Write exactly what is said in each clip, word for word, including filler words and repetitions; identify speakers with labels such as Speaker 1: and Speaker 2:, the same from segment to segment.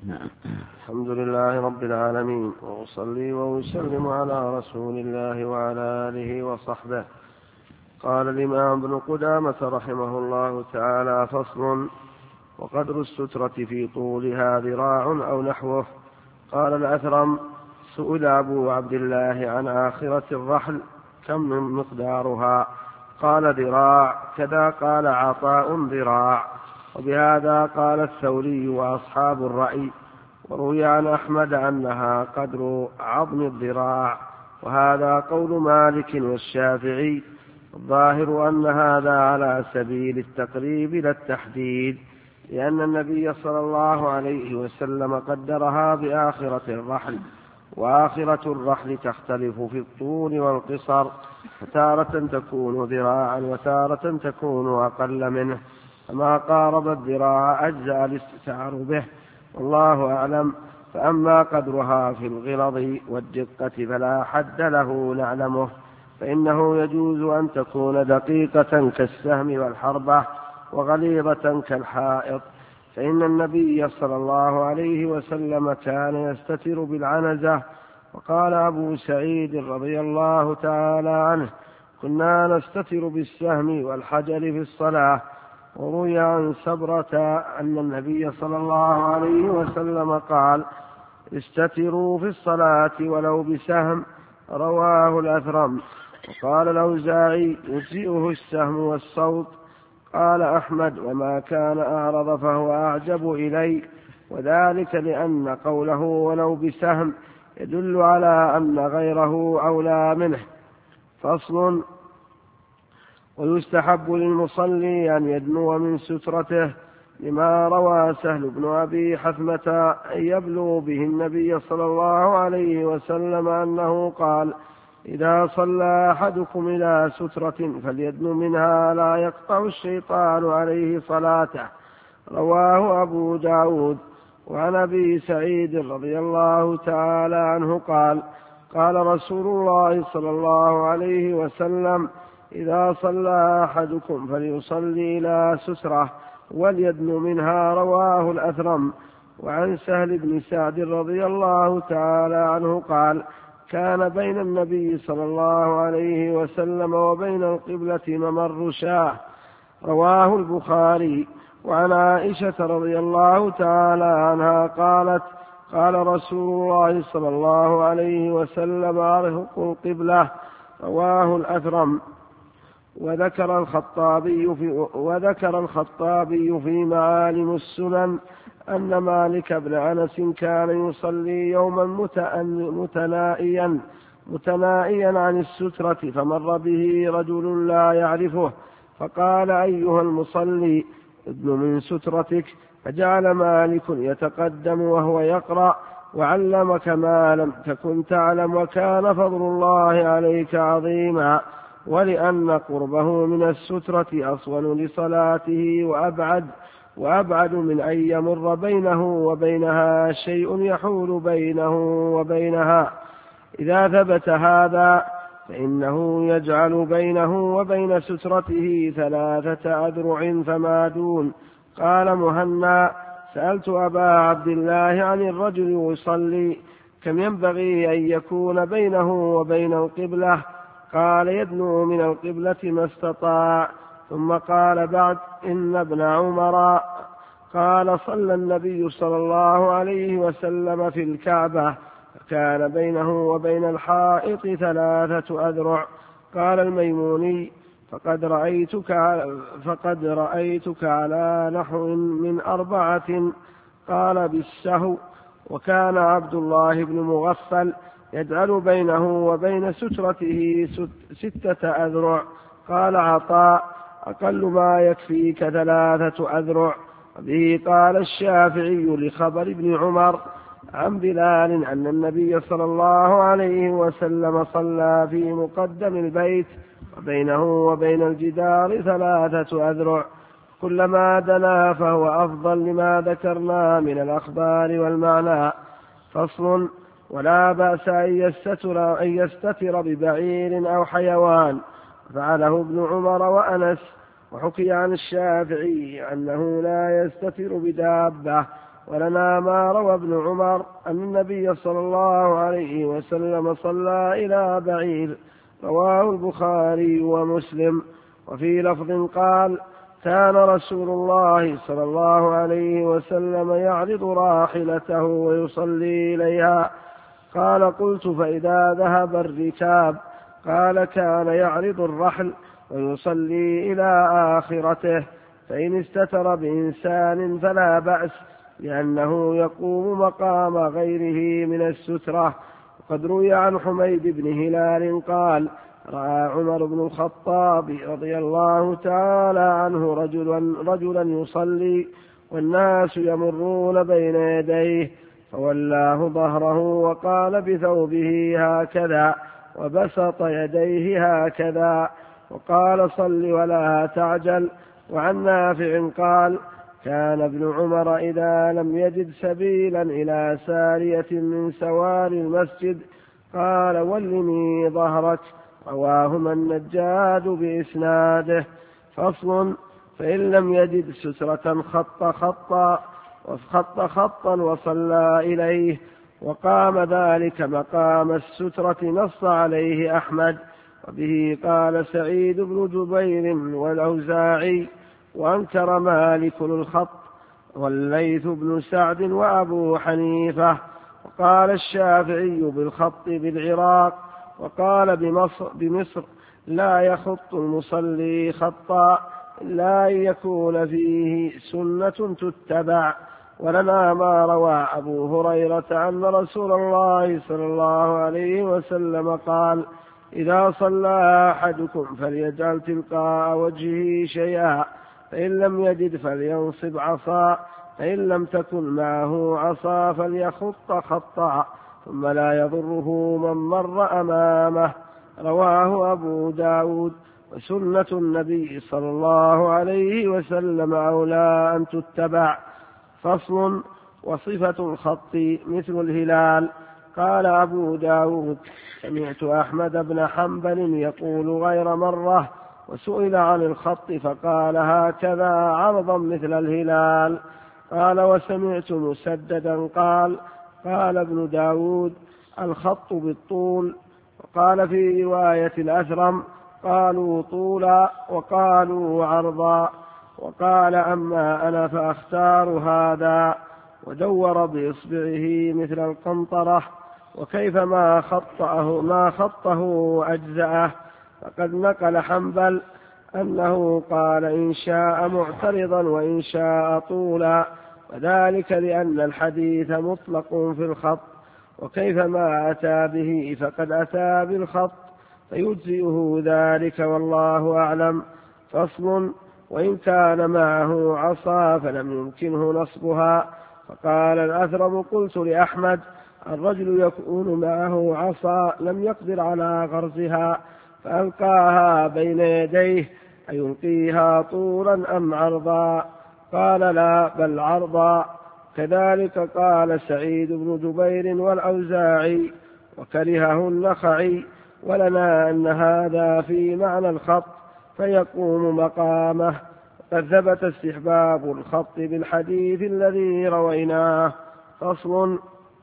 Speaker 1: نعم.
Speaker 2: الحمد لله رب العالمين، وأصلي وأسلم على رسول الله وعلى آله وصحبه. قال الإمام ابن قدامة رحمه الله تعالى: فصل: وقدر السترة في طولها ذراع أو نحوه. قال الأثرم: سئل أبو عبد الله عن آخرة الرحل كم من مقدارها؟ قال: ذراع كذا. قال عطاء: ذراع. وبهذا قال الثوري وأصحاب الرأي. وروي عن أحمد أنها قدر عظم الذراع، وهذا قول مالك والشافعي. الظاهر أن هذا على سبيل التقريب لا التحديد، لأن النبي صلى الله عليه وسلم قدرها بآخرة الرحل، وآخرة الرحل تختلف في الطول والقصر، فتارة تكون ذراعا وتارة تكون أقل منه، فما قارب الذراع أجزأ الاستتار به، والله أعلم. فأما قدرها في الغلظ والدقة فلا حد له نعلمه، فإنه يجوز أن تكون دقيقة كالسهم والحربة وغليظة كالحائط، فإن النبي صلى الله عليه وسلم كان يستتر بالعنزة. وقال أبو سعيد رضي الله تعالى عنه: كنا نستتر بالسهم والحجر في الصلاة. وروي عن سبرة أن النبي صلى الله عليه وسلم قال: استتروا في الصلاة ولو بسهم. رواه الأثرم. وقال الأوزاعي: يجزئه السهم والصوت. قال أحمد: وما كان أعرض فهو أعجب إلي، وذلك لأن قوله ولو بسهم يدل على أن غيره أولى منه. فصل: ويستحب للمصلي أن يدنو من سترته، لما روى سهل بن أبي حثمة أن يبلغ به النبي صلى الله عليه وسلم أنه قال: إذا صلى أحدكم إلى سترة فليدن منها لا يقطع الشيطان عليه صلاته. رواه أبو داود. وعن أبي سعيد رضي الله تعالى عنه قال: قال رسول الله صلى الله عليه وسلم: إذا صلى أحدكم فليصلي إلى سترة وليدن منها. رواه الأثرم. وعن سهل بن سعد رضي الله تعالى عنه قال: كان بين النبي صلى الله عليه وسلم وبين القبلة ممر شاه. رواه البخاري. وعن عائشة رضي الله تعالى عنها قالت: قال رسول الله صلى الله عليه وسلم: أرهق القبلة. رواه الأثرم. وذكر الخطابي في, وذكر الخطابي في معالم السنن أن مالك بن أنس كان يصلي يوما متنائيا متنائيا عن السترة، فمر به رجل لا يعرفه، فقال: أيها المصلي، ادن من سترتك. فجعل مالك يتقدم وهو يقرأ: وعلمك ما لم تكن تعلم، وكان فضل الله عليك عظيما. ولأن قربه من السترة أصون لصلاته وأبعد وأبعد من أن يمر بينه وبينها شيء يحول بينه وبينها. إذا ثبت هذا فإنه يجعل بينه وبين سترته ثلاثة أذرع فما دون. قال مهنا: سألت أبا عبد الله عن الرجل يصلي كم ينبغي أن يكون بينه وبين القبلة؟ قال: يدنو من القبلة ما استطاع. ثم قال بعد: إن ابن عمر قال: صلى النبي صلى الله عليه وسلم في الكعبة فكان بينه وبين الحائط ثلاثة أذرع. قال الميموني: فقد رأيتك, فقد رأيتك على نحو من أربعة. قال: بالسهو. وكان عبد الله بن مغفل يجعل بينه وبين سترته ستة أذرع. قال عطاء: أقل ما يكفيك ثلاثة أذرع. به قال الشافعي لخبر ابن عمر عن بلال أن النبي صلى الله عليه وسلم صلى في مقدم البيت وبينه وبين الجدار ثلاثة أذرع. كلما دنا فهو أفضل لما ذكرنا من الأخبار والمعنى. فصل: ولا بأس أن يستتر, أن يستتر ببعير أو حيوان، فعله ابن عمر وأنس. وحكي عن الشافعي أنه لا يستتر بدابة، ولنا ما روى ابن عمر أن النبي صلى الله عليه وسلم صلى إلى بعير، رواه البخاري ومسلم. وفي لفظ قال: كان رسول الله صلى الله عليه وسلم يعرض راحلته ويصلي إليها. قال: قلت: فإذا ذهب الركاب؟ قال: كان يعرض الرحل ويصلي إلى آخرته، فإن استتر بإنسان فلا بأس، لأنه يقوم مقام غيره من السترة. وقد روي عن حميد بن هلال قال: رأى عمر بن الخطاب رضي الله تعالى عنه رجلا, رجلا يصلي والناس يمرون بين يديه، فولاه ظهره وقال بثوبه هكذا، وبسط يديه هكذا، وقال: صل ولا تعجل. وعن نافع قال: كان ابن عمر إذا لم يجد سبيلا إلى سارية من سوار المسجد قال: ولني ظهرك. رواهما النجاد بإسناده. فصل: فإن لم يجد سترة خط خطا وخط خطا وصلى إليه وقام ذلك مقام السترة، نص عليه أحمد، وبه قال سعيد بن جبير والأوزاعي، وأنكر مالك الخط والليث بن سعد وأبو حنيفة. وقال الشافعي بالخط بالعراق، وقال بمصر, بمصر لا يخط المصلي خطا إلا أن يكون فيه سنة تتبع. ولنا ما روى أبو هريرة أن رسول الله صلى الله عليه وسلم قال: إذا صلى أحدكم فليجعل تلقاء وجهه شيئا، فإن لم يجد فلينصب عصا، فإن لم تكن معه عصا فليخط خطا، ثم لا يضره من مر أمامه. رواه أبو داود. وسنة النبي صلى الله عليه وسلم أولى أن تتبع. فصل: وصفة الخط مثل الهلال. قال أبو داود: سمعت أحمد بن حنبل يقول غير مرة، وسئل عن الخط فقال: هكذا عرضا مثل الهلال. قال: وسمعت مسددا قال: قال ابن داود: الخط بالطول. وقال في رواية الأثرم: قالوا طولا وقالوا عرضا. وقال: أما أنا فأختار هذا. ودور بإصبعه مثل القنطرة، وكيف ما خطه, ما خطه أجزأه. فقد نقل حنبل أنه قال: إن شاء معترضا وإن شاء طولا، وذلك لأن الحديث مطلق في الخط، وكيف ما أتى به فقد أتى بالخط، فيجزئه ذلك والله أعلم. فصل: وإن كان معه عصا فلم يمكنه نصبها. فقال الأثرم: قلت لأحمد: الرجل يكون معه عصا لم يقدر على غرزها فألقاها بين يديه، أيلقيها طولا أم عرضا؟ قال: لا، بل عرضا. كذلك قال سعيد بن جبير والأوزاعي، وكرهه النخعي. ولنا أن هذا في معنى الخط فيقوم مقامه. قد ثبت استحباب الخط بالحديث الذي رويناه. فصل: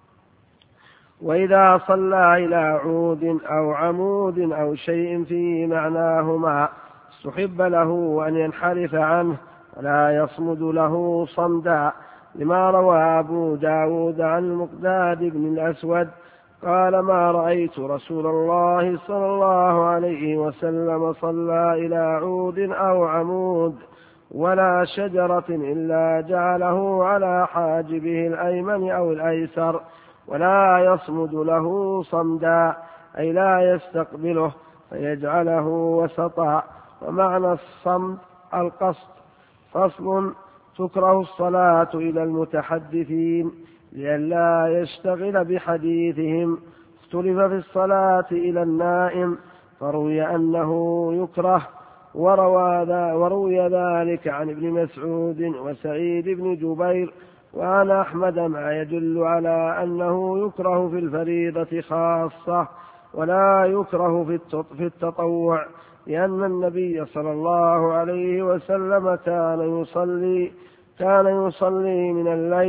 Speaker 2: وإذا صلى إلى عود أو عمود أو شيء في معناهما استحب له أن ينحرف عنه ولا يصمد له صمدا، لما روى أبو داود عن المقداد بن الأسود قال: ما رأيت رسول الله صلى الله عليه وسلم صلى إلى عود أو عمود ولا شجرة إلا جعله على حاجبه الأيمن أو الأيسر، ولا يصمد له صمدا، أي لا يستقبله فيجعله وسطا. ومعنى الصمد القصد. فصل: تكره الصلاة إلى المتحدثين لئلا يشتغل بحديثهم. اختلف في الصلاة إلى النائم، فروي أنه يكره، وروي ذلك عن ابن مسعود وسعيد بن جبير وعن أحمد ما يدل على أنه يكره في الفريضة خاصة ولا يكره في التطوع، لأن النبي صلى الله عليه وسلم كان يصلي كان يصلي من الليل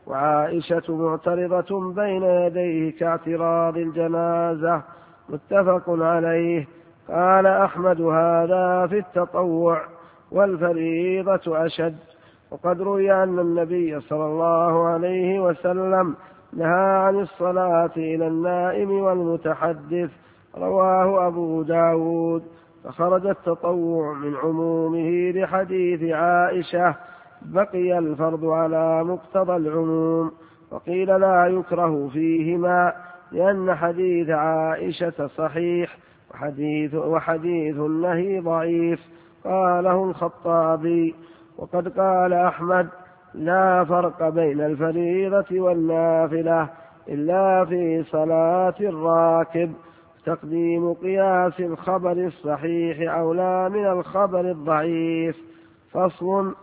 Speaker 2: وعائشة معترضة بين يديه كاعتراض الجنازة. متفق عليه. قال أحمد: هذا في التطوع، والفريضة أشد. وقد روي أن النبي صلى الله عليه وسلم نهى عن الصلاة إلى النائم والمتحدث، رواه أبو داود. فخرج التطوع من عمومه لحديث عائشة، بقي الفرض على مقتضى العموم. وقيل لا يكره فيهما لأن حديث عائشة صحيح، وحديث, وحديث النهي ضعيف. قاله الخطابي. وقد قال أحمد: لا فرق بين الفريضة والنافلة إلا في صلاة الراكب، تقديم قياس الخبر الصحيح أولى من الخبر الضعيف. فصل: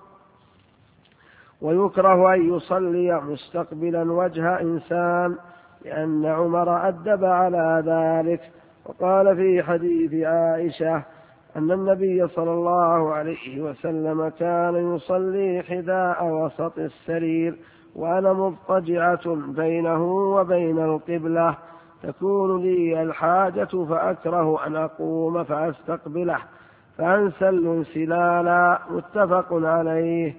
Speaker 2: ويكره أن يصلي مستقبلا وجه إنسان، لأن عمر أدب على ذلك. وقال في حديث عائشة أن النبي صلى الله عليه وسلم كان يصلي حذاء وسط السرير، وأنا مضطجعة بينه وبين القبلة، تكون لي الحاجة فأكره أن أقوم فأستقبله فأنسى الانسلالا. متفق عليه.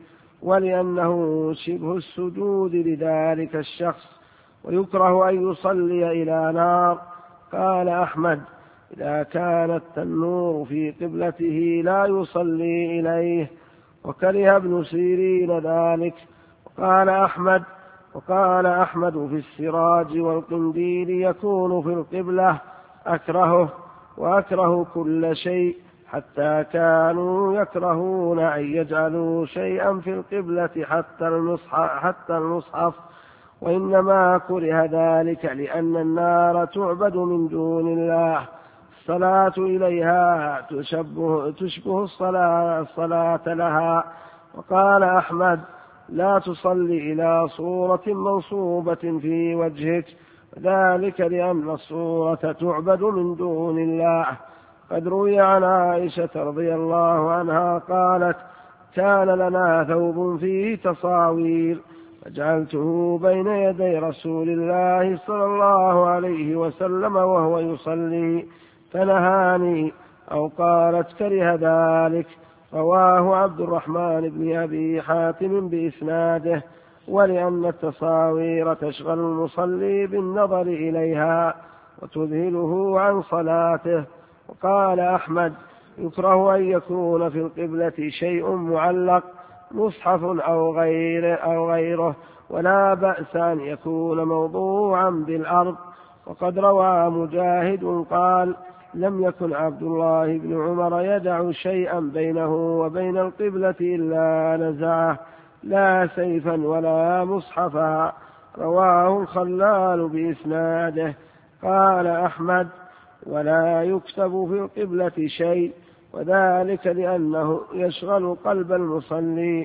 Speaker 2: ولأنه شبه السجود لذلك الشخص. ويكره أن يصلي إلى نار. قال أحمد: إذا كان التنور في قبلته لا يصلي إليه. وكره ابن سيرين ذلك. وقال أحمد وقال أحمد في السراج والقنديل يكون في القبلة أكرهه، وأكره كل شيء، حتى كانوا يكرهون أن يجعلوا شيئا في القبلة حتى المصحف, حتى المصحف وإنما كره ذلك لأن النار تعبد من دون الله، الصلاة إليها تشبه, تشبه الصلاة, الصلاة لها. وقال أحمد: لا تصلي إلى صورة منصوبة في وجهك، ذلك لأن الصورة تعبد من دون الله. قد روي عن عائشة رضي الله عنها قالت: كان لنا ثوب فيه تصاوير، فجعلته بين يدي رسول الله صلى الله عليه وسلم وهو يصلي فنهاني، أو قالت كره ذلك. رواه عبد الرحمن بن أبي حاتم بإسناده. ولأن التصاوير تشغل المصلي بالنظر إليها وتذهله عن صلاته. وقال أحمد: يكره أن يكون في القبلة شيء معلق، مصحف أو, غير أو غيره، ولا بأس أن يكون موضوعا بالأرض. وقد روى مجاهد قال: لم يكن عبد الله بن عمر يدع شيئا بينه وبين القبلة إلا نزعه، لا سيفا ولا مصحفا. رواه الخلال بإسناده. قال أحمد: ولا يكتب في القبلة شيء، وذلك لأنه يشغل قلب المصلي،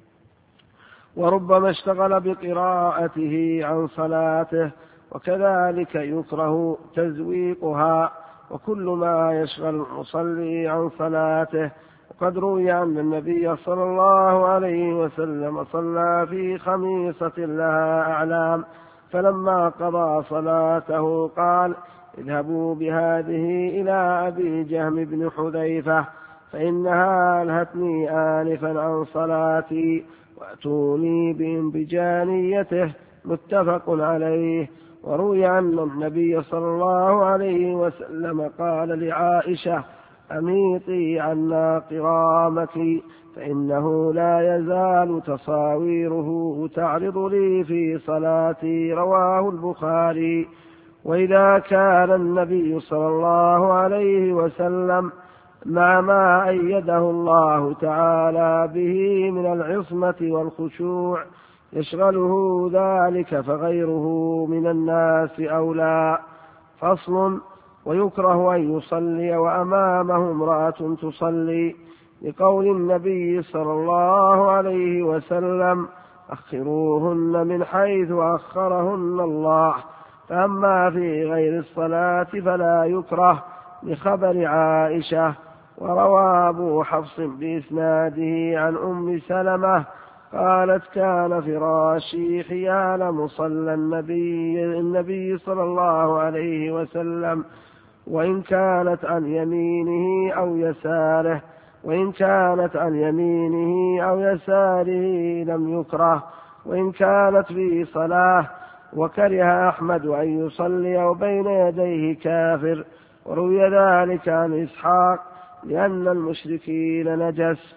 Speaker 2: وربما اشتغل بقراءته عن صلاته. وكذلك يكره تزويقها وكل ما يشغل المصلي عن صلاته. وقد روي أن النبي صلى الله عليه وسلم صلى في خميصة لها أعلام، فلما قضى صلاته قال: اذهبوا بهذه إلى أبي جهم بن حذيفة فإنها ألهتني آنفا عن صلاتي، وأتوني بإنبجانيته. متفق عليه. وروي أن النبي صلى الله عليه وسلم قال لعائشة: أميطي عنا قرامك، فإنه لا يزال تصاويره تعرض لي في صلاتي. رواه البخاري. وإذا كان النبي صلى الله عليه وسلم مع ما أيده الله تعالى به من العصمة والخشوع يشغله ذلك، فغيره من الناس أولى. فصل: ويكره أن يصلي وأمامه امرأة تصلي، لقول النبي صلى الله عليه وسلم: أخروهن من حيث أخرهن الله. فأما في غير الصلاة فلا يكره، لخبر عائشة. وروى أبو حفص بإسناده عن أم سلمة قالت كان فراشي حيال مصلى النبي, النبي صلى الله عليه وسلم، وإن كانت عن يمينه أو يساره وإن كانت عن يمينه أو يساره لم يكره، وإن كانت في صلاة. وكره أحمد أن يصلي وبين يديه كافر، وروي ذلك عن إسحاق لأن المشركين نجس.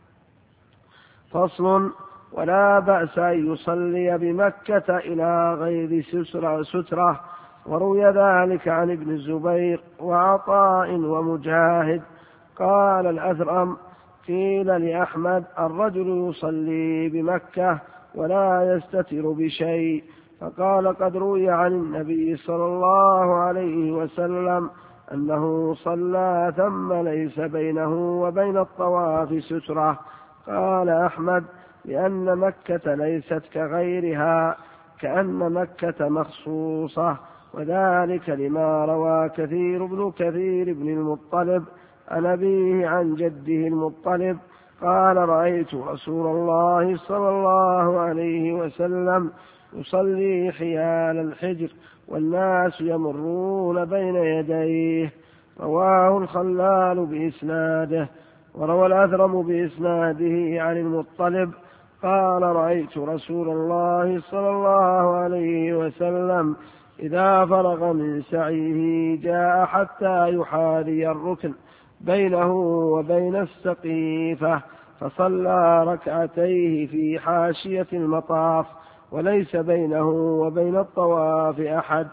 Speaker 2: فصل: ولا بأس أن يصلي بمكة إلى غير سترة، وروي ذلك عن ابن الزبير وعطاء ومجاهد. قال الأثرم: قيل لأحمد: الرجل يصلي بمكة ولا يستتر بشيء، فقال: قد روي عن النبي صلى الله عليه وسلم أنه صلى ثم ليس بينه وبين الطواف سترة. قال أحمد: لأن مكة ليست كغيرها، كأن مكة مخصوصة، وذلك لما روى كثير بن كثير بن المطلب عن أبيه عن جده المطلب قال: رأيت رسول الله صلى الله عليه وسلم يصلي حيال الحجر والناس يمرون بين يديه. رواه الخلال بإسناده. وروى الأثرم بإسناده عن المطلب قال: رأيت رسول الله صلى الله عليه وسلم إذا فرغ من سعيه جاء حتى يحاذي الركن بينه وبين السقيفة، فصلى ركعتيه في حاشية المطاف، وليس بينه وبين الطواف أحد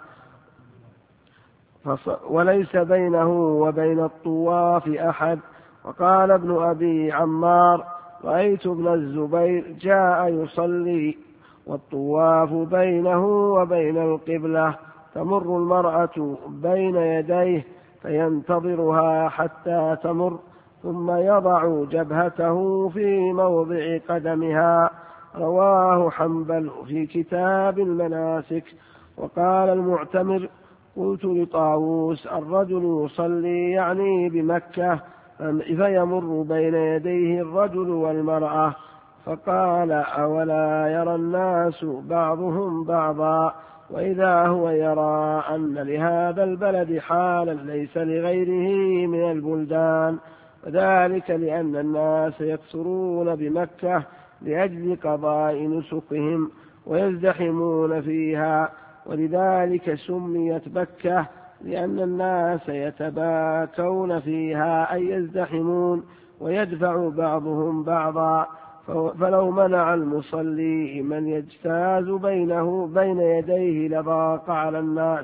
Speaker 2: وليس بينه وبين الطواف أحد. وقال ابن أبي عمار: رأيت ابن الزبير جاء يصلي والطواف بينه وبين القبلة، تمر المرأة بين يديه فينتظرها حتى تمر، ثم يضع جبهته في موضع قدمها. رواه حنبل في كتاب المناسك. وقال المعتمر: قلت لطاووس: الرجل يصلي يعني بمكة فيمر بين يديه الرجل والمرأة، فقال: أولا يرى الناس بعضهم بعضا، وإذا هو يرى أن لهذا البلد حالا ليس لغيره من البلدان، وذلك لأن الناس يكثرون بمكة لأجل قضاء نسكهم ويزدحمون فيها، ولذلك سميت مكة، لأن الناس يتباكون فيها أي يزدحمون ويدفع بعضهم بعضا. فلو منع المصلي من يجتاز بينه بين يديه لضاق على الناس.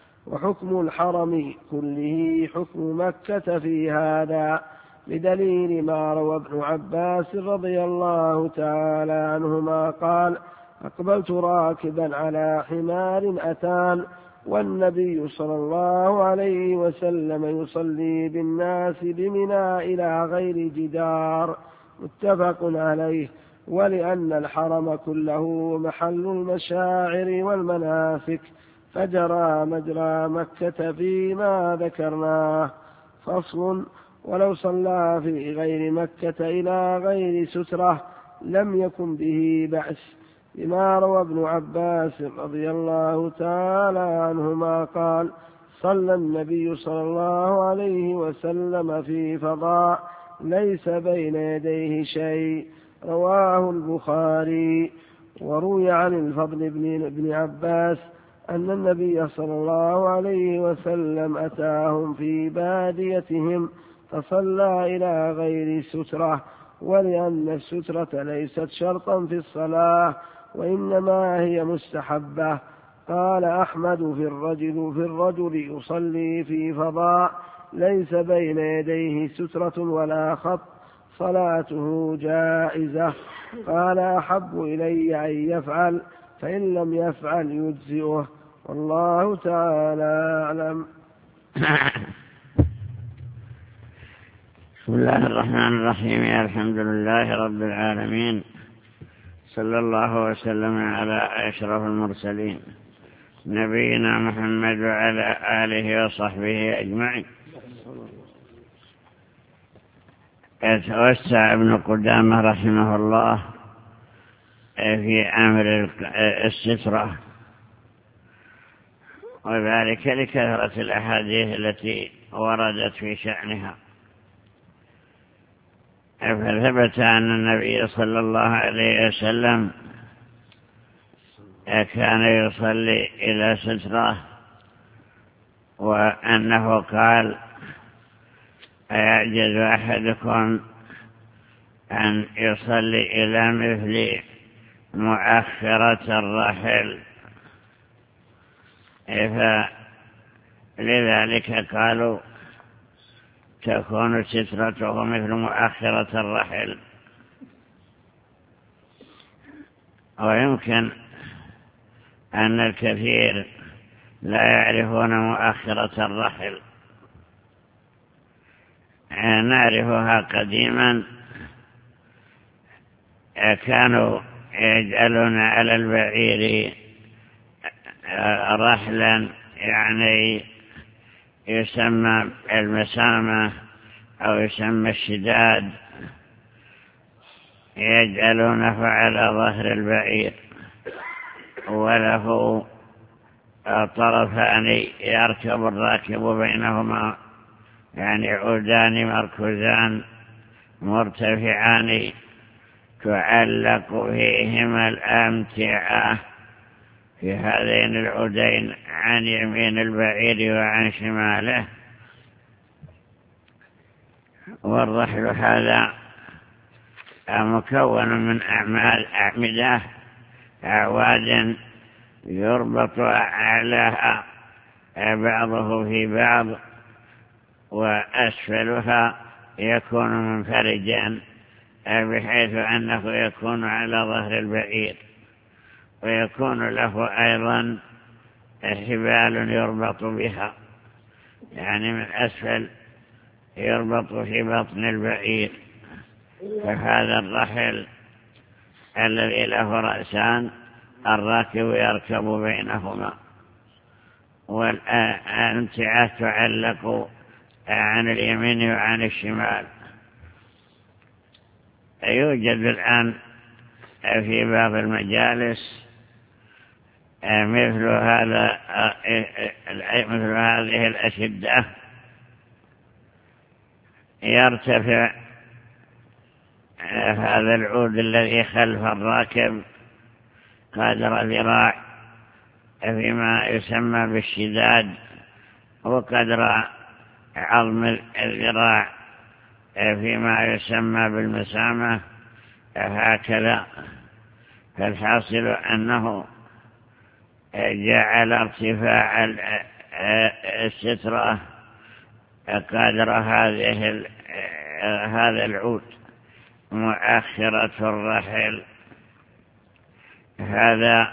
Speaker 2: وحكم الحرم كله حكم مكة في هذا، بدليل ما روى ابن عباس رضي الله تعالى عنهما قال: أقبلت راكبا على حمار أتان، والنبي صلى الله عليه وسلم يصلي بالناس بمنى إلى غير جدار، متفق عليه. ولأن الحرم كله محل المشاعر والمناسك، فجرى مجرى مكة فيما ذكرناه. فصل: ولو صلى في غير مكة إلى غير سترة لم يكن به بأس، لما روى ابن عباس رضي الله تعالى عنهما قال: صلى النبي صلى الله عليه وسلم في فضاء ليس بين يديه شيء. رواه البخاري. وروي عن الفضل بن عباس أن النبي صلى الله عليه وسلم أتاهم في باديتهم فصلى إلى غير سترة، ولأن السترة ليست شرطا في الصلاة وإنما هي مستحبة. قال أحمد: في الرجل, في الرجل يصلي في فضاء ليس بين يديه سترة ولا خط صلاته جائزة. قال: أحب إلي أن يفعل، فإن لم يفعل يجزئه، والله تعالى أعلم.
Speaker 1: بسم الله الرحمن الرحيم. الحمد لله رب العالمين، صلى الله وسلم على أشرف المرسلين نبينا محمد وعلى آله وصحبه أجمعين. يتوسع ابن قدامة رحمه الله في أمر السترة، وذلك لكثرة الأحاديث التي وردت في شأنها. فثبت أن النبي صلى الله عليه وسلم كان يصلي إلى سترة، وأنه قال: أيعجز أحدكم أن يصلي إلى مثل مؤخرة الرحل؟ فلذلك قالوا تكون سترته مثل مؤخرة الرحل. ويمكن أن الكثير لا يعرفون مؤخرة الرحل، نعرفها قديما كانوا يجعلون على البعير رحلا، يعني يسمى المسامة أو يسمى الشداد، يجعلونه على ظهر البعير وله طرفان يركب الراكب بينهما، يعني عودان مركوزان مرتفعان تعلق فيهما الأمتعة في هذين العودين عن يمين البعير وعن شماله. والرحل هذا مكون من أعمال أعمدة أعواد يربط أعلاها بعضه في بعض، وأسفلها يكون منفرجا بحيث أنه يكون على ظهر البعير، ويكون له أيضا حبال يربط بها، يعني من أسفل يربط في بطن البعير. فهذا الرحل الذي له رأسان الراكب يركب بينهما، والأمتعة تعلق عن اليمين وعن الشمال. يوجد الآن في بعض المجالس مثل هذا مثل هذه الأشدة، يرتفع هذا العود الذي خلف الراكب قدر ذراع فيما يسمى بالشداد، وقدر عظم الذراع فيما يسمى بالمسامة، هكذا. فالحاصل أنه جعل ارتفاع السترة قدر هذه هذا العود مؤخرة الرحل. هذا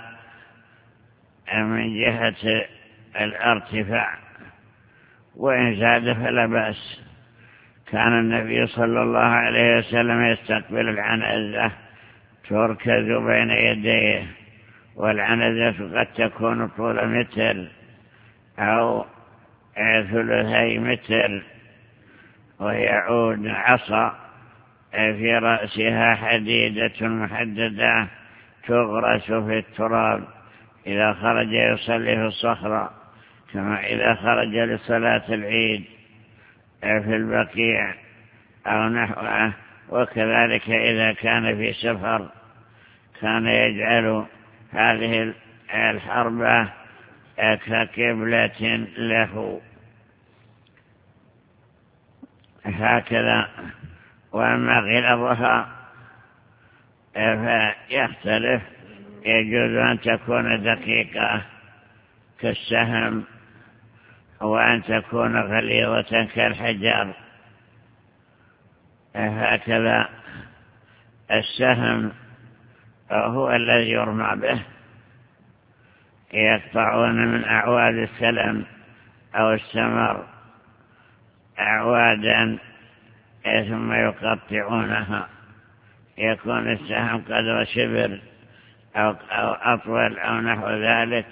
Speaker 1: من جهة الارتفاع، وإن زاد فلا بأس. كان النبي صلى الله عليه وسلم يستقبل العنزة تركز بين يديه، والعنزة قد تكون طول متر أو ثلثي متر، وهي عود عصا في رأسها حديدة محددة تغرس في التراب إذا خرج يصلي في الصخرة، كما إذا خرج لصلاة العيد في البقيع أو نحوه. وكذلك إذا كان في سفر كان يجعل هذه الحربة كقبلة له، هكذا. وأما غلظها فيختلف، يجوز أن تكون دقيقة كالسهم، وأن تكون غليظة كالحجر، هكذا. السهم هو الذي يرمى به، يقطعون من أعواد السلم أو السمر أعوادا ثم يقطعونها، يكون السهم قدر شبر أو, أو أطول أو نحو ذلك،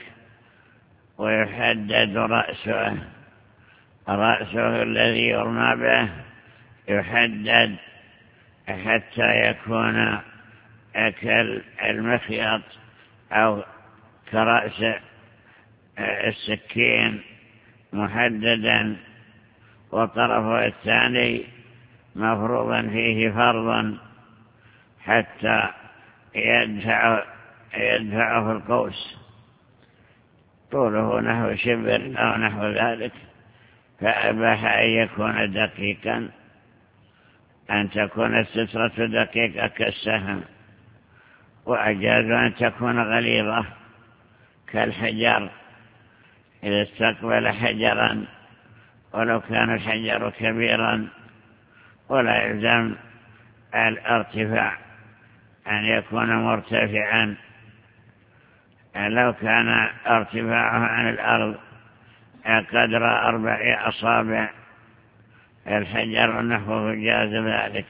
Speaker 1: ويحدد رأسه رأسه الذي يرمى به يحدد حتى يكون كالمخيط أو كرأس السكين محددا وطرفه الثاني مفروضا فيه فرضا حتى يدفع يدفعه القوس طوله نحو شبر أو نحو ذلك، فأباح أن يكون دقيقا، أن تكون السترة دقيقة كالسهم، وأجاز أن تكون غليظة كالحجر إذا استقبل حجرا ولو كان الحجر كبيرا، ولا يلزم الارتفاع أن يكون مرتفعا. لو كان ارتفاعه عن الأرض قدر أربع أصابع الحجر نحوه جاز ذلك.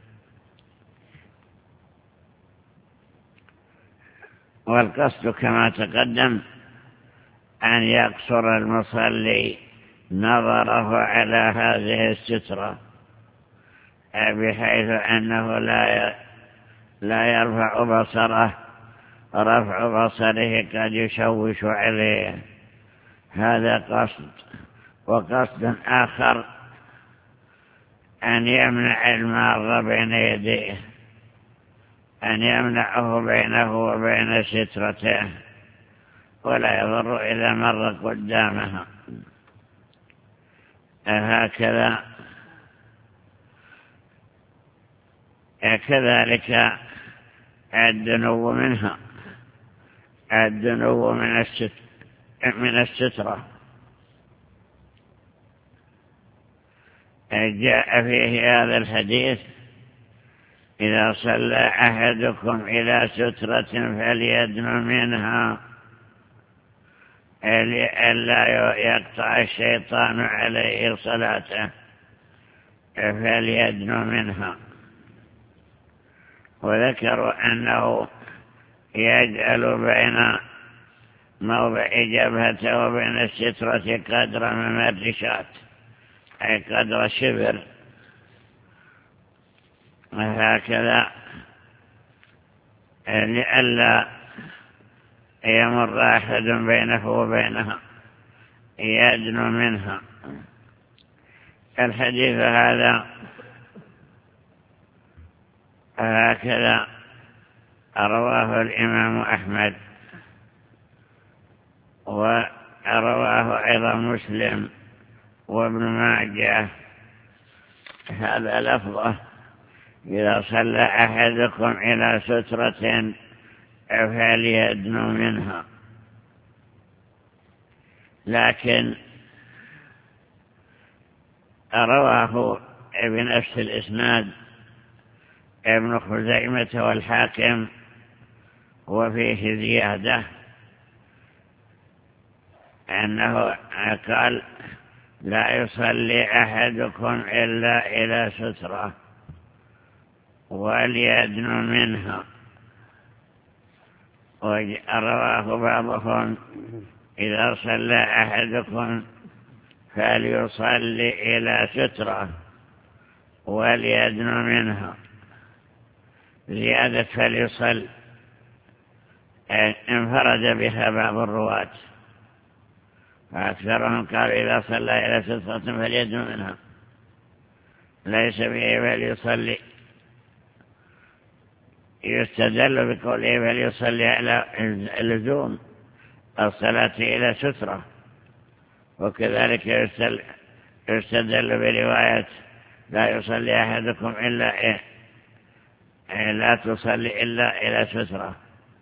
Speaker 1: والقصد كما تقدم أن يقصر المصلي نظره على هذه السترة بحيث أنه لا لا يرفع بصره، رفع بصره قد يشوش عليه. هذا قصد. وقصد آخر أن يمنع المار بين يديه، أن يمنعه بينه وبين سترته ولا يضر إذا مر قدامها. هكذا كذلك الدنو منها، الدنو من الستر من السترة جاء فيه هذا الحديث: إذا صلى أحدكم إلى سترة فليدن منها لئلا يقطع الشيطان عليه صلاته، فليدن منها. وذكروا أنه يجعل بين موضع جبهته وبين السترة قدر ممرشات، أي قدر شبر، وهكذا لئلا يمر أحد بينه وبينها، يدن منها. الحديث هذا هكذا رواه الإمام أحمد، ورواه أيضا مسلم وابن ماجه. هذا لفظه: إذا صلى أحدكم إلى سترة فليدن منها. لكن رواه بنفس الإسناد ابن خزيمة والحاكم، وفيه زيادة أنه قال: لا يصلي أحدكم إلا إلى سترة وليدن منها. ورواه بعضهم: إذا صلى أحدكم فليصلي إلى سترة وليدن منها. زيادة فليصل انفرد بها بعض الرواة، فأكثرهم قالوا: إذا صلى إلى سترة فليدن منها، ليس به فليصلي. يستدل بقوله فليصلي على اللزوم الصلاة إلى سترة، وكذلك يستدل برواية: لا يصلي أحدكم إلا إيه لا تصلي إلا إلى سترة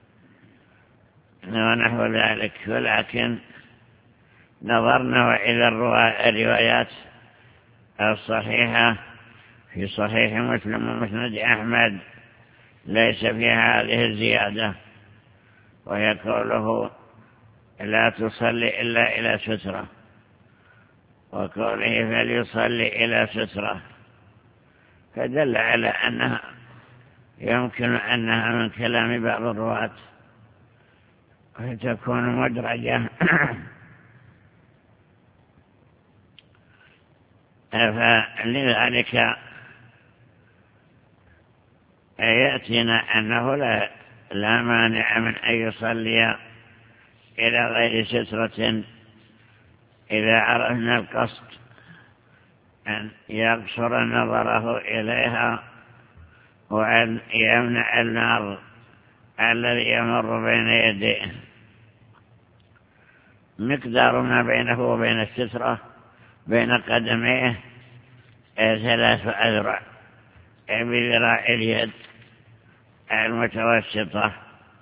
Speaker 1: ونحو ذلك. ولكن نظرنا إلى الروايات الصحيحة في صحيح مسلم ومسند أحمد ليس فيها هذه الزيادة، وهي قوله: لا تصلي إلا إلى سترة، وقوله: فليصلي إلى سترة، فدل على أنها يمكن أنها من كلام بعض الرواة فتكون مدرجة. فلذلك يأتينا أنه لا, لا مانع من أن يصلي إلى غير سترة إذا عرفنا القصد أن يقصر نظره إليها وأن يمنع النار الذي يمر بين يديه. مقدار ما بينه وبين السترة بين قدميه ثلاث أذرع بذراع اليد المتوسطة،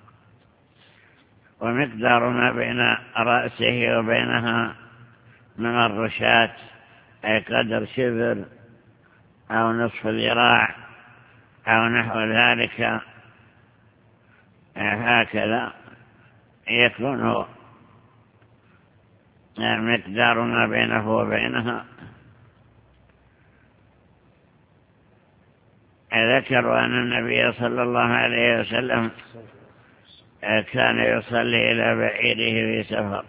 Speaker 1: ومقدار ما بين رأسه وبينها من الرشات أي قدر شبر أو نصف ذراع أو نحو ذلك. هكذا يكون مقدار ما بينه وبينها. ذكروا أن النبي صلى الله عليه وسلم كان يصلي إلى بعيره في سفر،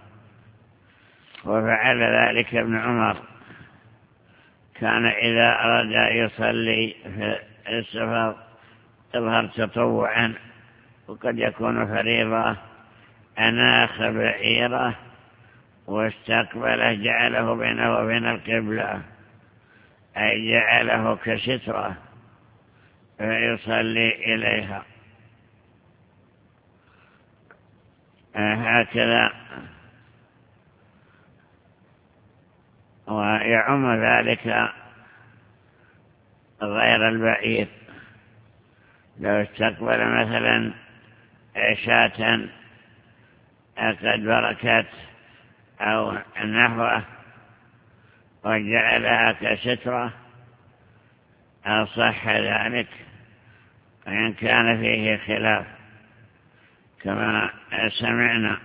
Speaker 1: وفعل ذلك ابن عمر، كان إذا أراد يصلي في السفر يظهر تطوعا وقد يكون فريضة، أناخ بعيره واستقبله جعله بينه وبين القبلة، أي جعله كسترة فيصلي إليها. هكذا ويعم ذلك غير البعير. لو استقبل مثلا شاة قد بركت أو نحوه وجعلها كسترة أصح ذلك، وإن كان فيه خلاف كما سمعنا.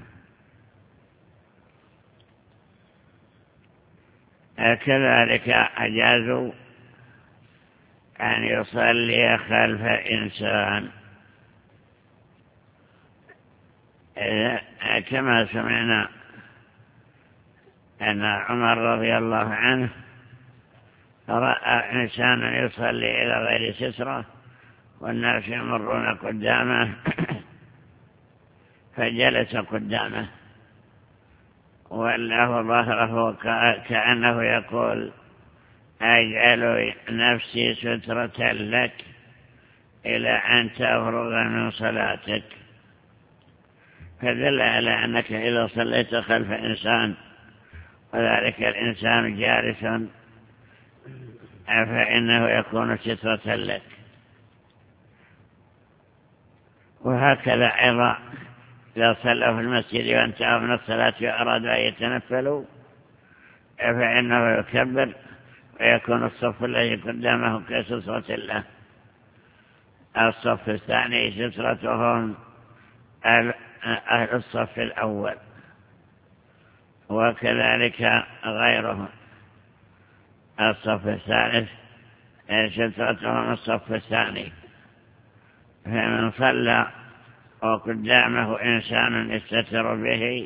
Speaker 1: كذلك أجازوا أن يصلي خلف إنسان، كما سمعنا أن عمر رضي الله عنه رأى إنسانا يصلي إلى غير سترة والناس يمرون قدامه فجلس قدامه والله ظهره كأنه يقول: أجعل نفسي سترة لك إلى أن تفرغ من صلاتك. فدل على أنك إذا صليت خلف إنسان وذلك الإنسان جالس فإنه يكون سترة لك. وهكذا أيضا إذا صلوا في المسجد وانتهوا من الصلاة وأرادوا أن يتنفلوا فإنه يكبر ويكون الصف الذي قدامه كسترة له. الصف الثاني سترتهم أهل الصف الأول، وكذلك غيرهم. الصف الثالث سترتهم الصف الثاني. فمن صلى وقدامه إنسان يستتر به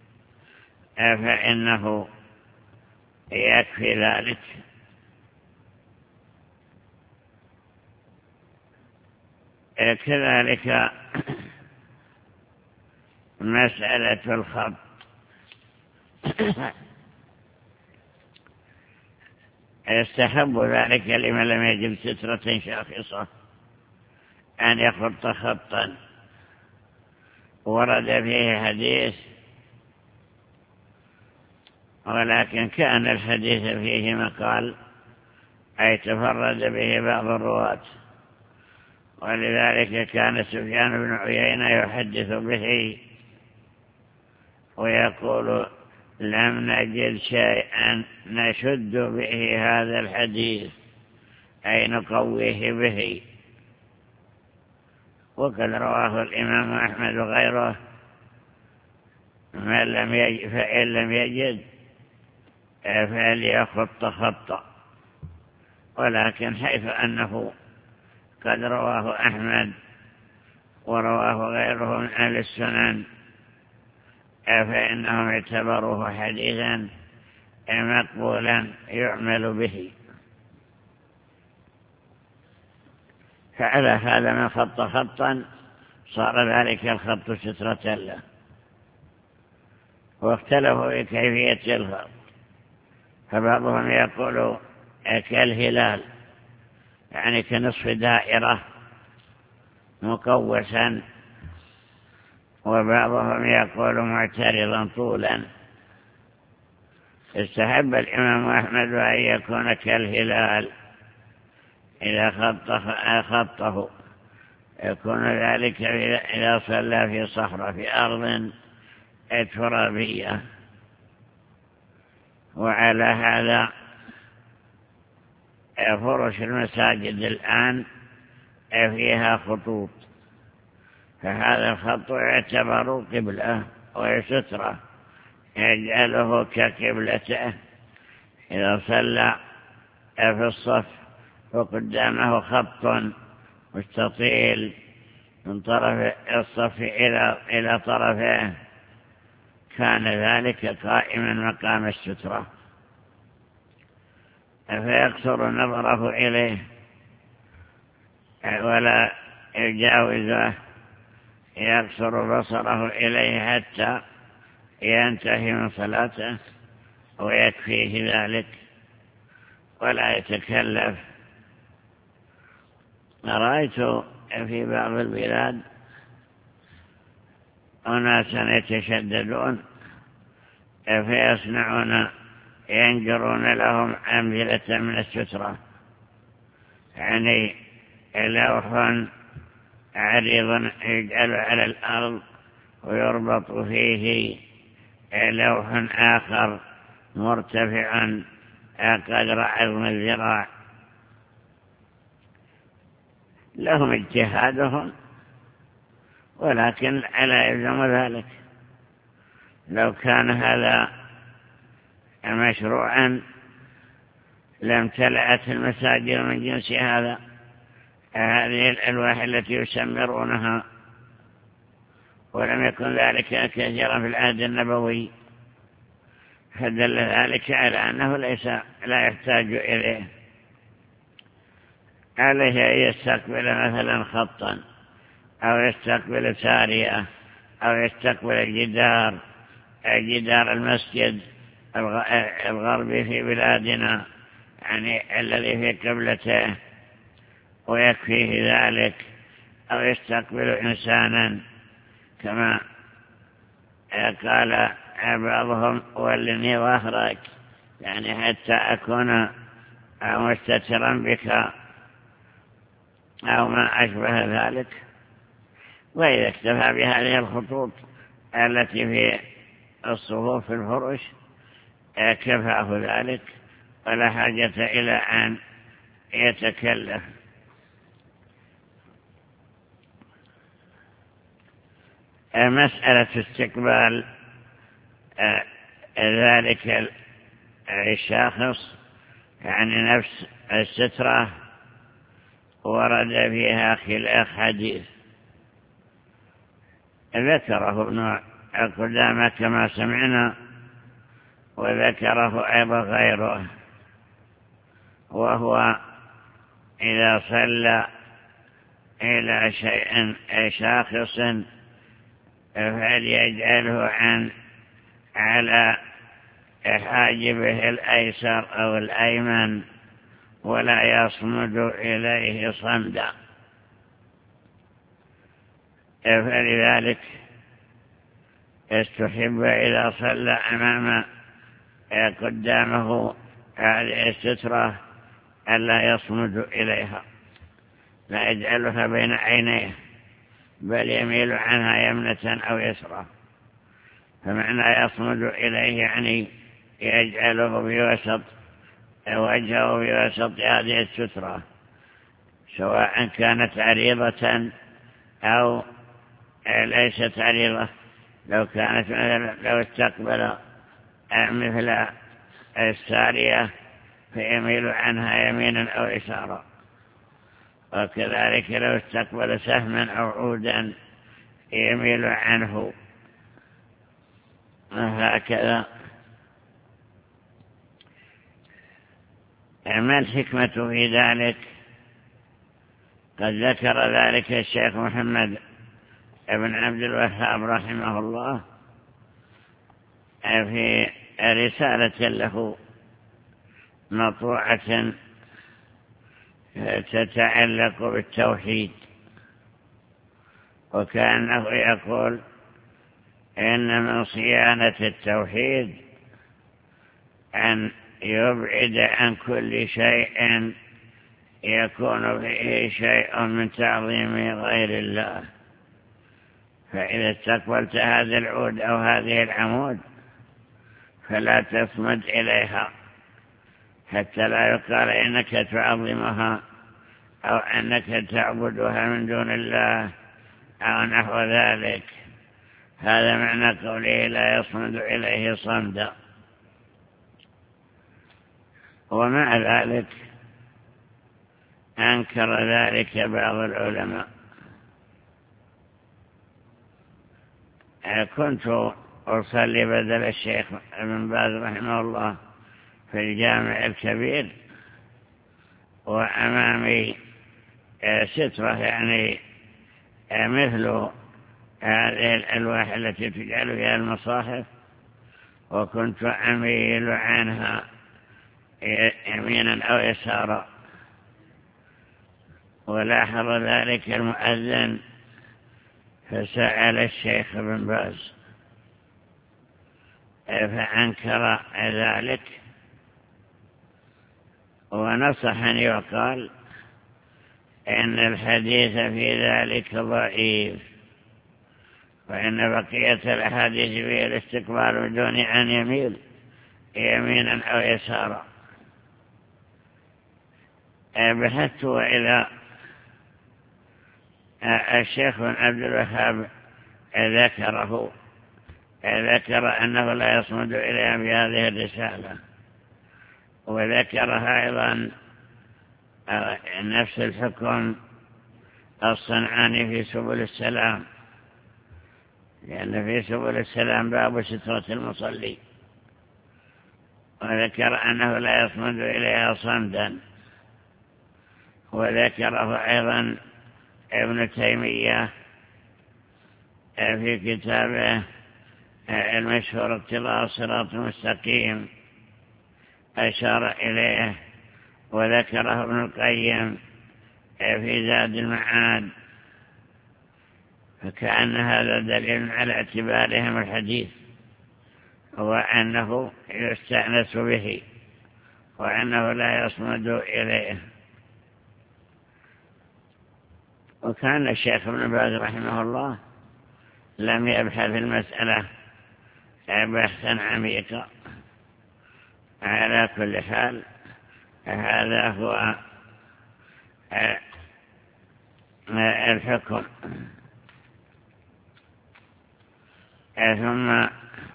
Speaker 1: فإنه يكفي ذلك. كذلك مسألة الخط، يستحب ذلك لمن لم يجد سترة شاخصة أن يخط خطا ورد فيه حديث، ولكن كان الحديث فيه مقال أي تفرد به بعض الرواة، ولذلك كان سفيان بن عيينة يحدث به ويقول: لم نجد شيئا نشد به هذا الحديث أي نقويه به. وقد رواه الإمام أحمد وغيره: من لم يجد فإن لم يجد فليخط خطا. ولكن حيث أنه قد رواه أحمد ورواه غيره من أهل السنن فإنهم اعتبروه حديثا مقبولا يعمل به. فعلى هذا من خط خطا صار ذلك الخط سترة له. واختلفوا في كيفية الخط، فبعضهم يقول كالهلال، يعني كنصف دائرة مكوسا، وبعضهم يقول معترضا طولا. استحب الإمام أحمد أن يكون كالهلال إذا خطه، يكون ذلك إذا صلى في صحراء في أرض ترابية. وعلى هذا فرش المساجد الآن فيها خطوط، فهذا الخط يعتبر قبلة ويستره، يجعله كقبلته. إذا صلى في الصف وقدامه خط مستطيل من طرف الصف إلى إلى طرفه، كان ذلك قائما مقام السترة، فيقصر نظره إليه ولا يجاوزه، يقصر بصره إليه حتى ينتهي من صلاته ويكفيه ذلك ولا يتكلف. رأيت في بعض البلاد أناسا يتشددون فيصنعون ينجرون لهم أمثلة من السترة، يعني لوح عريض يجعل على الأرض ويربط فيه لوح آخر مرتفع قدر عظم الذراع. لهم اجتهادهم، ولكن لا يلزم ذلك. لو كان هذا مشروعا لم تلأت المساجد من جنس هذا، هذه الألواح التي يسمرونها، ولم يكن ذلك كثيرا في العهد النبوي، فدل ذلك على أنه ليس لا يحتاج إليه. عليه أن يستقبل مثلا خطا، أو يستقبل سارية، أو يستقبل الجدار جدار المسجد الغربي في بلادنا، يعني الذي في قبلته، ويكفيه ذلك. أو يستقبل إنسانا كما قال بعضهم: ولني ظهرك، يعني حتى أكون مستترا بك، أو ما أشبه ذلك. وإذا اكتفى بهذه الخطوط التي في الصفوف في الفرش كفاه ذلك، ولا حاجة إلى أن يتكلف. مسألة استقبال ذلك الشخص، يعني نفس السترة، ورد فيها خلاف حديث ذكره ابن قدامة كما سمعنا، وذكره أيضا غيره، وهو إذا صلى إلى شيء شاخص فليجعله عن على حاجبه الأيسر أو الأيمن، ولا يصمد إليه صمدا. فلذلك استحب إذا صلى أمام قدامه هذه السترة ألا يصمد إليها، لا يجعلها بين عينيه، بل يميل عنها يمنة أو يسرى. فمعنى يصمد إليه يعني يجعله بوسط وجهه بوسط هذه السترة، سواء كانت عريضة أو ليست عريضة. لو كانت لو استقبل مثل السارية فيميل عنها يمينا أو يسارا، وكذلك لو استقبل سهما أو عودا يميل عنه، هكذا. ما الحكمة في ذلك؟ قد ذكر ذلك الشيخ محمد بن عبد الوهاب رحمه الله في رسالة له مطبوعة تتعلق بالتوحيد، وكأنه يقول إن من صيانة التوحيد أن يبعد عن كل شيء يكون فيه شيء من تعظيم غير الله. فإذا استقبلت هذا العود أو هذه العمود فلا تصمد إليها حتى لا يقال إنك تعظمها أو أنك تعبدها من دون الله أو نحو ذلك. هذا معنى قوله لا يصمد إليه صمدا. ومع ذلك أنكر ذلك بعض العلماء. كنت أصلي بدل الشيخ ابن باز رحمه الله في الجامع الكبير، وأمامي سترة يعني مثل هذه الألواح التي تجعل فيها المصاحف، وكنت أميل عنها يمينا أو يسارا، ولاحظ ذلك المؤذن فسأل الشيخ ابن باز فأنكر ذلك ونصحني وقال إن الحديث في ذلك ضعيف، وإن بقية الأحاديث فيه الاستقبال بدون أن يميل يمينا أو يسارا. بحثت إلى الشيخ بن عبد الوهاب ذكره ذكر أنه لا يصمد إليها بهذه الرسالة، وذكرها أيضا نفس الحكم الصنعاني في سبل السلام، لأن في سبل السلام باب سترة المصلي، وذكر أنه لا يصمد إليها صمدا. وذكره أيضا ابن تيمية في كتابه المشهور اقتضاء الصراط المستقيم أشار إليه، وذكره ابن القيم في زاد المعاد، فكأن هذا دليل على اعتبارهم الحديث وأنه يستأنس به وأنه لا يصمد إليه. وكان الشيخ ابن باز رحمه الله لم يبحث المسألة بحثا عميقا. على كل حال هذا هو الحكم. ثم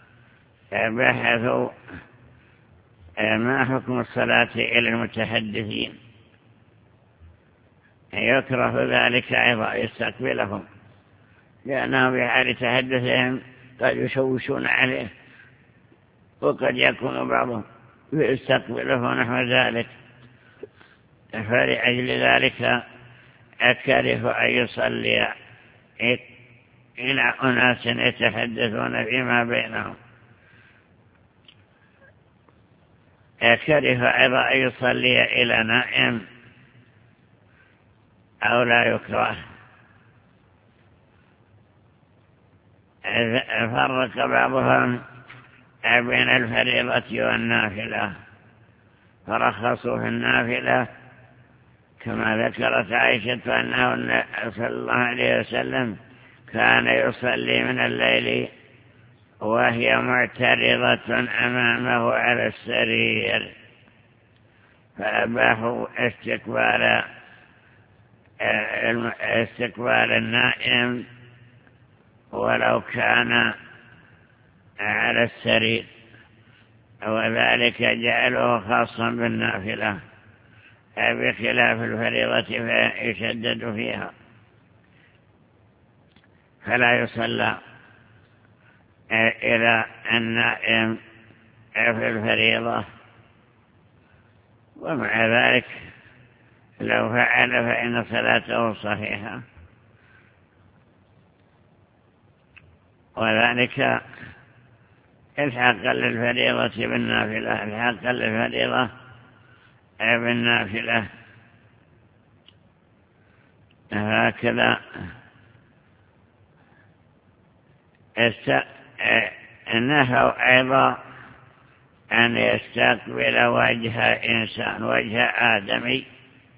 Speaker 1: بحثوا ما حكم الصلاة إلى المتحدثين. يكره ذلك أيضا يستقبلهم، لأنهم بحال تحدثهم قد يشوشون عليه، وقد يكون بعضهم يستقبله نحو ذلك. فلأجل ذلك أكره أن يصلي إلى أناس يتحدثون فيما بينهم. أكره أيضا أن يصلي إلى نائم أو لا يكره. فرق بعضهم بين الفريضة والنافلة، فرخصوا في النافلة كما ذكرت عائشة أنه صلى الله عليه وسلم كان يصلي من الليل وهي معترضة أمامه على السرير، فأباحوا استقبال استقبال النائم ولو كان على السرير، وذلك جعله خاصا بالنافلة بخلاف الفريضة فيشدد فيها، فلا يصلى إلى النائم في الفريضة. ومع ذلك لو فعل فإن صلاته صحيحة، وذلك الحاقا للفريضة بالنافلة، الحاقا للفريضة بالنافلة. هكذا نهوا أيضا أن يستقبل وجه إنسان، وجه آدمي،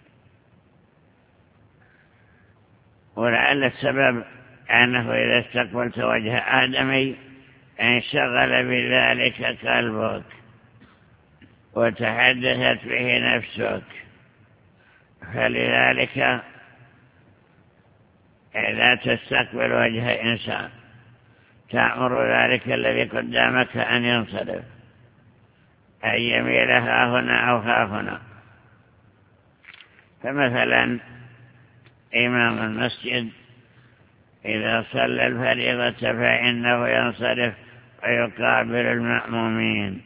Speaker 1: ولعل السبب أنه إذا استقبلت وجه آدمي انشغل بذلك قلبك وتحدثت به نفسك، فلذلك لا تستقبل وجه إنسان، تأمر ذلك الذي قدامك أن ينصرف، أن يميل ها هنا أو ها هنا. فمثلا إمام المسجد إذا صلى الفريضة فإنه ينصرف ويقابل المأمومين،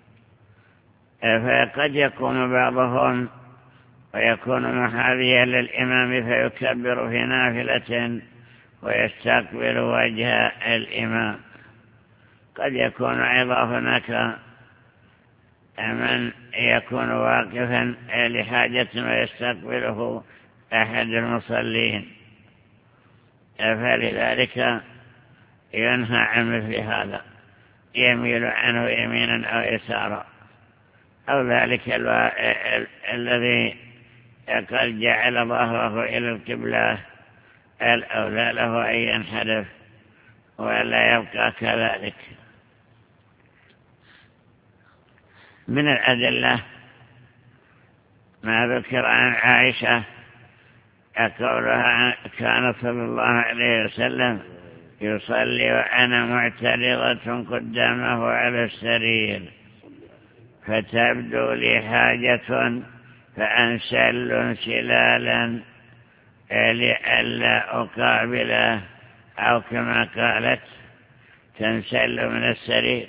Speaker 1: فقد يكون بعضهم ويكون محاذيا للإمام فيكبر في نافلة ويستقبل وجه الإمام. قد يكون أيضا هناك من يكون واقفا لحاجة ويستقبله أحد المصلين، فلذلك ينهى عن مثل هذا، يميل عنه يمينا أو يسارا، أو ذلك الذي قد جعل ظهره إلى القبلة الأولى له أن ينحرف ولا يبقى كذلك. من الأدلة ما ذكر عن عائشة قولها كان صلى الله عليه وسلم يصلي وأنا معترضة قدامه على السرير فتبدو لي حاجة فأنسل انسلالا لئلا أقابله، أو كما قالت تنسل من السرير،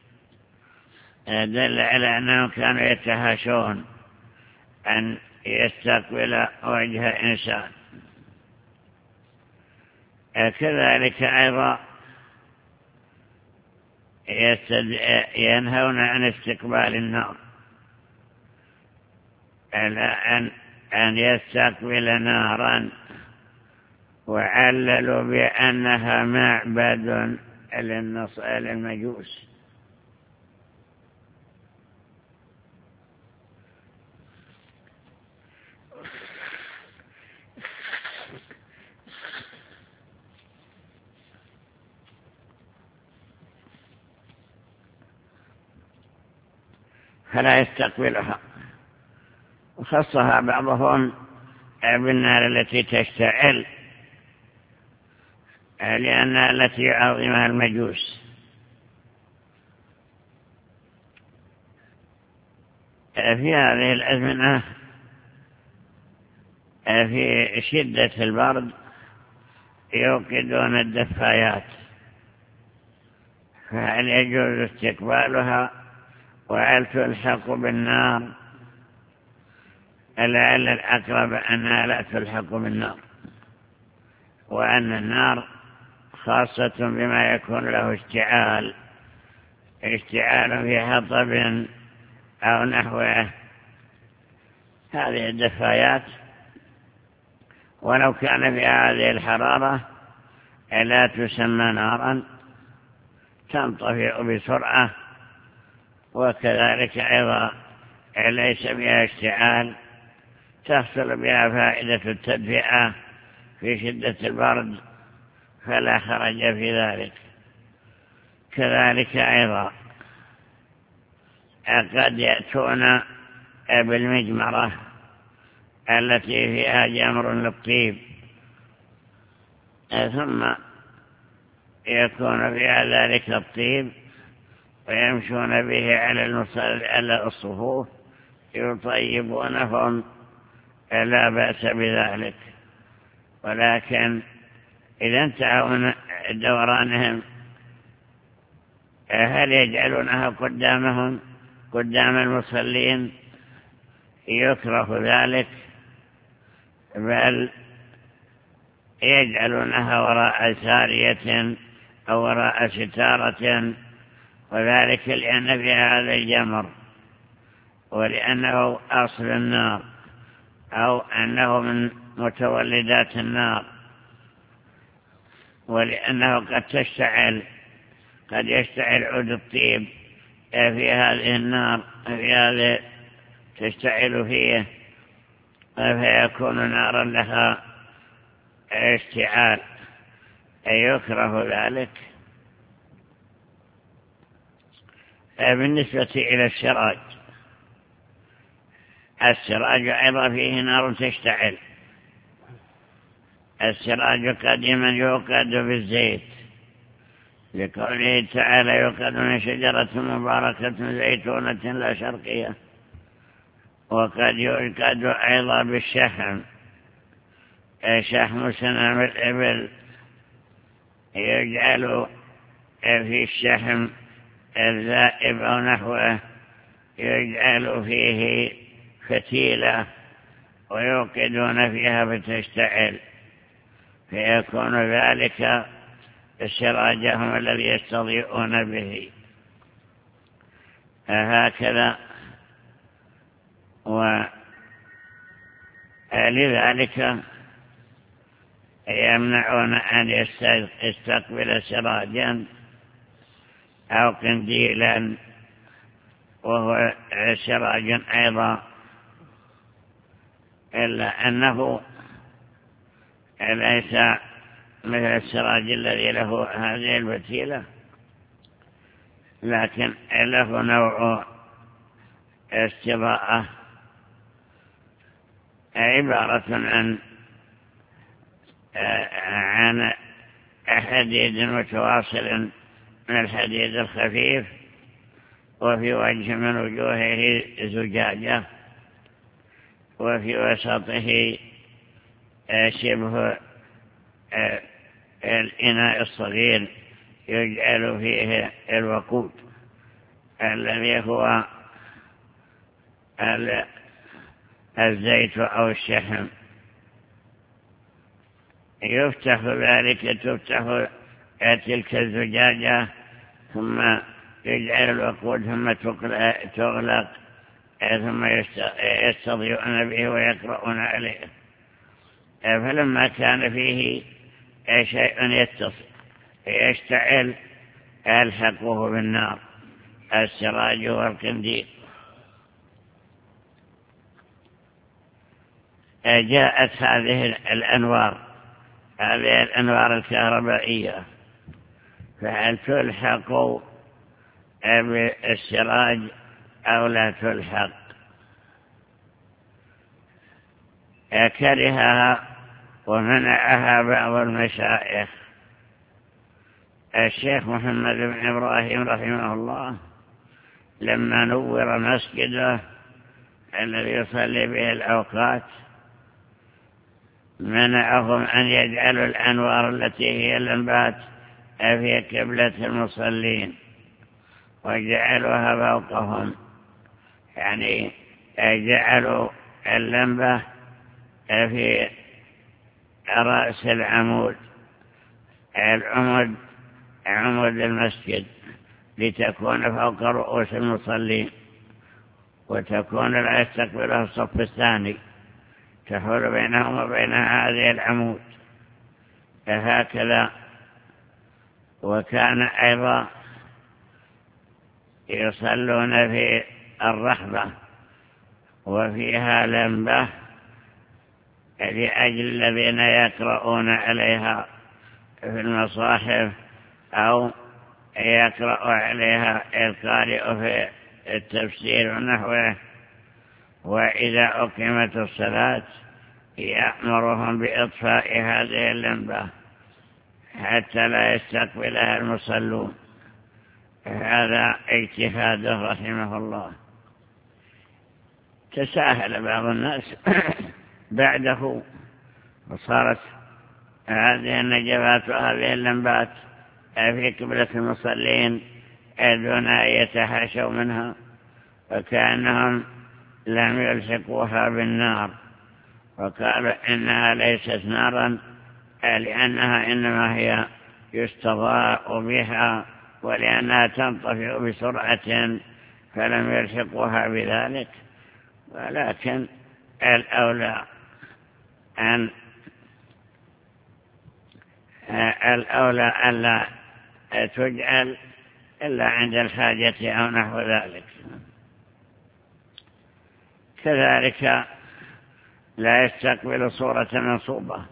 Speaker 1: دل على أنهم كانوا يتهاشون أن يستقبل وجه إنسان. كذلك أيضا ينهون عن استقبال النار، أن أن يستقبل نارا، وعللوا بأنها معبد للمجوس. فلا يستقبلها، وخصها بعضهم بالنار التي تشتعل لأنها التي يعظمها المجوس. في هذه الأزمنة في شدة البرد يوقدون الدفايات، فهل يجوز استقبالها وهل تلحق بالنار؟ لعل الأقرب أنها لا تلحق بالنار، وأن النار خاصة بما يكون له اشتعال اشتعال في حطب أو نحوه. هذه الدفايات ولو كان في هذه الحرارة لا تسمى نارا، تنطفئ بسرعة، وكذلك أيضا ليس بها اشتعال، تحصل بها فائدة التدفئة في شدة البرد، فلا حرج في ذلك. كذلك أيضا قد يأتون بالمجمرة التي فيها جمر للطيب، ثم يكون فيها ذلك الطيب ويمشون به على الصفوف يطيبونهم، لا بأس بذلك. ولكن إذا انتهوا من دورانهم هل يجعلونها قدامهم قدام المصلين؟ يكره ذلك بل يجعلونها وراء سارية أو وراء ستارة، وذلك لأن في هذا الجمر ولأنه أصل النار أو أنه من متولدات النار، ولأنه قد تشتعل قد يشتعل عود الطيب في هذه النار في هذا تشتعل فيه فيكون نارا لها اشتعال، أي يكره ذلك. بالنسبة إلى السراج، السراج أيضا فيه نار تشتعل. السراج قديما يوقد بالزيت لقوله تعالى يوقد من شجرة مباركة زيتونة لا شرقية، وقد يوقد أيضا بالشحم، شحم سنام الإبل يجعل في الشحم الذائب أو نحوه يجعل فيه فتيلة ويوقدون فيها فتشتعل، فيكون ذلك سراجهم الذي يستضيئون به. هكذا ولذلك يمنعون أن يستقبل سراجا أو قنديلا وهو سراج أيضا، إلا أنه ليس مثل السراج الذي له هذه الفتيلة، لكن له نوع استضاءة عبارة عن عن حديد متواصل من الحديد الخفيف، وفي وجه من وجوهه زجاجة، وفي وسطه شبه الإناء الصغير يجعل فيه الوقود الذي هو الزيت أو الشحم. يفتح ذلك تفتح تلك الزجاجة ثم يجعل الوقود ثم تغلق ثم يستضيئون به ويقرؤون عليه. فلما كان فيه شيء يتصل يشتعل ألحقوه بالنار، السراج والقنديل. جاءت هذه الأنوار هذه الأنوار الكهربائية، فهل تلحق بالسراج أو لا تلحق؟ كرهها ومنعها بعض المشايخ. الشيخ محمد بن إبراهيم رحمه الله لما نور مسجده الذي يصلي به الأوقات منعهم أن يجعلوا الأنوار التي هي اللمبات في قبلة المصلين، وجعلوها فوقهم، يعني جعلوا اللمبة في رأس العمود العمود عمود المسجد لتكون فوق رؤوس المصلين، وتكون لا يستقبلها الصف الثاني، تحول بينهم وبين هذه العمود. فهكذا. وكان أيضا يصلون في الرحبة وفيها لمبة لأجل الذين يقرؤون عليها في المصاحف أو يقرأ عليها القارئ في التفسير ونحوه، وإذا أقيمت الصلاة يأمرهم بإطفاء هذه اللمبة حتى لا يستقبلها المصلون. هذا اجتهاده رحمه الله. تساهل بعض الناس بعده وصارت هذه النجفات وهذه اللمبات في قبلة المصلين دون أن يتحاشوا منها، وكأنهم لم يلحقوها بالنار وقالوا إنها ليست نارا لأنها إنما هي يستضاء بها ولأنها تنطفئ بسرعة فلم يلحقوها بذلك. ولكن الأولى أن الأولى ألا تجعل إلا عند الحاجة أو نحو ذلك. كذلك لا يستقبل صورة منصوبة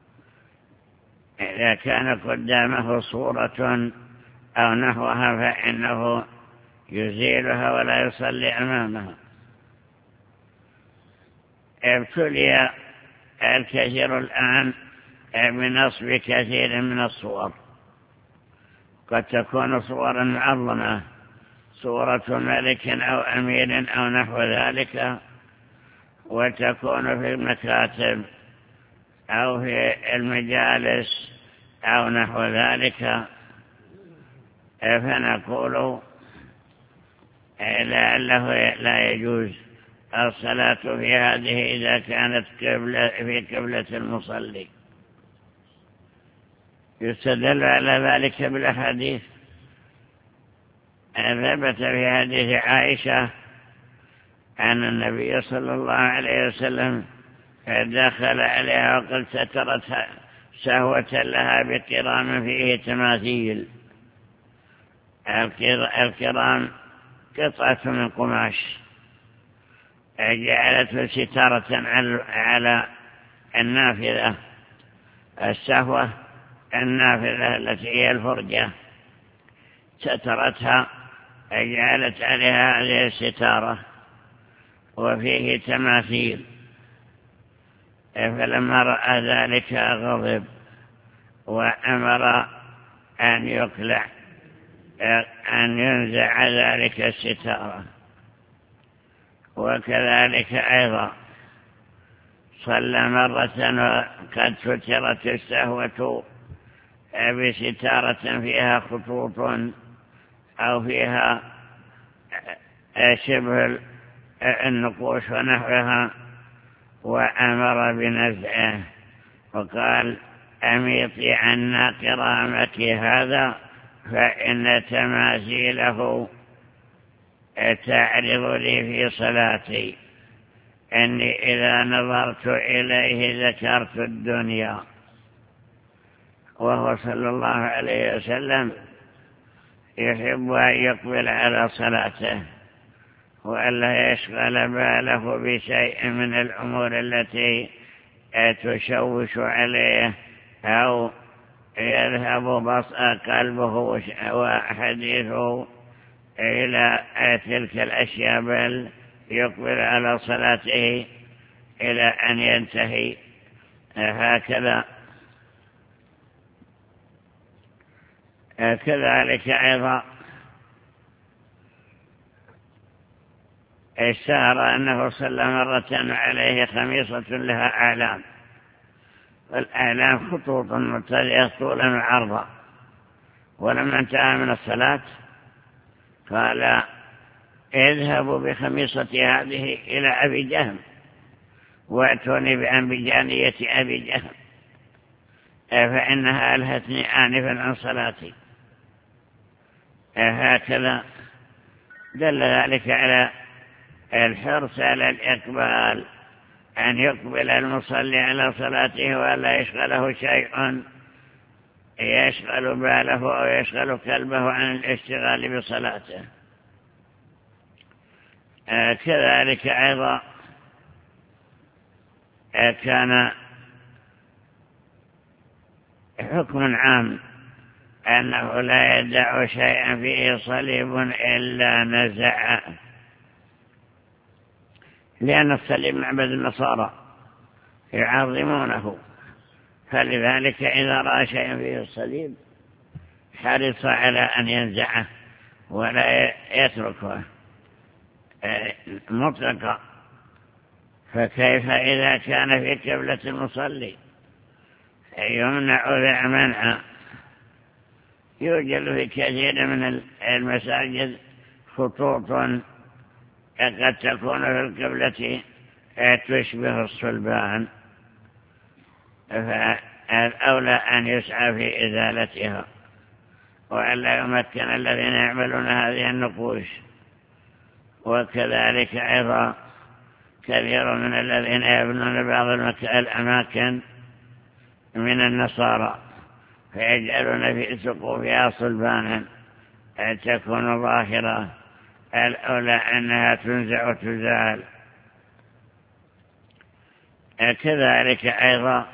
Speaker 1: إذا كان قدامه صورة أو نحوها فإنه يزيلها ولا يصلي أمامها. ابتلي الكثير الآن بنصب كثير من الصور، قد تكون صورا معظمة، صورة ملك أو أمير أو نحو ذلك، وتكون في المكاتب أو في المجالس أو نحو ذلك، فنقول لعله لا يجوز الصلاة في هذه إذا كانت قبلة في قبلة المصلي. يستدل على ذلك بالحديث ثبت في حديث عائشة أن النبي صلى الله عليه وسلم دخل عليها وقد سترت سهوة لها بكرام فيه تماثيل. الكرام قطعة من قماش جعلت ستارة على النافذة، السهوة النافذة التي هي الفرجة، سترتها جعلت عليها هذه الستارة وفيه تماثيل. فلما رأى ذلك غضب وأمر أن يقلع أن ينزع ذلك الستارة. وكذلك أيضا صلى مرة وقد فترت السهوة بستارة فيها خطوط أو فيها شبه النقوش ونحوها، وأمر بنزعه وقال أميطي عنا كرامك هذا فإن تماثيله تعرض لي في صلاتي، إني إذا نظرت إليه ذكرت الدنيا. وهو صلى الله عليه وسلم يحب أن يقبل على صلاته وألا يشغل باله بشيء من الأمور التي تشوش عليه أو يذهب قلبه وحديثه إلى تلك الأشياء، بل يقبل على صلاته إلى أن ينتهي. هكذا كذلك أيضا اشتهر أنه صلى مرة عليه خميصة لها أعلام، والأعلام خطوط متلئة طولا وعرضا. ولما انتهى من الصلاة قال اذهبوا بخميصتي هذه إلى أبي جهم واتوني بأنبجانية أبي جهم فإنها ألهتني آنفا عن صلاتي. هكذا دل ذلك على الحرص على الإقبال، أن يقبل المصلي على صلاته ولا يشغله شيء يشغل باله أو يشغل قلبه عن الاشتغال بصلاته. كذلك أيضا كان حكم عام أنه لا يدع شيئا فيه صليب إلا نزع، لأن الصليب معبد النصارى يعظمونه، فلذلك إذا رأى شيئا فيه الصليب حرص على أن ينزعه ولا يتركه مطلقا. فكيف إذا كان في قبلة المصلي يمنع ذا منعا؟ يوجد في كثير من المساجد خطوط قد تكون في القبلة تشبه الصلبان، فالأولى أن يسعى في إزالتها، وألا يمكن الذين يعملون هذه النقوش. وكذلك أيضا كثير من الذين يبنون بعض الأماكن من النصارى فيجعلون في سقوفها صلبانا تكون ظاهرة، الأولى أنها تنزع وتزال. كذلك أيضا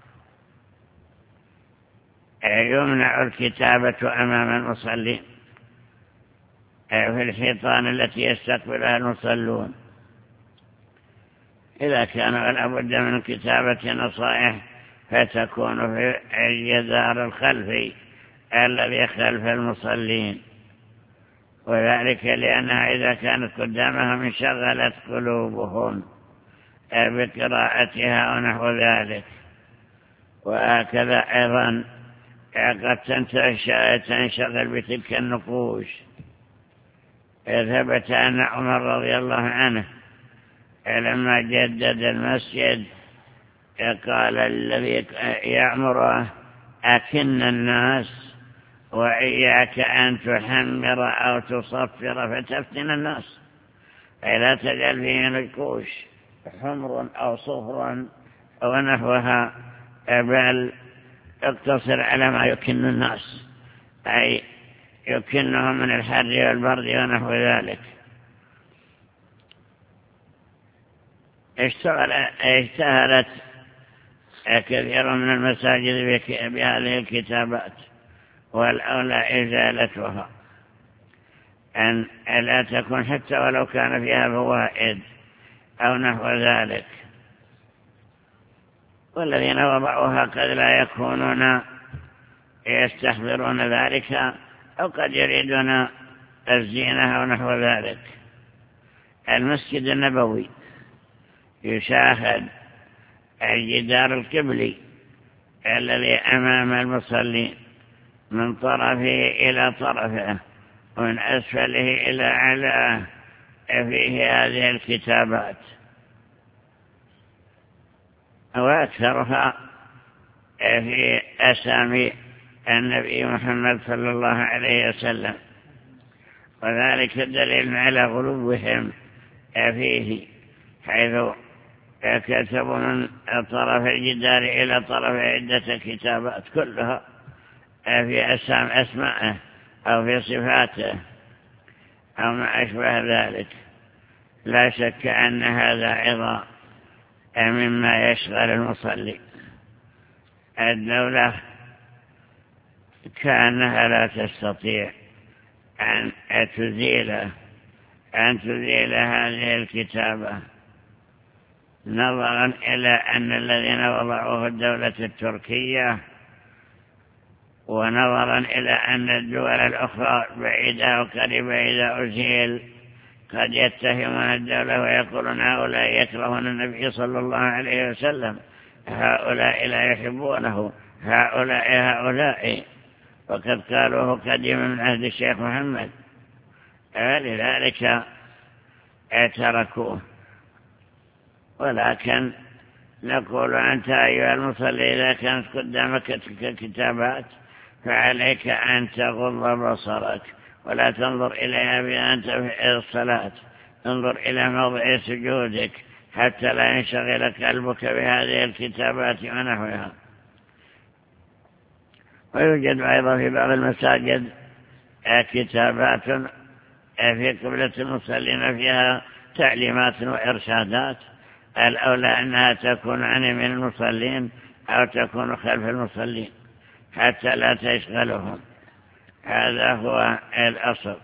Speaker 1: يمنع الكتابة أمام المصلين في الحيطان التي يستقبلها المصلون، إذا كان ولا بد من كتابة نصائح فتكون في الجدار الخلفي الذي خلف المصلين، وذلك لأنها إذا كانت قدامهم انشغلت قلوبهم بقراءتها ونحو ذلك. وهكذا أيضا قد تنشغل بتلك النقوش. ثبت أن عمر رضي الله عنه لما جدد المسجد قال الذي يعمره أكن الناس وإياك أن تحمر أو تصفر فتفتن الناس، فلا تجعل فيه نقوش حمر أو صفر ونحوها، بل اقتصر على ما يكن الناس، أي يكنهم من الحر والبرد ونحو ذلك. اشتهرت كثير من المساجد بهذه الكتابات، والأولى إزالتها، أن لا تكون حتى ولو كان فيها فوائد أو نحو ذلك. والذين وضعوها قد لا يكونون يستحضرون ذلك، أو قد يريدون الزينة أو نحو ذلك. المسجد النبوي يشاهد الجدار القبلي الذي أمام المصلين من طرفه إلى طرفه ومن أسفله إلى أعلاه فيه هذه الكتابات، وأكثرها في أسامي النبي محمد صلى الله عليه وسلم، وذلك دليل على غلوهم فيه، حيث كتبوا من طرف الجدار إلى طرف عدة كتابات كلها في أسام أسماءه أو في صفاته أو ما أشبه ذلك. لا شك أن هذا عظام مما يشغل المصلي. الدولة كأنها لا تستطيع أن تزيل أن تزيل هذه الكتابة، نظرا إلى أن الذين وضعوه الدولة التركية، ونظرا إلى أن الدول الأخرى بعيدة وقريبة إذا أزيل قد يتهمون الدولة ويقولون هؤلاء يكرهون النبي صلى الله عليه وسلم، هؤلاء لا يحبونه، هؤلاء هؤلاء وقد قالوه قديما من عهد الشيخ محمد، لذلك تركوه. ولكن نقول أنت أيها المصلي إذا كانت قدامك كتابات فعليك أن تغض بصرك ولا تنظر إليها بأنت في الصلاة، انظر إلى موضع سجودك حتى لا ينشغل قلبك بهذه الكتابات ونحوها. ويوجد أيضا في بعض المساجد كتابات في قبلة المصلين فيها تعليمات وإرشادات، الأولى أنها تكون عن يمين المصلين أو تكون خلف المصلين حتى لا تشغلهم، هذا هو الأصل.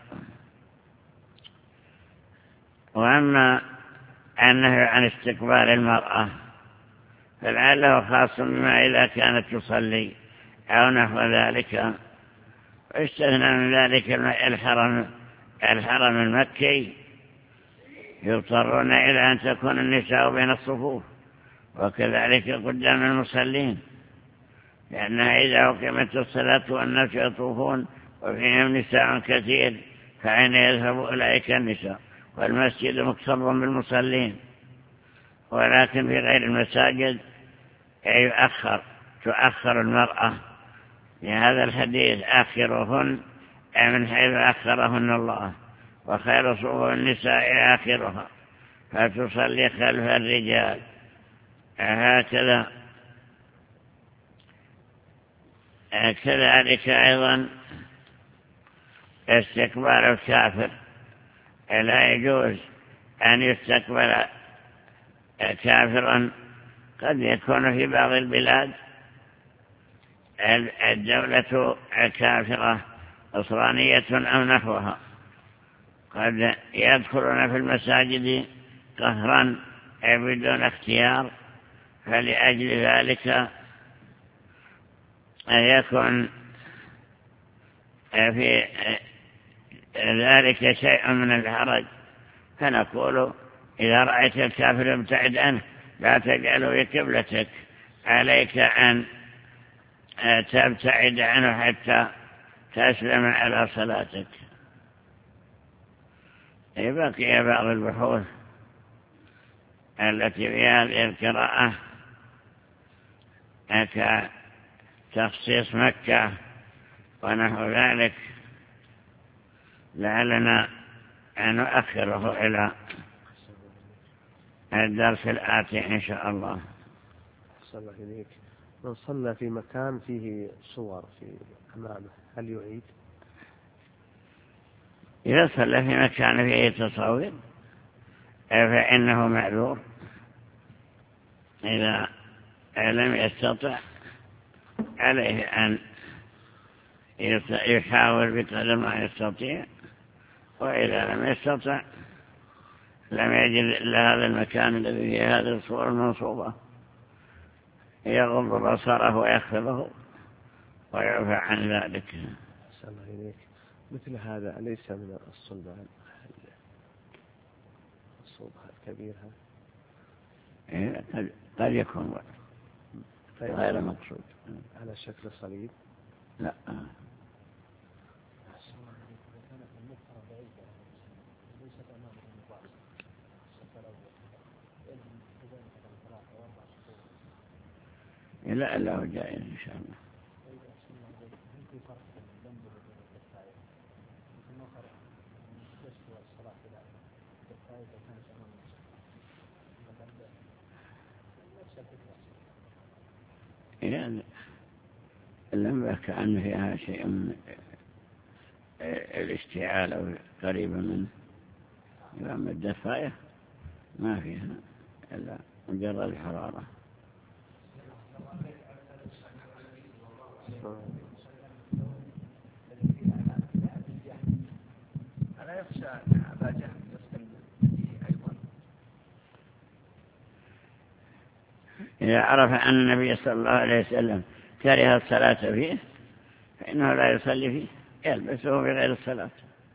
Speaker 1: وأما النهي عن استقبال المرأة فلعله خاص بما إذا كانت تصلي أو نحو ذلك، واستثنى من ذلك الحرم الحرم المكي، يضطرون إلى أن تكون النساء بين الصفوف، وكذلك قدام المصلين، لأنها إذا أقيمت الصلاة والناس يطوفون وفيهم نساء كثير فأين يذهب أولئك النساء؟ والمسجد مكتظ بالمصلين، ولكن في غير المساجد يؤخر تؤخر المرأة. في هذا الحديث آخرهن من حيث أخرهن الله، وخير صفوف النساء آخرها، فتصلي خلف الرجال. هكذا كذلك أيضا استقبال الكافر، لا يجوز أن يستقبل كافرا. قد يكون في بعض البلاد الدولة كافرة نصرانية أو نحوها، قد يدخلون في المساجد قهرا بدون اختيار، فلأجل ذلك يكون في ذلك شيء من الحرج، فنقول إذا رأيت الكافر ابتعد عنه، لا تجعله قبلتك، عليك أن تبتعد عنه حتى تسلم على صلاتك. بقي بعض البحوث التي في هذه القراءة كتخصيص مكة ونحو ذلك، لعلنا أن نؤخره إلى الدرس الآتي إن شاء الله.
Speaker 2: أحسن الله إليك. من صلى في مكان فيه صور في أمامه هل يعيد؟
Speaker 1: إذا صلى في مكان فيه تصوير فإنه معذور، إذا لم يستطع عليه أن يحاول بقدر ما يستطيع، وإذا لم يستطع لم يجد إلا هذا المكان الذي فيه هذه الصور المنصوبة، يغض بصره ويخفضه ويعفى عن ذلك.
Speaker 2: أحسن الله إليك. مثل هذا ليس من الصلبان الصوبة الكبيرة؟
Speaker 1: إيه قد يكون غير مقصود
Speaker 2: على شكل صليب؟
Speaker 1: لا. لا إلا هو جائز إن شاء الله. إذا لم كأن فيها شيء من الاشتعال أو قريب منه، يوم الدفاية ما فيها إلا مجرد الحرارة. ألا يخشى أن أبا جهل يستنبط أيضا إذا عرف أن النبي صلى الله عليه وسلم كره الصلاة فيه فإنه لا يصلي فيه، يلبسه بغير الصلاة.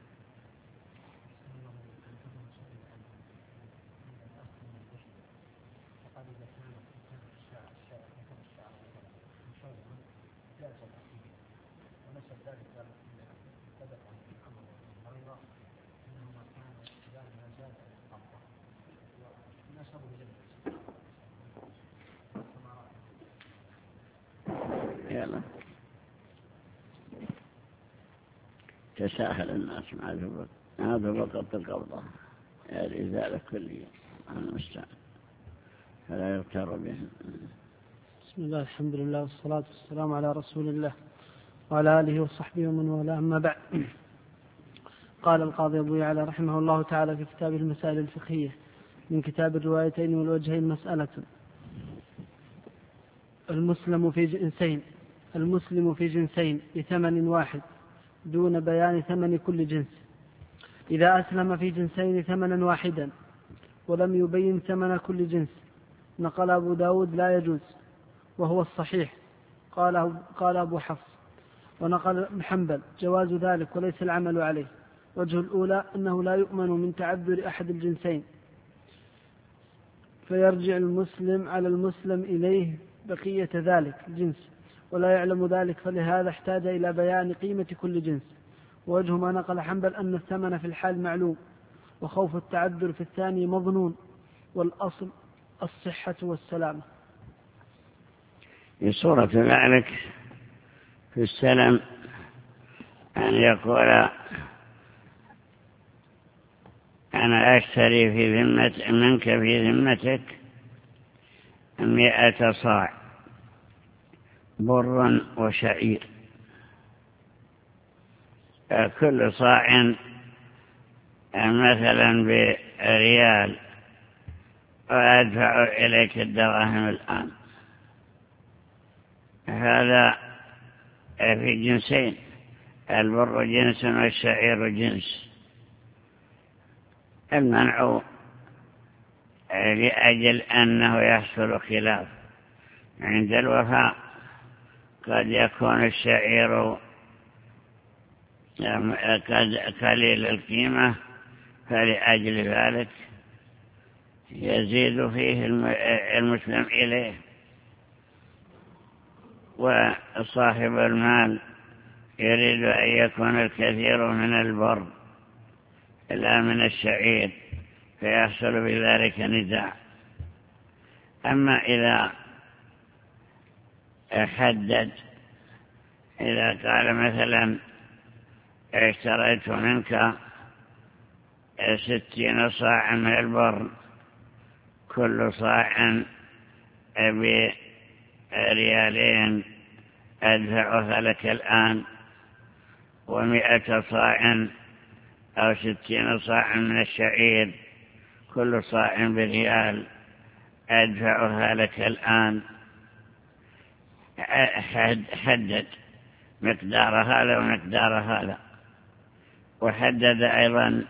Speaker 1: يلا تساهل الناس مع هذا وقت القبضة الإزالة كلية عن المستعان فلا يغتر بهم.
Speaker 3: بسم الله الحمد لله والصلاة والسلام على رسول الله وعلى آله وصحبه ومن والاه، أما بعد. قال القاضي أبو يعلى رحمه الله تعالى في كتاب المسائل الفقهية من كتاب الروايتين والوجهين مسألة: المسلم في جنسين المسلم في جنسين بثمن واحد دون بيان ثمن كل جنس. إذا أسلم في جنسين ثمنا واحدا ولم يبين ثمن كل جنس نقل أبو داود لا يجوز، وهو الصحيح. قال, قال أبو حفص، ونقل حنبل جواز ذلك وليس العمل عليه. وجه الأولى أنه لا يؤمن من تعذر أحد الجنسين، فيرجع المسلم على المسلم إليه بقية ذلك الجنس ولا يعلم ذلك، فلهذا احتاج إلى بيان قيمة كل جنس. ووجه ما نقل حنبل أن الثمن في الحال معلوم وخوف التعذر في الثاني مظنون، والأصل الصحة والسلامة.
Speaker 1: في صورة ذلك في السلم أن يقول أنا أشتري في ذمة منك في ذمتك مئة صاع بر وشعير، كل صاع مثلا بريال، وأدفع إليك الدراهم الآن. هذا في جنسين، البر جنس والشعير جنس. المنع لأجل أنه يحصل خلاف عند الوفاء، قد يكون الشعير قليل القيمة، فلأجل ذلك يزيد فيه المسلم إليه، وصاحب المال يريد أن يكون الكثير من البر لا من الشعير، فيحصل بذلك نزاع. أما إذا حدد، إذا قال مثلا اشتريت منك ستين صاعا من البر، كل صاع بريالين، أدفعها لك الآن، ومئة صاع أو ستين صاعا من الشعير، كل صاع بريال، أدفعها لك الآن. حدد مقدار هذا ومقدار هذا، وحدد أيضا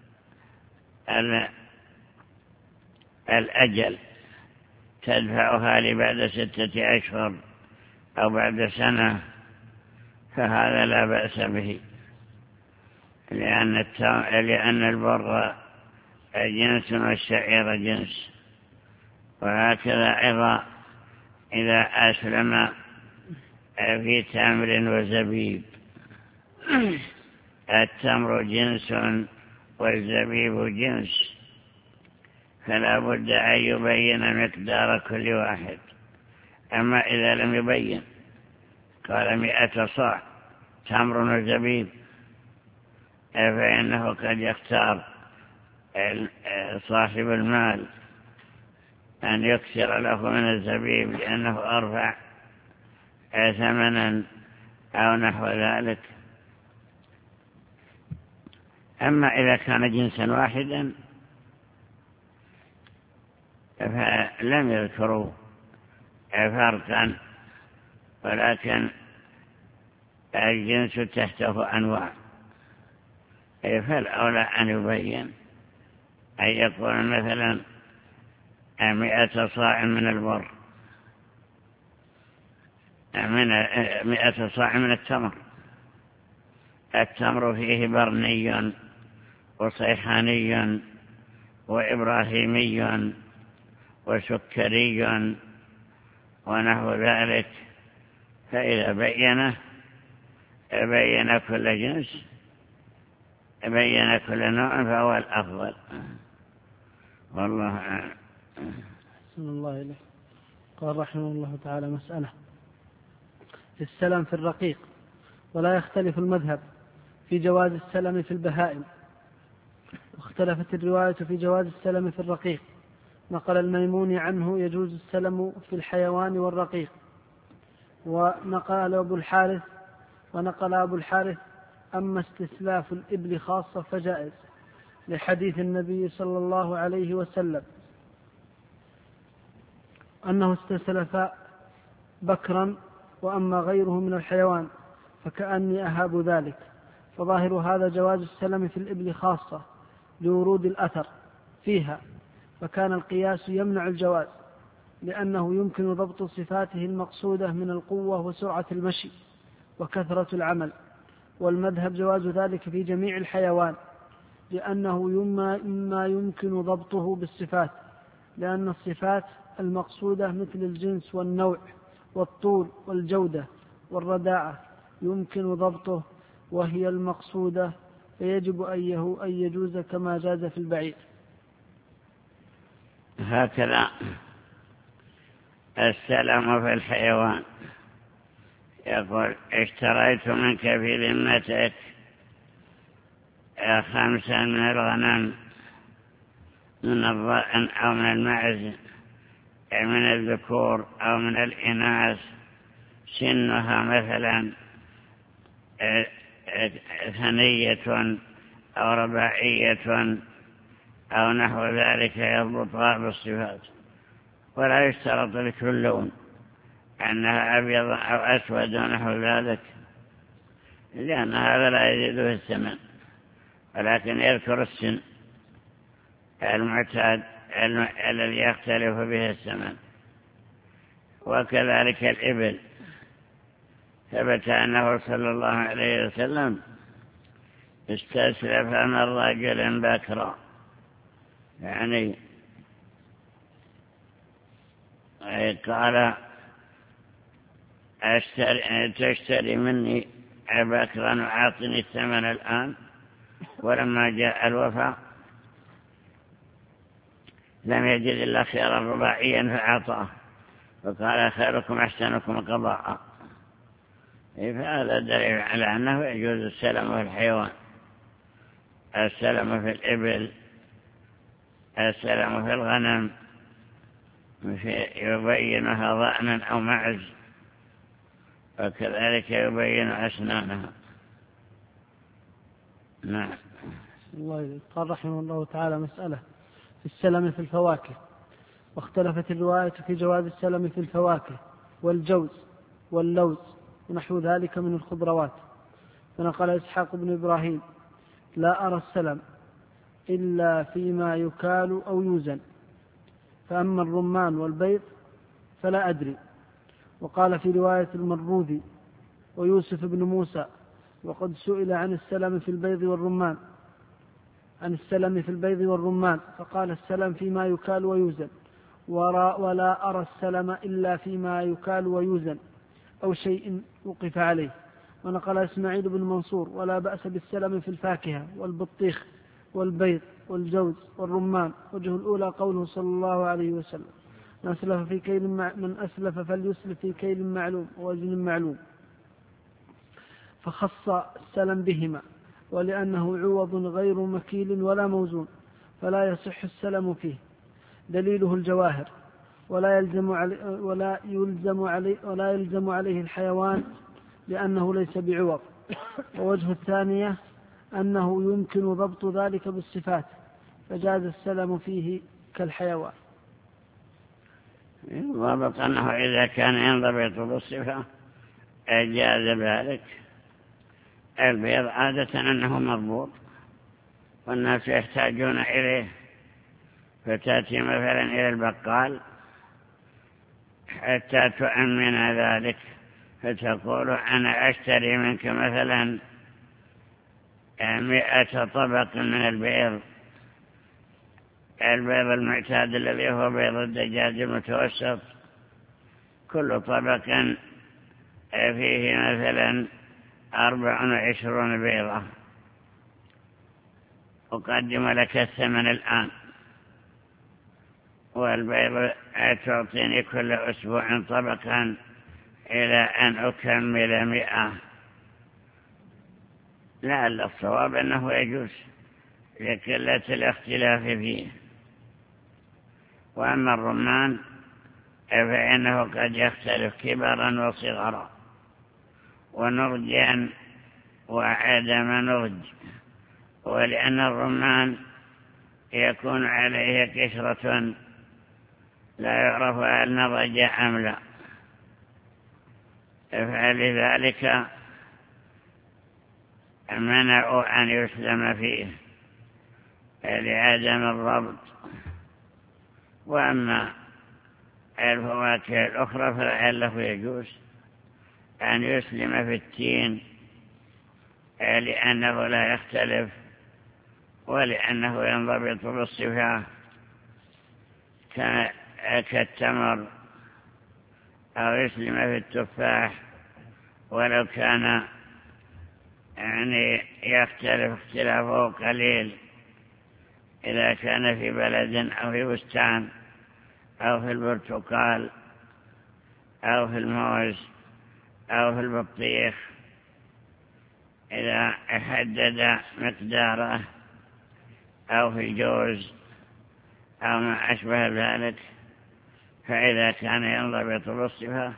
Speaker 1: الأجل، تدفعها لي بعد ستة أشهر أو بعد سنة، فهذا لا بأس به، لأن, لأن البر جنس والشعير جنس. وهكذا أيضا إذا أسلم في تمر وزبيب، التمر جنس والزبيب جنس، فلا بد أن يبين مقدار كل واحد. أما إذا لم يبين، قال مئة صاع تمر وزبيب، فإنه قد يختار صاحب المال أن يكثر له من الزبيب لأنه أرفع ثمنا أو نحو ذلك. أما إذا كان جنسا واحدا فلم يذكروا فرقا، ولكن الجنس تحته أنواع، فالأولى أن يبين، أن يكون مثلا مئة صاع من البر، من مئة صاع من التمر. التمر فيه برني وصيحاني وإبراهيمي وسكري ونحو ذلك، فإذا بينه بين كل جنس، بين كل نوع، فهو الأفضل. والله أعلم.
Speaker 3: أحسن الله إليه. قال رحمه الله تعالى: مسألة في السلم في الرقيق، ولا يختلف المذهب في جواز السلم في البهائم، واختلفت الرواية في جواز السلم في الرقيق. نقل الميموني عنه يجوز السلم في الحيوان والرقيق، ونقل أبو الحارث ونقل أبو الحارث أما استسلاف الإبل خاصة فجائز، لحديث النبي صلى الله عليه وسلم أنه استسلف بكرا، وأما غيره من الحيوان فكأني أهاب ذلك. فظاهر هذا جواز السلم في الإبل خاصة لورود الأثر فيها، فكان القياس يمنع الجواز، لأنه يمكن ضبط صفاته المقصودة من القوة وسرعة المشي وكثرة العمل. والمذهب جواز ذلك في جميع الحيوان، لأنه إما يمكن ضبطه بالصفات، لأن الصفات المقصودة مثل الجنس والنوع والطول والجودة والرداعة يمكن ضبطه، وهي المقصودة، فيجب أن يجوز كما جاز في البعير.
Speaker 1: هكذا السلم في الحيوان. يقول اشتريت منك في ذمتك خمسا من الغنم من الضأن أو من المعز من الذكور أو من الإناث سنها مثلا ثنية أو رباعية أو نحو ذلك يضبطها بالصفات، ولا يشترط لكل لون أنها أبيض أو أسود ونحو ذلك، لأن هذا لا يزيد في الثمن، ولكن يذكر السن المعتاد الذي يختلف به الثمن. وكذلك الإبل، ثبت أنه صلى الله عليه وسلم استسلف من رجل بكرا، يعني قال أشتري تشتري مني بكرا وعاطني الثمن الآن، ولما جاء الوفاء لم يجد إلا خيرا رباعيا فأعطاه، فقال خيركم أحسنكم قضاء. فهذا دليل على أنه يجوز السلم في الحيوان، السلم في الإبل، السلم في الغنم، يبينها ضأنا أو معز، وكذلك يبين أسنانها. نعم.
Speaker 3: الله قال رحمه الله تعالى مسألة في السلم في الفواكه، واختلفت الرواية في جواز السلم في الفواكه والجوز واللوز ونحو ذلك من الخضروات. فنقل إسحاق بن إبراهيم: لا أرى السلم إلا فيما يكال أو يوزن، فأما الرمان والبيض فلا أدري. وقال في رواية المروذي ويوسف بن موسى: وقد سئل عن السلم في البيض والرمان عن السلم في البيض والرمان فقال: السلم فيما يكال ويوزن، ولا أرى السلم إلا فيما يكال ويوزن أو شيء وقف عليه. ونقل إسماعيل بن منصور: ولا بأس بالسلم في الفاكهة والبطيخ والبيض والجوز والرمان. وجه الأولى قوله صلى الله عليه وسلم: من أسلف في كيل من أسلف فليسلف في كيل معلوم ووزن معلوم، فخص السلم بهما، ولأنه عوض غير مكيل ولا موزون فلا يصح السلم فيه. دليله الجواهر، ولا يلزم عليه ولا يلزم عليه ولا يلزم عليه الحيوان لأنه ليس بعوض. ووجه الثانية أنه يمكن ضبط ذلك بالصفات، فجاز السلم فيه كالحيوان.
Speaker 1: ضبط أنه إذا كان ينضبط بالصفة جاز ذلك. البيض عادة أنه مربوط والناس يحتاجون إليه، فتأتي مثلا إلى البقال حتى تؤمن ذلك، فتقول أنا أشتري منك مثلا مئة طبق من البيض، البيض المعتاد الذي هو بيض الدجاج المتوسط، كل طبق فيه مثلا أربع وعشرون بيضة، أقدم لك الثمن الآن، والبيض تعطيني كل أسبوع طبقا إلى أن أكمل مئة. لعل الصواب أنه يجوز لقلة الاختلاف فيه. وأما الرمان فإنه قد يختلف كبرا وصغرا ونضجا وعدم نضج، ولأن الرمان يكون عليه قشرة لا يعرف هل نضج أم لا، فلذلك منعوا أن يسلم فيه لعدم الضبط. وأما الفواكه الأخرى فلعله يجوز أن يسلم في التين لأنه لا يختلف ولأنه ينضبط بالصفة كالتمر، أو يسلم في التفاح ولو كان يعني يختلف اختلافه قليل إذا كان في بلد أو في بستان أو في البرتقال أو في الموز أو في البطيخ، إذا حدد مقداره، أو في الجوز أو ما أشبه ذلك، فإذا كان ينضبط بالصفة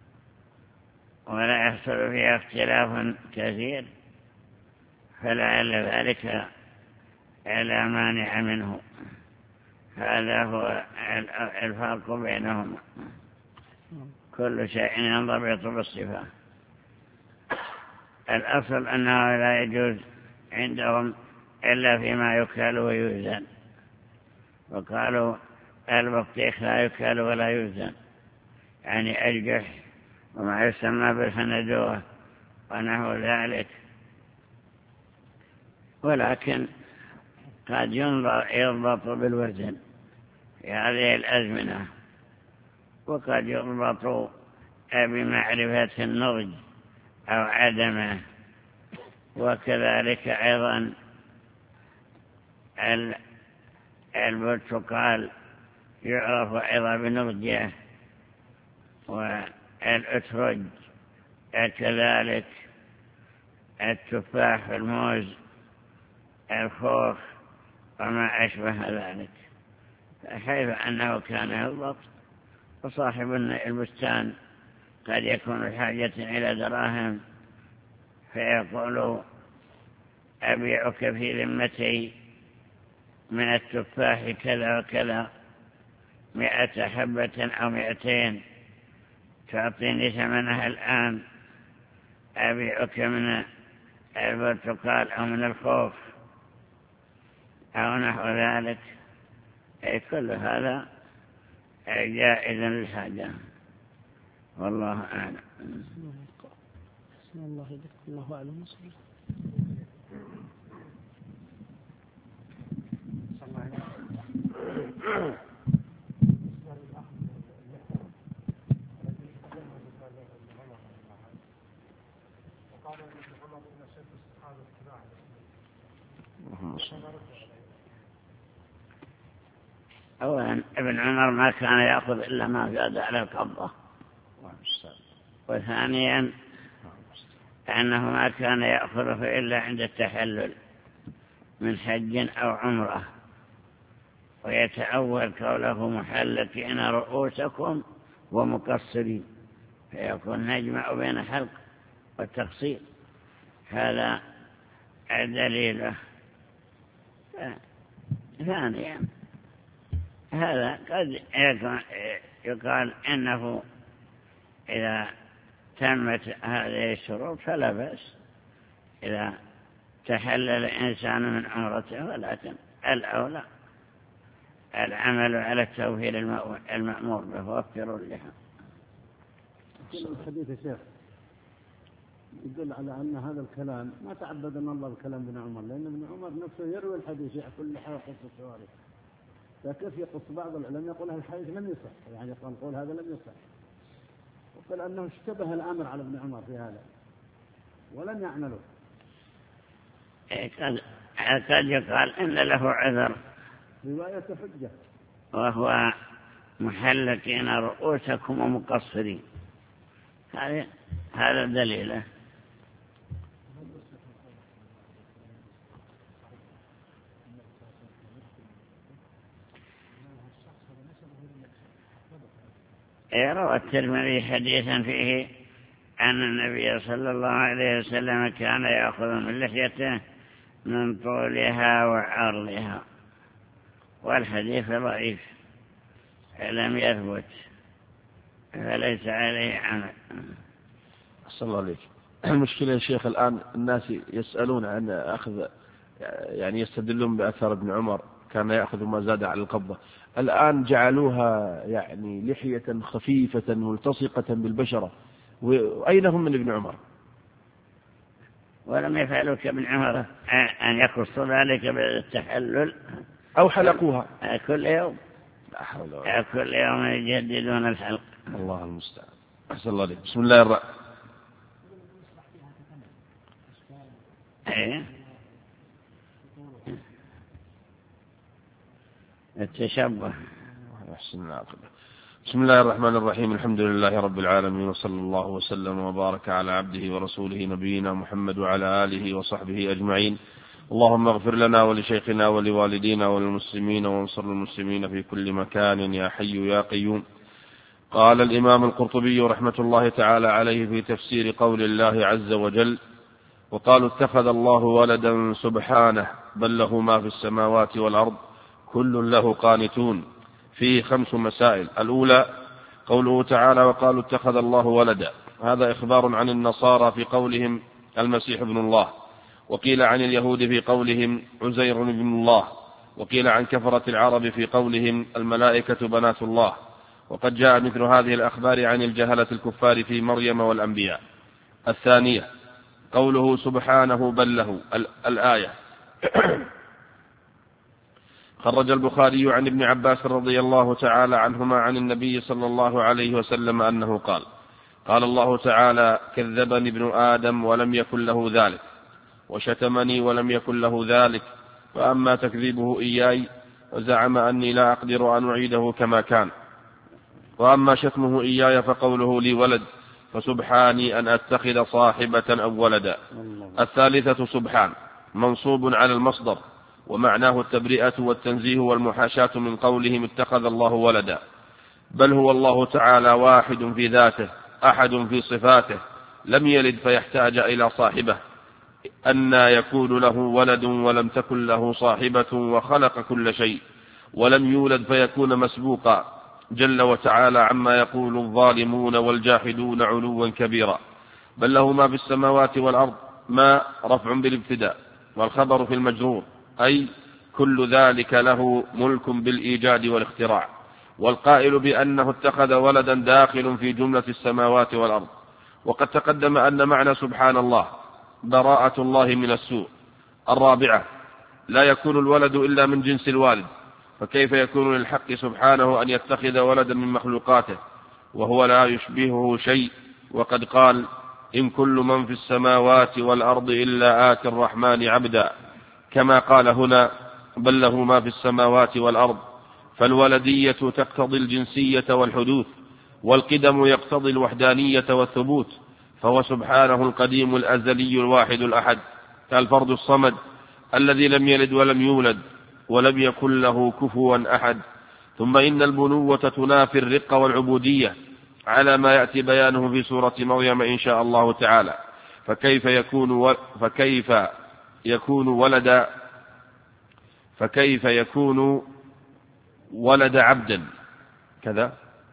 Speaker 1: ولا يحصل فيها اختلاف كثير فلعل ذلك لا مانع منه. هذا هو الفرق بينهما، كل شيء ينضبط بالصفة. الأصل أنه لا يجوز عندهم إلا فيما يكال ويوزن، وقالوا البطيخ لا يكال ولا يوزن، يعني الجح وما يسمى بالفندوة ونحو ذلك، ولكن قد يضبط بالوزن في هذه الأزمنة، وقد يضبط بمعرفة النضج أو عدمه. وكذلك أيضا البرتقال يعرف أيضا بنضجه، والأترج كذلك، التفاح والموز، الخوخ وما أشبه ذلك. حيث أنه كان يضبط، وصاحب البستان قد يكون بحاجة إلى دراهم فيقول أبيعك في ذمتي من التفاح كذا وكذا مئة حبة أو مئتين، تعطيني ثمنها الآن، أبيعك من البرتقال أو من الخوخ أو نحو ذلك. أي كل هذا جائز للحاجة، والله أعلم.
Speaker 3: بسم الله يدك الله أعلم.
Speaker 1: أولا ابن عمر ما كان يأخذ إلا ما زاد على القبضة، وثانيا أنه ما كان يأخذه إلا عند التحلل من حج أو عمره، ويتأول قوله محلقين رؤوسكم ومقصرين، فيكون نجمع بين حلق والتقصير. هذا دليله. ثانيا هذا قد يقال إنه إذا تمت هذه الشروط فلا بأس إذا تحلل الإنسان من عمرته، ولكن الأولى العمل على التوفير المأمور به، وفروا اللحم.
Speaker 4: الحديث يا شيخ يدل على أن هذا الكلام ما تعبد الله بكلام ابن عمر، لأن ابن عمر نفسه يروي الحديث يحكي اللحى وقص الشوارب، فكيف يقص بعض العلماء يقول هذا الحديث لم يصح، يعني يقول هذا لم يصح، وقال أنه اشتبه الأمر على ابن عمر في هذا ولم يعمله.
Speaker 1: قد يقال إن له عذر،
Speaker 4: رواية حجة،
Speaker 1: وهو محلقين رؤوسكم ومقصرين، هذا هذا دليله. روى الترمذي حديثا فيه أن النبي صلى الله عليه وسلم كان يأخذ من لحيته من طولها وعرضها، والحديث ضعيف لم يثبت فليس عليه عمل.
Speaker 5: صلى الله عليك. المشكلة يا شيخ الآن الناس يسألون عن أخذ، يعني يستدلون بأثر ابن عمر كان يأخذ ما زاد على القبضة، الآن جعلوها يعني لحية خفيفة ملتصقة بالبشرة، وأين هم من ابن عمر؟
Speaker 1: ولم يفعلوا كابن عمر أن يخصوا ذلك بالتحلل
Speaker 5: أو حلقوها
Speaker 1: كل يوم، كل يوم يجددون الحلق.
Speaker 5: الله المستعان. أحسن الله عليك. بسم الله الرحمن
Speaker 1: الرحيم. التشبه
Speaker 5: وحسن العاقبة. بسم الله الرحمن الرحيم. الحمد لله رب العالمين، وصلى الله وسلم وبارك على عبده ورسوله نبينا محمد وعلى آله وصحبه أجمعين. اللهم اغفر لنا ولشيخنا ولوالدينا وللمسلمين وانصر المسلمين في كل مكان يا حي يا قيوم. قال الإمام القرطبي رحمة الله تعالى عليه في تفسير قول الله عز وجل: وقالوا اتخذ الله ولدا سبحانه بل له ما في السماوات والأرض كل له قانتون، فيه خمس مسائل. الأولى قوله تعالى: وقالوا اتخذ الله ولدا، هذا إخبار عن النصارى في قولهم المسيح ابن الله، وقيل عن اليهود في قولهم عزير ابن الله، وقيل عن كفرة العرب في قولهم الملائكة بنات الله. وقد جاء مثل هذه الأخبار عن الجهلة الكفار في مريم والأنبياء. الثانية قوله سبحانه بل له، الآية خرج البخاري عن ابن عباس رضي الله تعالى عنهما عن النبي صلى الله عليه وسلم أنه قال: قال الله تعالى: كذبني ابن آدم ولم يكن له ذلك، وشتمني ولم يكن له ذلك، فأما تكذيبه إياي وزعم أني لا أقدر أن أعيده كما كان، وأما شتمه إياي فقوله لي ولد، فسبحاني أن أتخذ صاحبة أو ولدا. الثالثة سبحان منصوب على المصدر، ومعناه التبرئة والتنزيه والمحاشاة من قولهم اتخذ الله ولدا، بل هو الله تعالى واحد في ذاته أحد في صفاته، لم يلد فيحتاج إلى صاحبه، أن يكون له ولد ولم تكن له صاحبة، وخلق كل شيء، ولم يولد فيكون مسبوقا، جل وتعالى عما يقول الظالمون والجاحدون علوا كبيرا. بل له ما في السماوات والأرض، ما رفع بالابتداء والخبر في المجرور، أي كل ذلك له ملك بالإيجاد والاختراع. والقائل بأنه اتخذ ولدا داخل في جملة السماوات والأرض. وقد تقدم أن معنى سبحان الله براءة الله من السوء. الرابعة لا يكون الولد إلا من جنس الوالد، فكيف يكون للحق سبحانه أن يتخذ ولدا من مخلوقاته وهو لا يشبهه شيء؟ وقد قال: إن كل من في السماوات والأرض إلا آتي الرحمن عبدا، كما قال هنا: بل له ما في السماوات والأرض. فالولدية تقتضي الجنسية والحدوث، والقدم يقتضي الوحدانية والثبوت، فهو سبحانه القديم الأزلي الواحد الأحد الفرد الصمد الذي لم يلد ولم يولد ولم يكن له كفوا أحد. ثم إن البنوة تنافي الرق والعبودية على ما يأتي بيانه في سورة مريم إن شاء الله تعالى. فكيف يكون و... فكيف يكون ولد فكيف يكون ولد عبدا كذا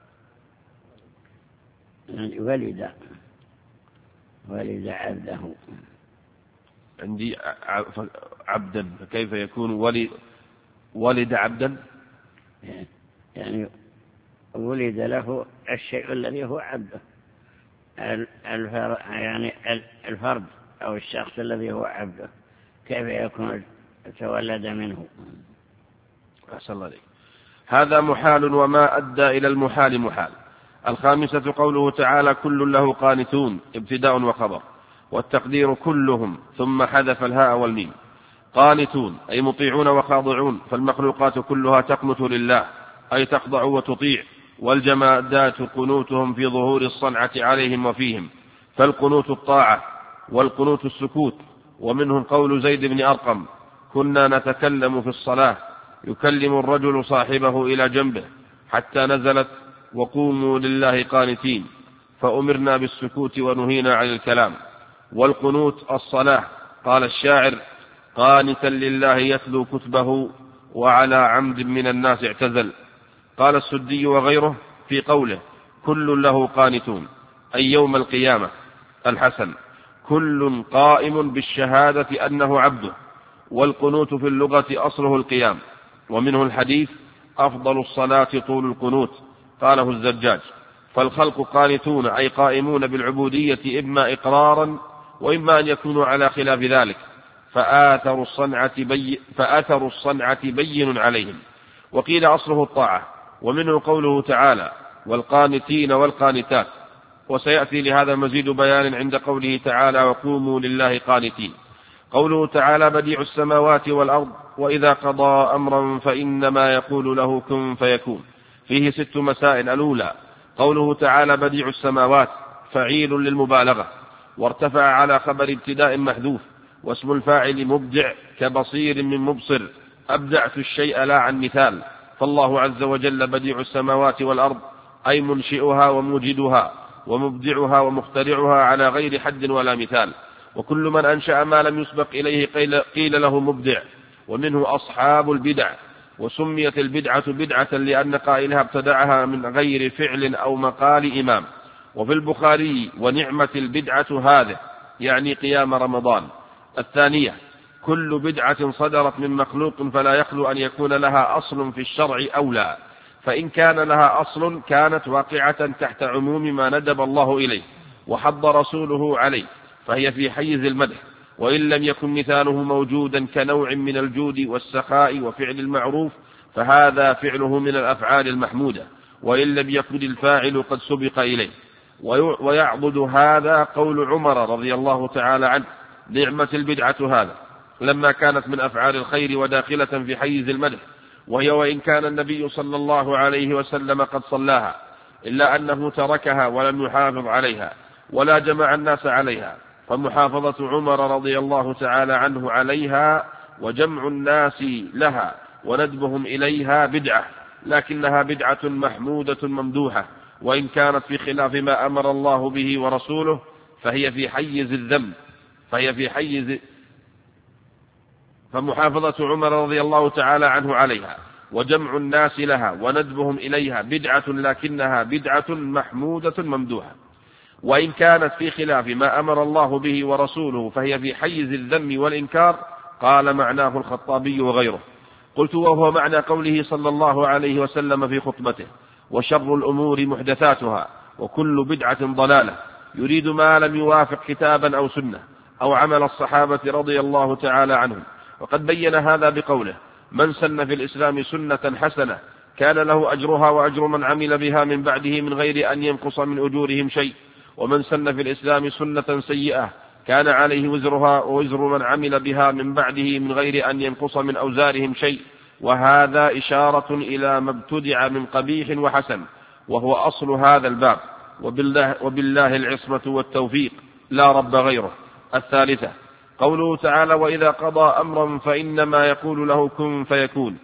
Speaker 1: ولد ولد عبده
Speaker 5: عندي عبدا، فكيف يكون ولد ولد عبدا؟
Speaker 1: يعني ولد له الشيء الذي هو عبده، يعني الفرد أو الشخص الذي هو عبده، كيف يكون تولد منه؟
Speaker 5: أحسن الله عليك. هذا محال، وما أدى إلى المحال محال. الخامسة قوله تعالى: كل له قانتون، ابتداء وخبر، والتقدير كلهم، ثم حذف الهاء والميم. قانتون أي مطيعون وخاضعون، فالمخلوقات كلها تقنت لله أي تخضع وتطيع، والجمادات قنوتهم في ظهور الصنعة عليهم وفيهم، فالقنوت الطاعة والقنوت السكوت. ومنهم قول زيد بن أرقم: كنا نتكلم في الصلاة يكلم الرجل صاحبه إلى جنبه حتى نزلت: وقوموا لله قانتين، فأمرنا بالسكوت ونهينا عن الكلام. والقنوت الصلاة. قال الشاعر: قانتا لله يتلو كتبه، وعلى عمد من الناس اعتزل. قال السدي وغيره في قوله: كل له قانتون أي يوم القيامة. الحسن: كل قائم بالشهادة أنه عبده. والقنوت في اللغة أصله القيام. ومنه الحديث: أفضل الصلاة طول القنوت، قاله الزجاج. فالخلق قانتون أي قائمون بالعبودية، إما إقرارا وإما أن يكونوا على خلاف ذلك، فآثر الصنعة, بي فآثر الصنعة بين عليهم. وقيل أصله الطاعة. ومنه قوله تعالى: والقانتين والقانتات. وسيأتي لهذا مزيد بيان عند قوله تعالى: وقوموا لله قانتين. قوله تعالى: بديع السماوات والأرض، وإذا قضى أمرا فإنما يقول له كن فيكون. فيه ست مسائل. الأولى قوله تعالى بديع السماوات فعيل للمبالغة، وارتفع على خبر ابتداء محذوف، واسم الفاعل مبدع كبصير من مبصر، أبدعت الشيء لا عن مثال، فالله عز وجل بديع السماوات والأرض أي منشئها وموجدها ومبدعها ومخترعها على غير حد ولا مثال. وكل من أنشأ ما لم يسبق إليه قيل له مبدع، ومنه أصحاب البدع. وسميت البدعة بدعة لأن قائلها ابتدعها من غير فعل أو مقال إمام. وفي البخاري ونعمة البدعة هذه يعني قيام رمضان. الثانية كل بدعة صدرت من مخلوق فلا يخلو أن يكون لها أصل في الشرع أو لا، فإن كان لها أصل كانت واقعة تحت عموم ما ندب الله إليه وحض رسوله عليه فهي في حيز المدح، وإن لم يكن مثاله موجودا كنوع من الجود والسخاء وفعل المعروف فهذا فعله من الأفعال المحمودة، وإن لم يكن الفاعل قد سبق إليه. ويعضد هذا قول عمر رضي الله تعالى عنه نعمة البدعة هذا، لما كانت من أفعال الخير وداخلة في حيز المدح، وهي وإن كان النبي صلى الله عليه وسلم قد صلاها إلا أنه تركها ولم يحافظ عليها ولا جمع الناس عليها، فمحافظة عمر رضي الله تعالى عنه عليها وجمع الناس لها وندبهم إليها بدعة، لكنها بدعة محمودة ممدوحة، وإن كانت في خلاف ما أمر الله به ورسوله فهي في حيز الذنب فهي في حيز فمحافظة عمر رضي الله تعالى عنه عليها وجمع الناس لها وندبهم إليها بدعة، لكنها بدعة محمودة ممدوحة، وإن كانت في خلاف ما أمر الله به ورسوله فهي في حيز الذم والإنكار. قال معناه الخطابي وغيره. قلت وهو معنى قوله صلى الله عليه وسلم في خطبته وشر الأمور محدثاتها وكل بدعة ضلالة، يريد ما لم يوافق كتابا أو سنة أو عمل الصحابة رضي الله تعالى عنهم. وقد بين هذا بقوله من سن في الإسلام سنة حسنة كان له أجرها وأجر من عمل بها من بعده من غير أن ينقص من أجورهم شيء، ومن سن في الإسلام سنة سيئة كان عليه وزرها ووزر من عمل بها من بعده من غير أن ينقص من أوزارهم شيء. وهذا إشارة إلى ما ابتدع من قبيح وحسن، وهو أصل هذا الباب، وبالله, وبالله العصمة والتوفيق لا رب غيره. الثالثة قوله تعالى وإذا قضى أمرا فإنما يقول له كن فيكون،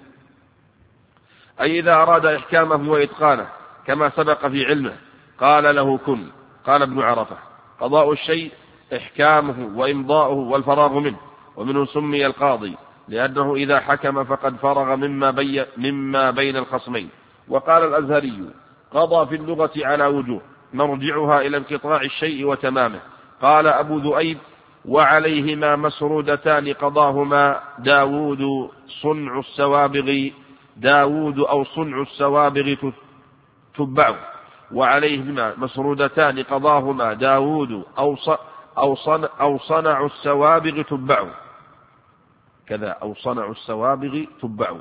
Speaker 5: أي إذا أراد إحكامه وإتقانه كما سبق في علمه قال له كن. قال ابن عرفة قضاء الشيء إحكامه وإمضاؤه والفراغ منه، ومنه سمي القاضي لأنه إذا حكم فقد فرغ مما, بي مما بين الخصمين. وقال الأزهري قضى في اللغة على وجوه مرجعها إلى انقطاع الشيء وتمامه. قال أبو ذؤيب وعليهما مسرودتان قضاهما داود صنع السوابغ داود أو صنع السوابغ تبعه، وعليهما مسرودتان قضاهما داود أو أو صنع, أو صنع السوابغ تبعه كذا أو صنع السوابغ تبعه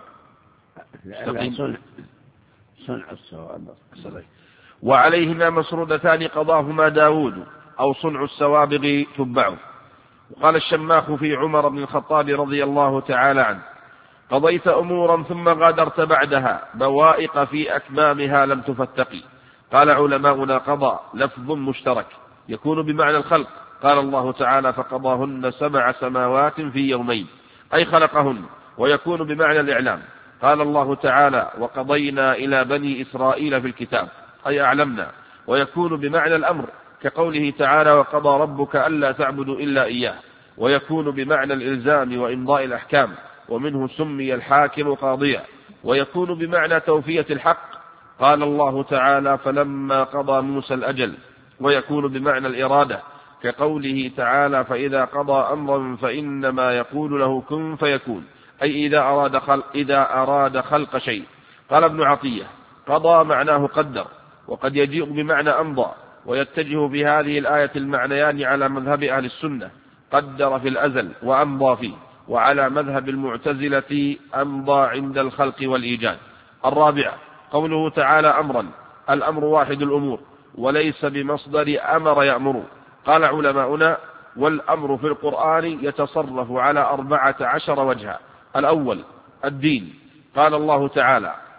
Speaker 1: صنع, صنع السوابغ.
Speaker 5: وعليهما مسرودتان قضاهما داود أو صنع السوابغ تبعه. وقال الشماخ في عمر بن الخطاب رضي الله تعالى عنه قضيت أمورا ثم غادرت بعدها بوائق في أكمامها لم تفتقي. قال علماؤنا قضى لفظ مشترك يكون بمعنى الخلق. قال الله تعالى فقضاهن سبع سماوات في يومين أي خلقهن، ويكون بمعنى الإعلام. قال الله تعالى وقضينا إلى بني إسرائيل في الكتاب أي أعلمنا، ويكون بمعنى الأمر كقوله تعالى وقضى ربك ألا تعبدوا إلا إياه، ويكون بمعنى الإلزام وإمضاء الأحكام، ومنه سمي الحاكم قاضيا. ويكون بمعنى توفية الحق. قال الله تعالى فلما قضى موسى الأجل. ويكون بمعنى الإرادة كقوله تعالى فإذا قضى أمرا فإنما يقول له كن فيكون، أي إذا أراد خلق, إذا أراد خلق شيء. قال ابن عطية قضى معناه قدر، وقد يجيء بمعنى أمضى، ويتجه بهذه الآية المعنيان على مذهب أهل السنة قدر في الأزل وأمضى فيه، وعلى مذهب المعتزلة أمضى عند الخلق والإيجاد. الرابعة قوله تعالى أمرا، الأمر واحد الأمور وليس بمصدر أمر يأمر. قال علماؤنا والأمر في القرآن يتصرف على أربعة عشر وجها. الأول الدين. قال الله تعالى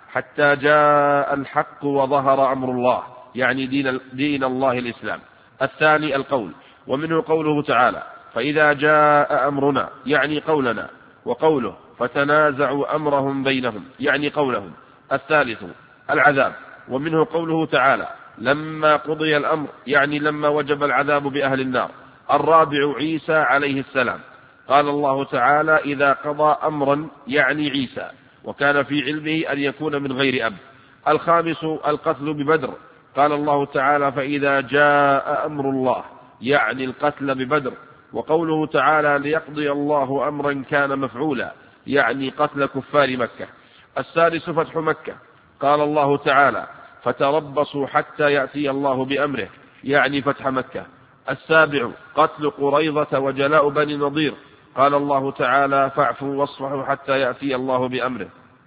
Speaker 5: حتى جاء الحق وظهر أمر الله، يعني دين, دين الله الإسلام. الثاني القول، ومنه قوله تعالى فإذا جاء أمرنا، يعني قولنا، وقوله فتنازعوا أمرهم بينهم، يعني قولهم. الثالث العذاب، ومنه قوله تعالى لما قضي الأمر، يعني لما وجب العذاب بأهل النار. الرابع عيسى عليه السلام، قال الله تعالى إذا قضى أمرا، يعني عيسى، وكان في علمه أن يكون من غير أب. الخامس القتل ببدر، قال الله تعالى فإذا جاء أمر الله، يعني القتل ببدر. وقوله تعالى ليقضي الله أمرا كان مفعولا، يعني قتل كفار مكة. السادس فتح مكة، قال الله تعالى فتربصوا حتى يأتي الله بأمره، يعني فتح مكة. السابع قتل قريظة وجلاء بني نضير، قال الله تعالى فاعفوا واصفحوا حتى يأتي الله بأمره.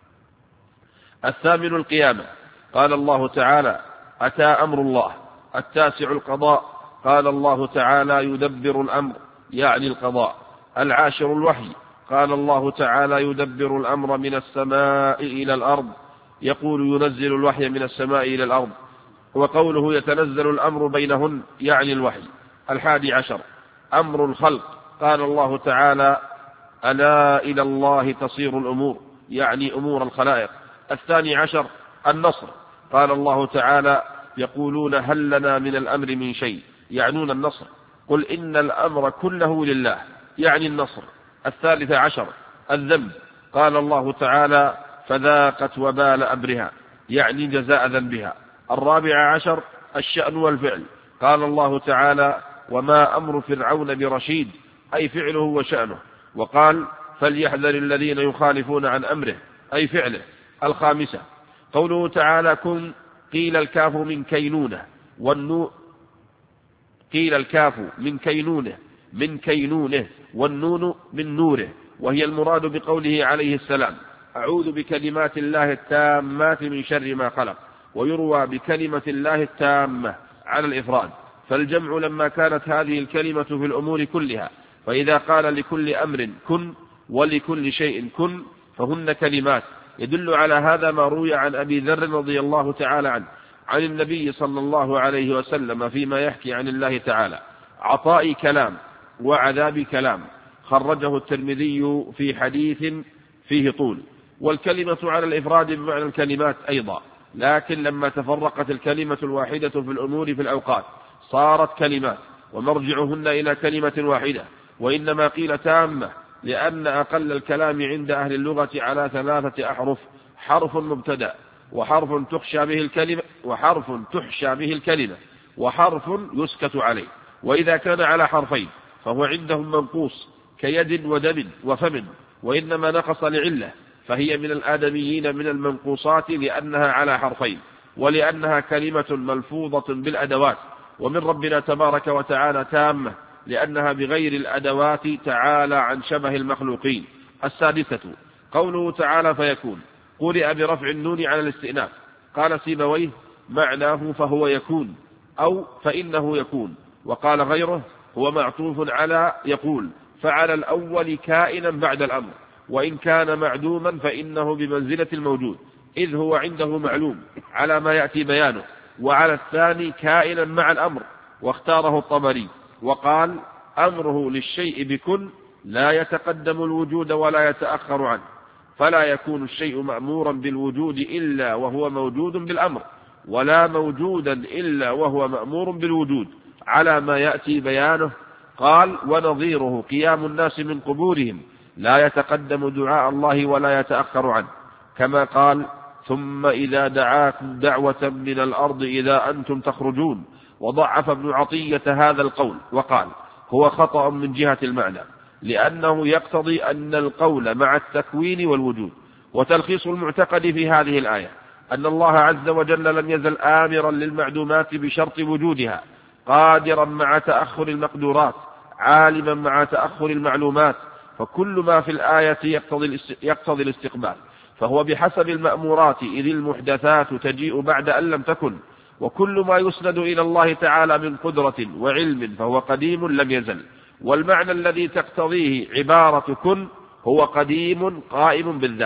Speaker 5: الثامن القيامة، قال الله تعالى أتى أمر الله. التاسع القضاء، قال الله تعالى يدبر الأمر، يعني القضاء. العاشر الوحي، قال الله تعالى يدبر الأمر من السماء إلى الأرض، يقول ينزل الوحي من السماء إلى الأرض. وقوله يتنزل الأمر بينهن، يعني الوحي. الحادي عشر أمر الخلق، قال الله تعالى ألا إلى الله تصير الأمور، يعني أمور الخلائق. الثاني عشر النصر، قال الله تعالى يقولون هل لنا من الأمر من شيء، يعنون النصر. قل إن الأمر كله لله، يعني النصر. الثالث عشر الذنب، قال الله تعالى فذاقت وبال أمرها، يعني جزاء ذنبها. الرابع عشر الشأن والفعل، قال الله تعالى وما أمر فرعون برشيد، أي فعله وشأنه. وقال فليحذر الذين يخالفون عن أمره، أي فعله. الخامسة قوله تعالى كن، قيل الكاف من كينونة والنون، قيل الكاف من كينونه من كينونه والنون من نوره، وهي المراد بقوله عليه السلام أعوذ بكلمات الله التامات من شر ما خلق. ويروى بكلمة الله التامة على الإفراد، فالجمع لما كانت هذه الكلمة في الأمور كلها، فإذا قال لكل أمر كن ولكل شيء كن فهن كلمات. يدل على هذا ما روي عن أبي ذر رضي الله تعالى عنه عن النبي صلى الله عليه وسلم فيما يحكي عن الله تعالى عطاء كلام وعذاب كلام، خرجه الترمذي في حديث فيه طول. والكلمة على الإفراد بمعنى الكلمات أيضا، لكن لما تفرقت الكلمة الواحدة في الأمور في الأوقات صارت كلمات، ومرجعهن إلى كلمة واحدة. وإنما قيل تامة لأن أقل الكلام عند أهل اللغة على ثلاثة أحرف، حرف مبتدأ، وحرف تخشى به الكلمة، وحرف تحشى به الكلمة، وحرف يسكت عليه. وإذا كان على حرفين فهو عندهم منقوص كيد ودم وفم، وإنما نقص لعلة، فهي من الآدميين من المنقوصات لأنها على حرفين، ولأنها كلمة ملفوظة بالأدوات. ومن ربنا تبارك وتعالى تامة لأنها بغير الأدوات تعالى عن شبه المخلوقين. السادسة قوله تعالى فيكون، قرئ برفع النون على الاستئناف، قال سيبويه معناه فهو يكون أو فإنه يكون، وقال غيره هو معطوف على يقول، فعلى الأول كائنا بعد الأمر، وإن كان معدوما فإنه بمنزلة الموجود إذ هو عنده معلوم على ما يأتي بيانه. وعلى الثاني كائنا مع الأمر، واختاره الطبري وقال أمره للشيء بكن لا يتقدم الوجود ولا يتأخر عنه، فلا يكون الشيء مأمورا بالوجود إلا وهو موجود بالأمر، ولا موجودا إلا وهو مأمور بالوجود على ما يأتي بيانه. قال ونظيره قيام الناس من قبورهم لا يتقدم دعاء الله ولا يتأخر عنه، كما قال ثم إذا دعاكم دعوة من الأرض إذا أنتم تخرجون. وضعف ابن عطية هذا القول وقال هو خطأ من جهة المعنى، لأنه يقتضي أن القول مع التكوين والوجود. وتلخيص المعتقد في هذه الآية أن الله عز وجل لم يزل آمرا للمعدومات بشرط وجودها، قادرا مع تأخر المقدورات، عالما مع تأخر المعلومات. فكل ما في الآية يقتضي الاستقبال، فهو بحسب المأمورات إذ المحدثات تجيء بعد أن لم تكن. وكل ما يسند إلى الله تعالى من قدرة وعلم فهو قديم لم يزل. والمعنى الذي تقتضيه عبارة كن هو قديم قائم بالذات.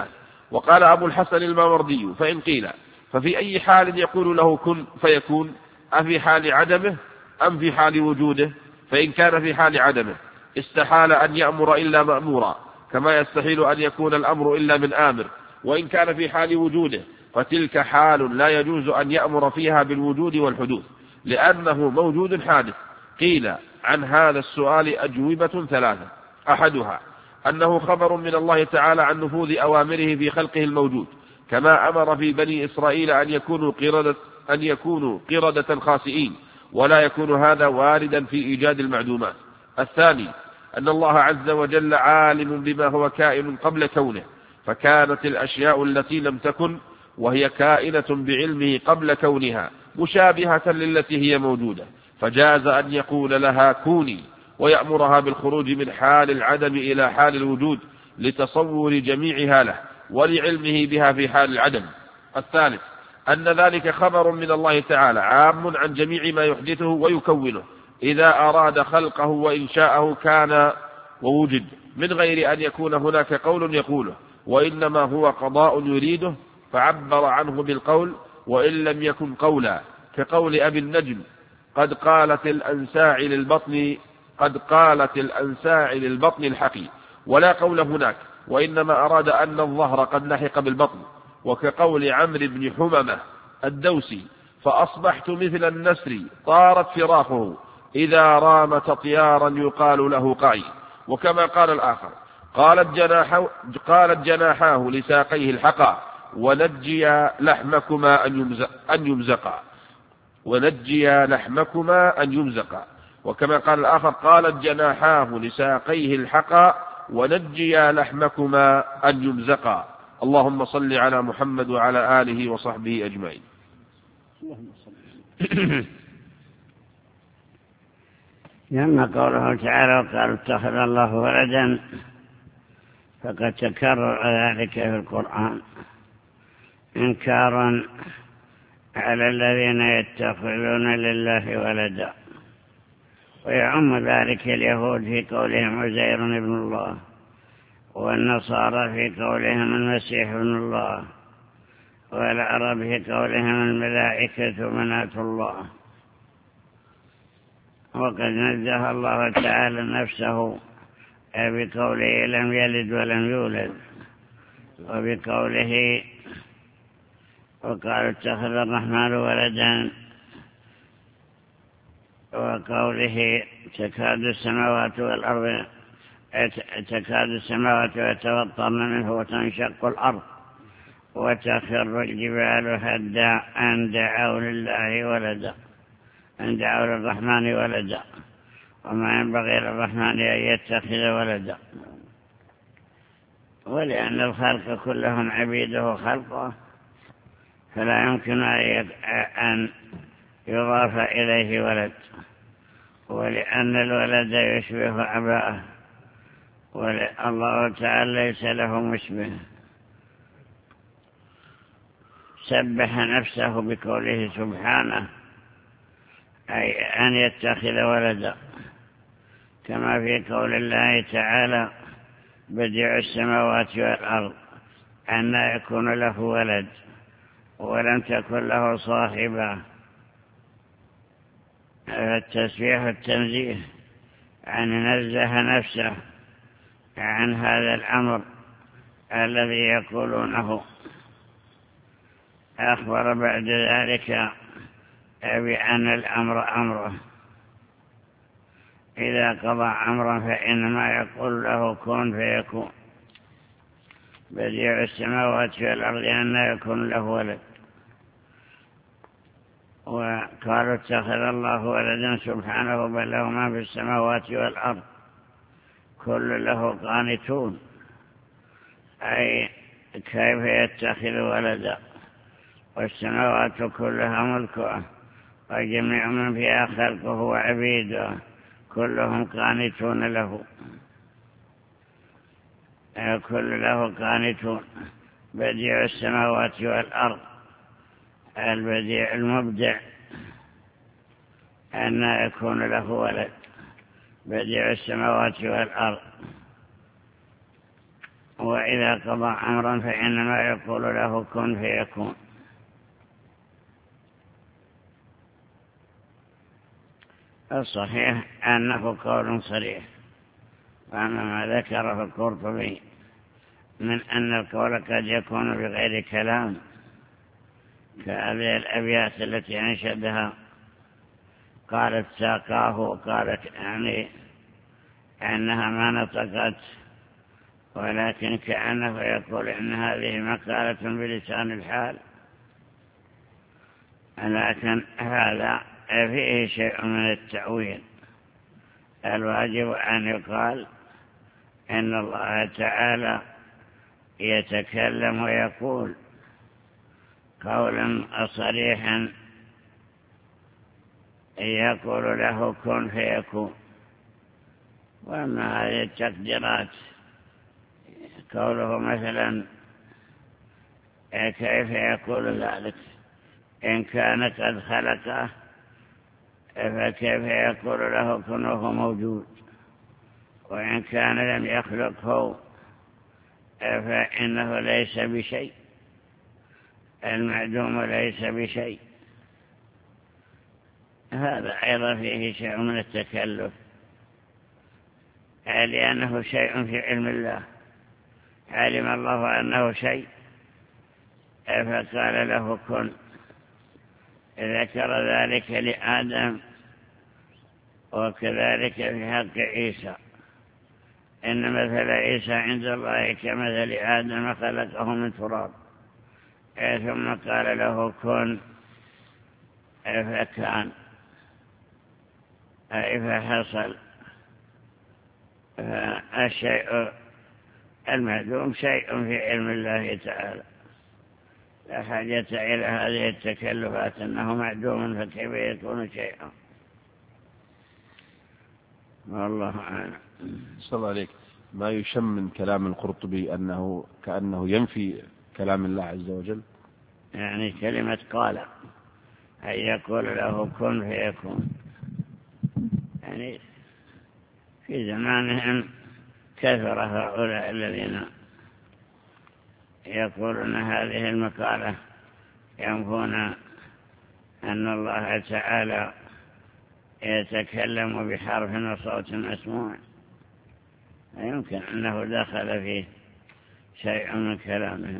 Speaker 5: وقال أبو الحسن الماوردي: فإن قيل ففي أي حال يقول له كن فيكون، أفي حال عدمه أم في حال وجوده؟ فإن كان في حال عدمه استحال أن يأمر إلا مأمورا، كما يستحيل أن يكون الأمر إلا من آمر. وإن كان في حال وجوده فتلك حال لا يجوز أن يأمر فيها بالوجود والحدوث، لأنه موجود حادث. قيل عن هذا السؤال أجوبة ثلاثة: أحدها أنه خبر من الله تعالى عن نفوذ أوامره في خلقه الموجود، كما أمر في بني إسرائيل أن يكونوا قردة, أن يكونوا قردة خاسئين، ولا يكون هذا واردا في إيجاد المعدومات. الثاني أن الله عز وجل عالم بما هو كائن قبل كونه، فكانت الأشياء التي لم تكن وهي كائنة بعلمه قبل كونها مشابهة للتي هي موجودة، فجاز أن يقول لها كوني ويأمرها بالخروج من حال العدم إلى حال الوجود لتصور جميعها له ولعلمه بها في حال العدم. الثالث أن ذلك خبر من الله تعالى عام عن جميع ما يحدثه ويكونه، إذا أراد خلقه وإنشاءه كان ووجد، من غير أن يكون هناك قول يقوله، وإنما هو قضاء يريده فعبر عنه بالقول، وإن لم يكن قولا، كقول أبي النجم: قد قالت الأنساع للبطن قد قالت الأنساع للبطن الحقي، ولا قول هناك، وإنما أراد أن الظهر قد لحق بالبطن. وكقول عمرو بن حممة الدوسي: فأصبحت مثل النسر طارت فراخه، إذا رام تطيارا يقال له قعي. وكما قال الآخر: قالت جناحه, قالت جناحاه لساقيه الحقا، ونجي لحمكما أن يمزقا ونجي لحمكما أن يمزقا. وكما قال الآخر: قالت جناحاه لساقيه الحقا، ونجي لحمكما أن يمزقا. اللهم صل على محمد وعلى آله وصحبه أجمعين.
Speaker 1: لما قوله تعالى: وقالوا اتخذ الله ولدا، فقد تكرر ذلك في القرآن إنكارا على الذين يتخذون لله ولدا، ويعم ذلك اليهود في قولهم عزير ابن الله، والنصارى في قولهم المسيح ابن الله، والعرب في قولهم الملائكة بنات الله. وقد نزه الله تعالى نفسه بقوله: لم يلد ولم يولد، وبقوله: وقالوا اتخذ الرحمن ولدا، وقوله: تكاد السماوات والأرض تكاد السماوات يتفطرن منه وتنشق الأرض وتخر الجبال هدا أن دعوا لله ولدا أن دعوا للرحمن ولدا، وما ينبغي للرحمن أن يتخذ ولدا. ولأن الخلق كلهم عبيده خلقه، فلا يمكن أن يضاف إليه ولد، ولأن الولد يشبه أباه، والله تعالى ليس له مشبه. سبح نفسه بقوله سبحانه، أي أن يتخذ ولدا، كما في قول الله تعالى: بديع السماوات والأرض أن يكون له ولد ولم تكن له صاحبة. التسبيح التنزيه أن نزه نفسه عن هذا الأمر الذي يقولونه. أخبر بعد ذلك بأن الأمر أمره، إذا قضى أمرا فإنما يقول له كن فيكون. بديع السماوات والأرض أن يكون له ولد. وقالوا اتخذ الله ولدا سبحانه، بل له ما في السماوات والأرض كل له قانتون، أي كيف يتخذ ولدا؟ والسماوات كلها ملكه، وجميع من فيها خلقه وعبيده كلهم قانتون له، كل له قانتون. بديع السماوات والأرض، البديع المبدع أن يكون له ولد. بديع السماوات والأرض. وإذا قضى أمرا فإنما يقول له كن فيكون. الصحيح أنه قول صريح. وأما ما ذكره القرطبي من أن القول قد يكون بغير كلام كهذه الأبيات التي أنشدها، قالت ساقاه، وقالت يعني أنها ما نطقت، ولكن كأنه يقول إن هذه مقالة بلسان الحال، لكن هذا فيه شيء من التأويل. الواجب أن يقال إن الله تعالى يتكلم ويقول قولا صريحا يقول له كن فيكون. وأما هذه التقديرات قوله مثلا كيف يقول ذلك إن كان قد خلقه فكيف يقول له كن وهو موجود، وإن كان لم يخلقه فإنه ليس بشيء، المعدوم ليس بشيء. هذا أيضا فيه شيء من التكلف، لأنه شيء في علم الله، علم الله أنه شيء فقال له كن. ذكر ذلك لآدم، وكذلك في حق عيسى، إن مثل عيسى عند الله كمثل آدم خلقه من تراب ثم قال له كن فكان، أي فحصل. الشيء المعدوم شيء في علم الله تعالى، لا حاجة إلى هذه التكلفات أنه معدوم فكيف يكون شيئا. والله أعلم.
Speaker 5: صلى الله عليك. ما يشم من كلام القرطبي أنه كأنه ينفي كلام الله عز وجل،
Speaker 1: يعني كلمة قال أن يقول له كن فيكون. يعني في زمانهم كثر هؤلاء الذين يقولون هذه المقالة، ينفون أن الله تعالى يتكلم بحرف وصوت مسموع، يمكن أنه دخل فيه شيء من كلامهم.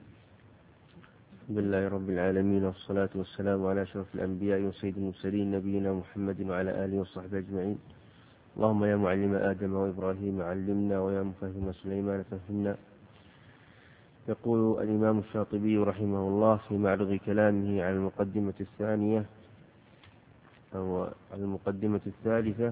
Speaker 6: بسم الله رب العالمين، والصلاة والسلام على أشرف الأنبياء وسيد المرسلين نبينا محمد وعلى آله وصحبه أجمعين. اللهم يا معلم آدم وإبراهيم علمنا، ويا مفهم سليمان فهمنا. يقول الإمام الشاطبي رحمه الله في معرض كلامه على المقدمة الثانية أو على المقدمة الثالثة،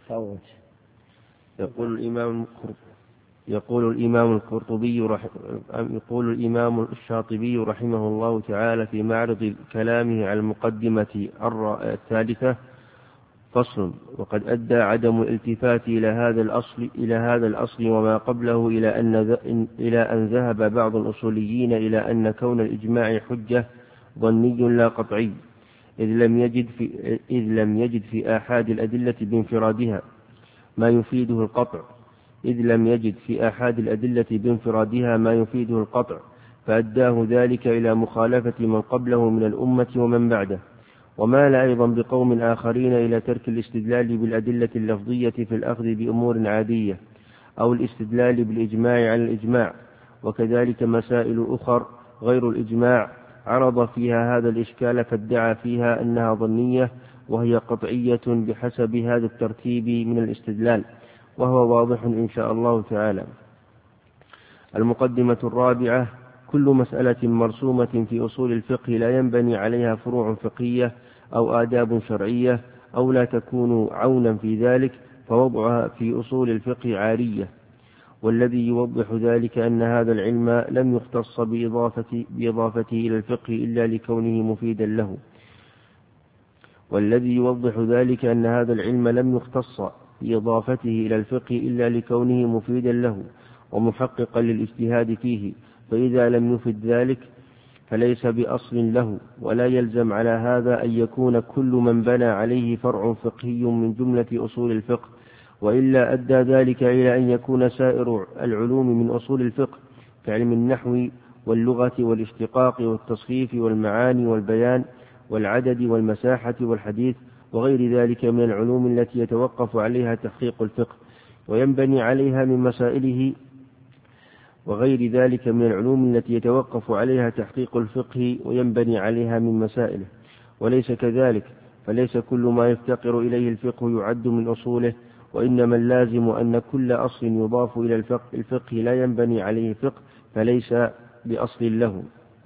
Speaker 6: يقول الإمام يقول الإمام القرطبي رح... يقول الإمام الشاطبي رحمه الله تعالى في معرض كلامه على المقدمة الثالثة: فصل. وقد أدى عدم الالتفات إلى هذا الأصل إلى هذا الأصل وما قبله إلى أن إلى أن ذهب بعض الأصوليين إلى أن كون الإجماع حجة ظني لا قطعي، إذ لم يجد في إذ لم يجد في آحاد الأدلة بانفرادها ما يفيده القطع إذ لم يجد في آحاد الأدلة بانفرادها ما يفيده القطع فأداه ذلك إلى مخالفة من قبله من الأمة ومن بعده، ومال أيضا بقوم آخرين إلى ترك الاستدلال بالأدلة اللفظية في الأخذ بأمور عادية أو الاستدلال بالإجماع على الإجماع. وكذلك مسائل أخر غير الإجماع عرض فيها هذا الإشكال فادعى فيها أنها ظنية وهي قطعية بحسب هذا الترتيب من الاستدلال، وهو واضح إن شاء الله تعالى. المقدمة الرابعة: كل مسألة مرسومة في أصول الفقه لا ينبني عليها فروع فقهية أو آداب شرعية أو لا تكون عونا في ذلك فوضعها في أصول الفقه عارية. والذي يوضح ذلك أن هذا العلم لم يختص بإضافة بإضافته إلى الفقه إلا لكونه مفيدا له. والذي يوضح ذلك أن هذا العلم لم يختص بإضافته إلى الفقه إلا لكونه مفيدا له ومحققا للاجتهاد فيه، فإذا لم يفد ذلك فليس بأصل له. ولا يلزم على هذا أن يكون كل من بنى عليه فرع فقهي من جملة أصول الفقه، وإلا أدى ذلك إلى أن يكون سائر العلوم من أصول الفقه كعلم النحو واللغة والاشتقاق والتصريف والمعاني والبيان والعدد والمساحة والحديث وغير ذلك من العلوم التي يتوقف عليها تحقيق الفقه وينبني عليها من مسائله وغير ذلك من العلوم التي يتوقف عليها تحقيق الفقه وينبني عليها من مسائله. وليس كذلك، فليس كل ما يفتقر إليه الفقه يعد من أصوله، وإنما اللازم أن كل أصل يضاف إلى الفقه, الفقه لا ينبني عليه فقه فليس بأصل له.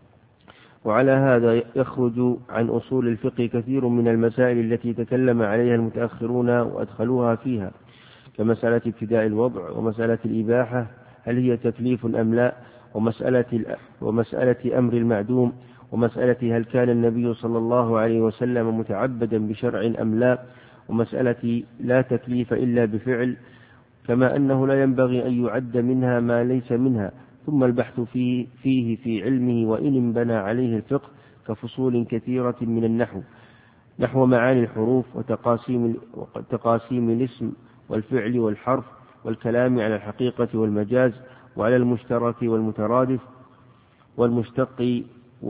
Speaker 6: وعلى هذا يخرج عن أصول الفقه كثير من المسائل التي تكلم عليها المتأخرون وأدخلوها فيها، كمسألة ابتداء الوضع ومسألة الإباحة هل هي تكليف أم لا، ومسألة, ومسألة أمر المعدوم، ومسألة هل كان النبي صلى الله عليه وسلم متعبدا بشرع أم لا، ومسألة لا تكليف إلا بفعل، كما أنه لا ينبغي أن يعد منها ما ليس منها، ثم البحث فيه, فيه في علمه وإن انبنى عليه الفقه كفصول كثيرة من النحو نحو معاني الحروف وتقاسيم, وتقاسيم الاسم والفعل والحرف والكلام على الحقيقة والمجاز وعلى المشترك والمترادف والمشتق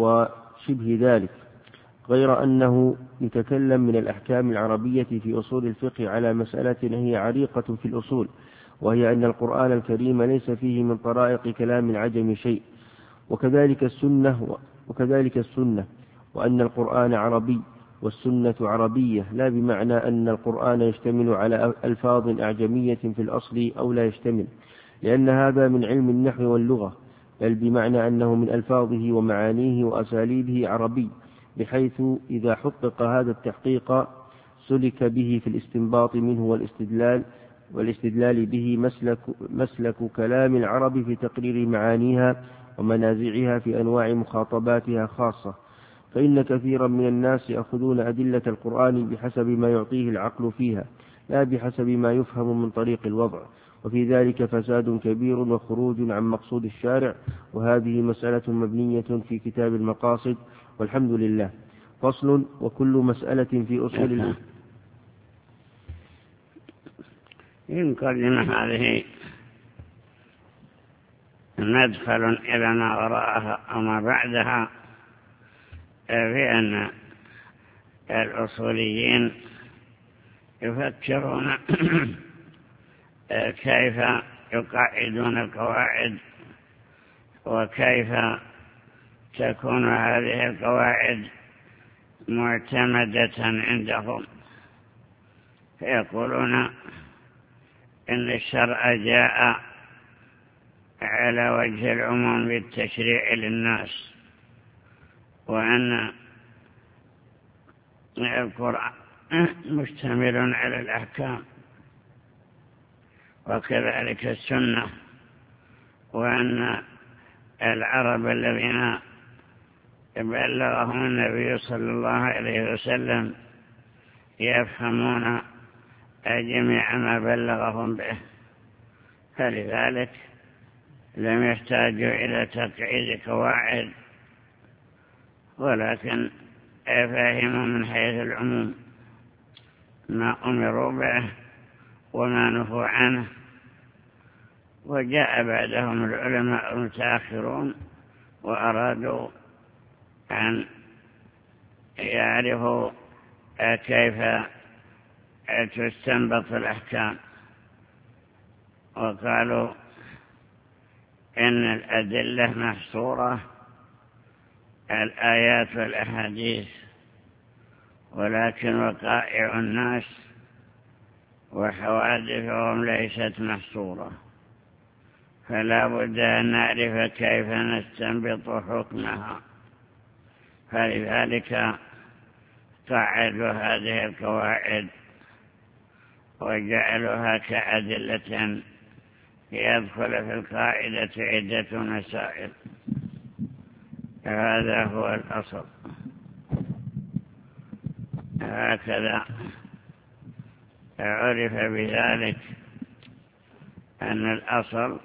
Speaker 6: وشبه ذلك، غير أنه يتكلم من الأحكام العربية في أصول الفقه على مسألة هي عريقة في الأصول، وهي أن القرآن الكريم ليس فيه من طرائق كلام العجم شيء، وكذلك السنة, وكذلك السنة وأن القرآن عربي والسنة عربية، لا بمعنى أن القرآن يشتمل على ألفاظ أعجمية في الأصل أو لا يشتمل، لأن هذا من علم النحو واللغة، بل بمعنى أنه من ألفاظه ومعانيه وأساليبه عربي، بحيث إذا حقق هذا التحقيق سلك به في الاستنباط منه والاستدلال والاستدلال به مسلك, مسلك كلام العرب في تقرير معانيها ومنازعها في أنواع مخاطباتها خاصة. فإن كثيرا من الناس يأخذون أدلة القرآن بحسب ما يعطيه العقل فيها، لا بحسب ما يفهم من طريق الوضع، وفي ذلك فساد كبير وخروج عن مقصود الشارع، وهذه مسألة مبنية في كتاب المقاصد، والحمد لله. فصل. وكل مسألة في أصول الفقه.
Speaker 1: يمكن هذه مدخل إلى ما وراءها أو ما بعدها، في أن الأصوليين يفكرون كيف يقعدون القواعد وكيف تكون هذه القواعد معتمدة عندهم، فيقولون إن الشرع جاء على وجه العموم بالتشريع للناس، وأن القرآن مشتمل على الأحكام، وكذلك السنة، وأن العرب الذين بلغهم النبي صلى الله عليه وسلم يفهمون جميع ما بلغهم به، فلذلك لم يحتاجوا إلى تقعيد قواعد، ولكن فهموا من حيث العموم ما أمروا به وما نهوا عنه. وجاء بعدهم العلماء المتأخرون وأرادوا أن يعرفوا كيف تستنبط الأحكام، وقالوا إن الأدلة محصورة الآيات والأحاديث، ولكن وقائع الناس وحوادثهم ليست محصورة، فلا بد أن نعرف كيف نستنبط حكمها. فلذلك قعدوا هذه القواعد وجعلوها كأدلة يدخل في القاعدة عدة مسائل. هذا هو الأصل. هكذا عرف بذلك أن الأصل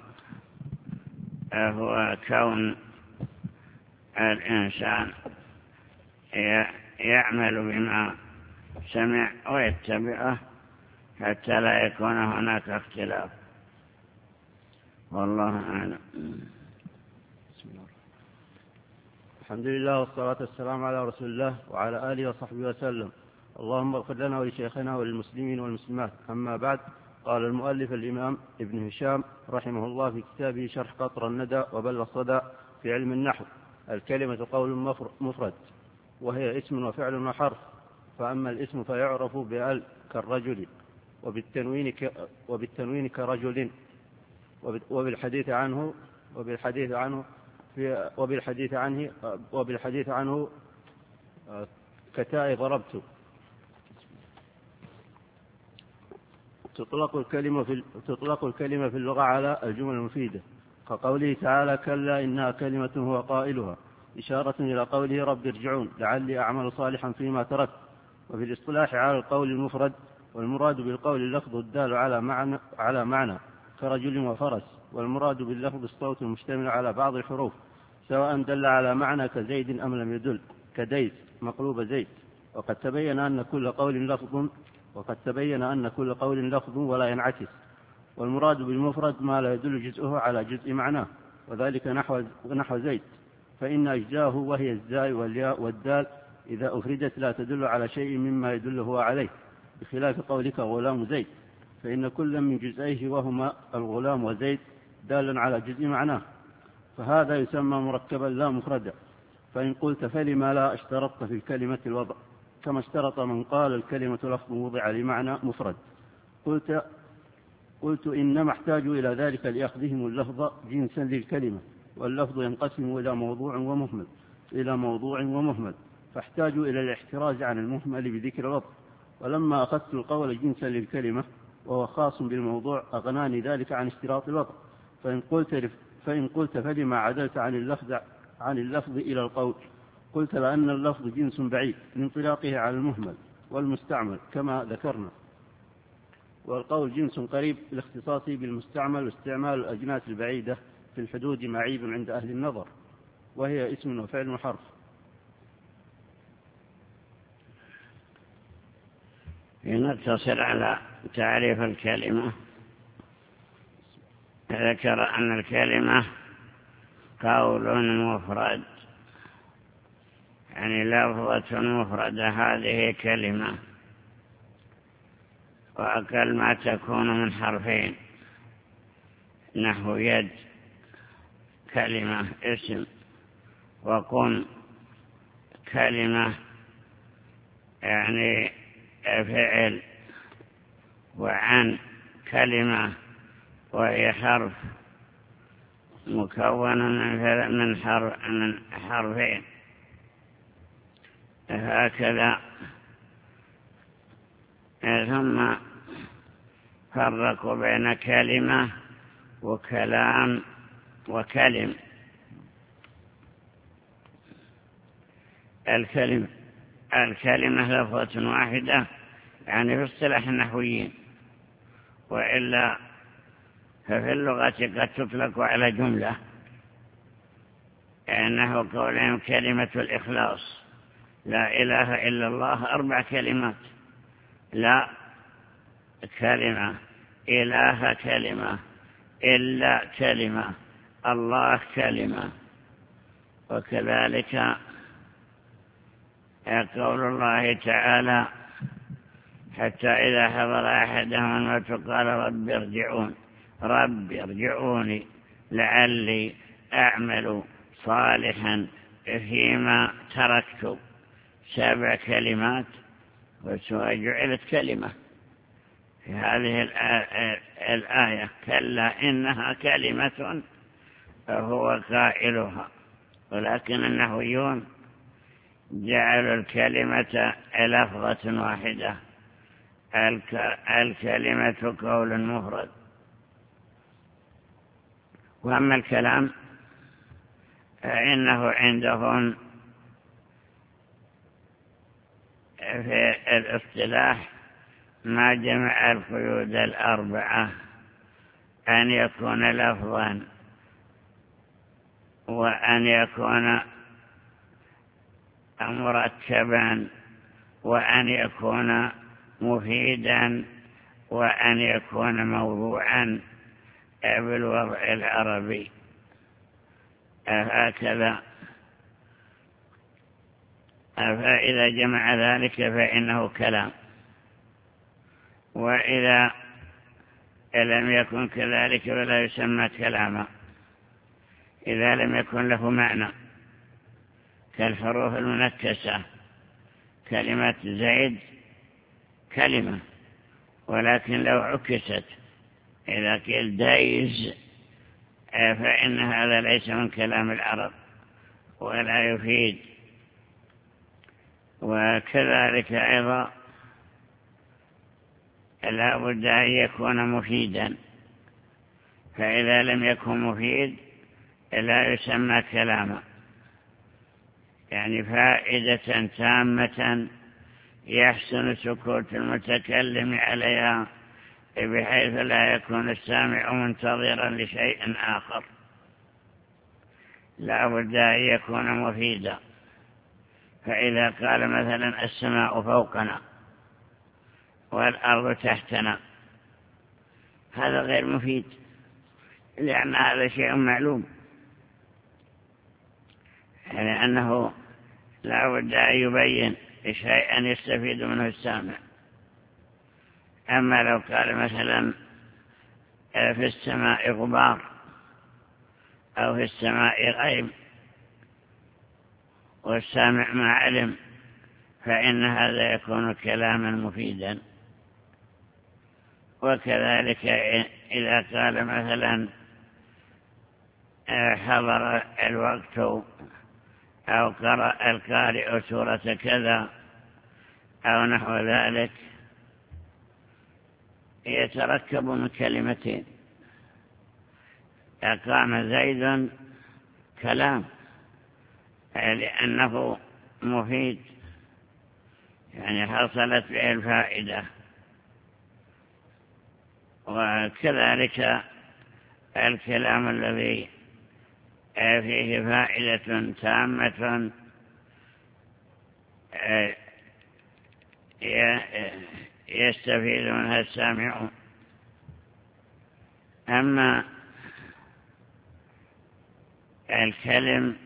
Speaker 1: هو كون الإنسان يعمل بما سمع ويتبعه حتى لا يكون هناك اختلاف. والله أعلم.
Speaker 6: بسم الله. الحمد لله والصلاة والسلام على رسول الله وعلى آله وصحبه وسلم. اللهم اغفر لنا ولشيخنا وللمسلمين والمسلمات. أما بعد، قال المؤلف الإمام ابن هشام رحمه الله في كتابه شرح قطر الندى وبل الصدى في علم النحو: الكلمة قول مفرد، وهي اسم وفعل وحرف. فأما الاسم فيعرف بأل كالرجل، وبالتنوين ك وبالتنوين كرجل، وبالحديث عنه وبالحديث عنه في وبالحديث عنه وبالحديث عنه كتاء ضربت. تطلق الكلمة في تطلق الكلمة في اللغة على الجمل المفيدة، كقوله تعالى: كلا إنها كلمة هو قائلها، إشارة إلى قوله: رب ارجعون لعلي أعمل صالحا فيما تركت. وفي الاصطلاح على القول المفرد، والمراد بالقول اللفظ الدال على معنى على معنى كرجل وفرس، والمراد باللفظ الصوت المشتمل على بعض الحروف، سواء دل على معنى كزيد أم لم يدل، كديس مقلوب زيت. وقد تبين أن كل قول لفظ وقد تبين أن كل قول لفظ ولا ينعكس. والمراد بالمفرد ما لا يدل جزءه على جزء معناه، وذلك نحو نحو زيت، فإن أجزاءه وهي الزاي والياء والدال إذا أفردت لا تدل على شيء مما يدل هو عليه، بخلاف قولك غلام زيد، فإن كل من جزئيه وهما الغلام وزيد دالا على جزء معناه، فهذا يسمى مركبا لا مفردا. فإن قلت: فلما لا اشترطت في الكلمة الوضع، كما اشترط من قال الكلمة لفظ وضع لمعنى مفرد؟ قلت قلت إنما احتاجوا إلى ذلك لأخذهم اللفظ جنسا للكلمة، واللفظ ينقسم إلى موضوع ومهمل إلى موضوع ومهمل فاحتاجوا إلى الاحتراز عن المهمل بذكر اللفظ. ولما أخذت القول جنسا للكلمة وهو خاص بالموضوع أغناني ذلك عن اشتراط الوضع. فإن قلت فإن قلت فلما عدلت عن اللفظ عن اللفظ إلى القول؟ قلت: لأن اللفظ جنس بعيد لانطلاقه على المهمل والمستعمل كما ذكرنا، والقول جنس قريب لاختصاصه بالمستعمل، واستعمال الأجناس البعيدة في الحدود معيب عند أهل النظر، وهي اسم وفعل وحرف.
Speaker 1: نتصل على تعريف الكلمة. ذكر أن الكلمة قول مفرد، يعني لفظة مفردة، هذه كلمة، وأقل ما تكون من حرفين، نحو يد كلمة اسم، وقم كلمة يعني فعل، وعن كلمة وهي حرف مكون من حرف من حرفين. هكذا. ثم فرقوا بين كلمة وكلام وكلم. الكلمة الكلمة لفظة واحدة، يعني في اصطلاح النحويين، وإلا ففي اللغة قد تطلق على جملة، إنه قولهم كلمة الإخلاص: لا إله إلا الله أربع كلمات، لا كلمة، إله كلمة، إلا كلمة، الله كلمة. وكذلك قول الله تعالى: حتى إذا حضر أحدهم الموت قال رب ارجعون رب ارجعوني لعلي أعمل صالحا فيما تركت. سبع كلمات، وجعلت كلمة في هذه الآية: كلا إنها كلمة هو قائلها. ولكن النحويون جعلوا الكلمة لفظة واحدة، الكلمة قول مفرد. وأما الكلام فإنه عندهم في الاصطلاح ما جمع القيود الأربعة: أن يكون لفظا، وأن يكون مركبا، وأن يكون مفيدا، وأن يكون موضوعا بالوضع العربي. هكذا فإذا جمع ذلك فإنه كلام، وإذا لم يكن كذلك فلا يسمى كلاما إذا لم يكن له معنى، كالحروف المنكسة. كلمة زيد كلمة، ولكن لو عكست إذا قيل دايز فإن هذا ليس من كلام العرب ولا يفيد. وكذلك أيضا لا بد أن يكون مفيدا، فإذا لم يكن مفيد لا يسمى كلاما، يعني فائدة تامة يحسن سكوت المتكلم عليها بحيث لا يكون السامع منتظرا لشيء آخر. لا بد أن يكون مفيدا. فإذا قال مثلا السماء فوقنا والأرض تحتنا هذا غير مفيد، لأن هذا شيء معلوم، لأنه لا بد أن يبين شيئا يستفيد منه السامع. أما لو قال مثلا في السماء غبار أو في السماء غيم والسامع ما علم فإن هذا يكون كلاما مفيدا. وكذلك إذا قال مثلا حضر الوقت أو قرأ القارئ سورة كذا أو نحو ذلك يتركب من كلمتين. أقام زيد كلام لأنه مفيد، يعني حصلت به الفائدة. وكذلك الكلام الذي فيه فائدة تامة يستفيد منها السامعون. أما الكلم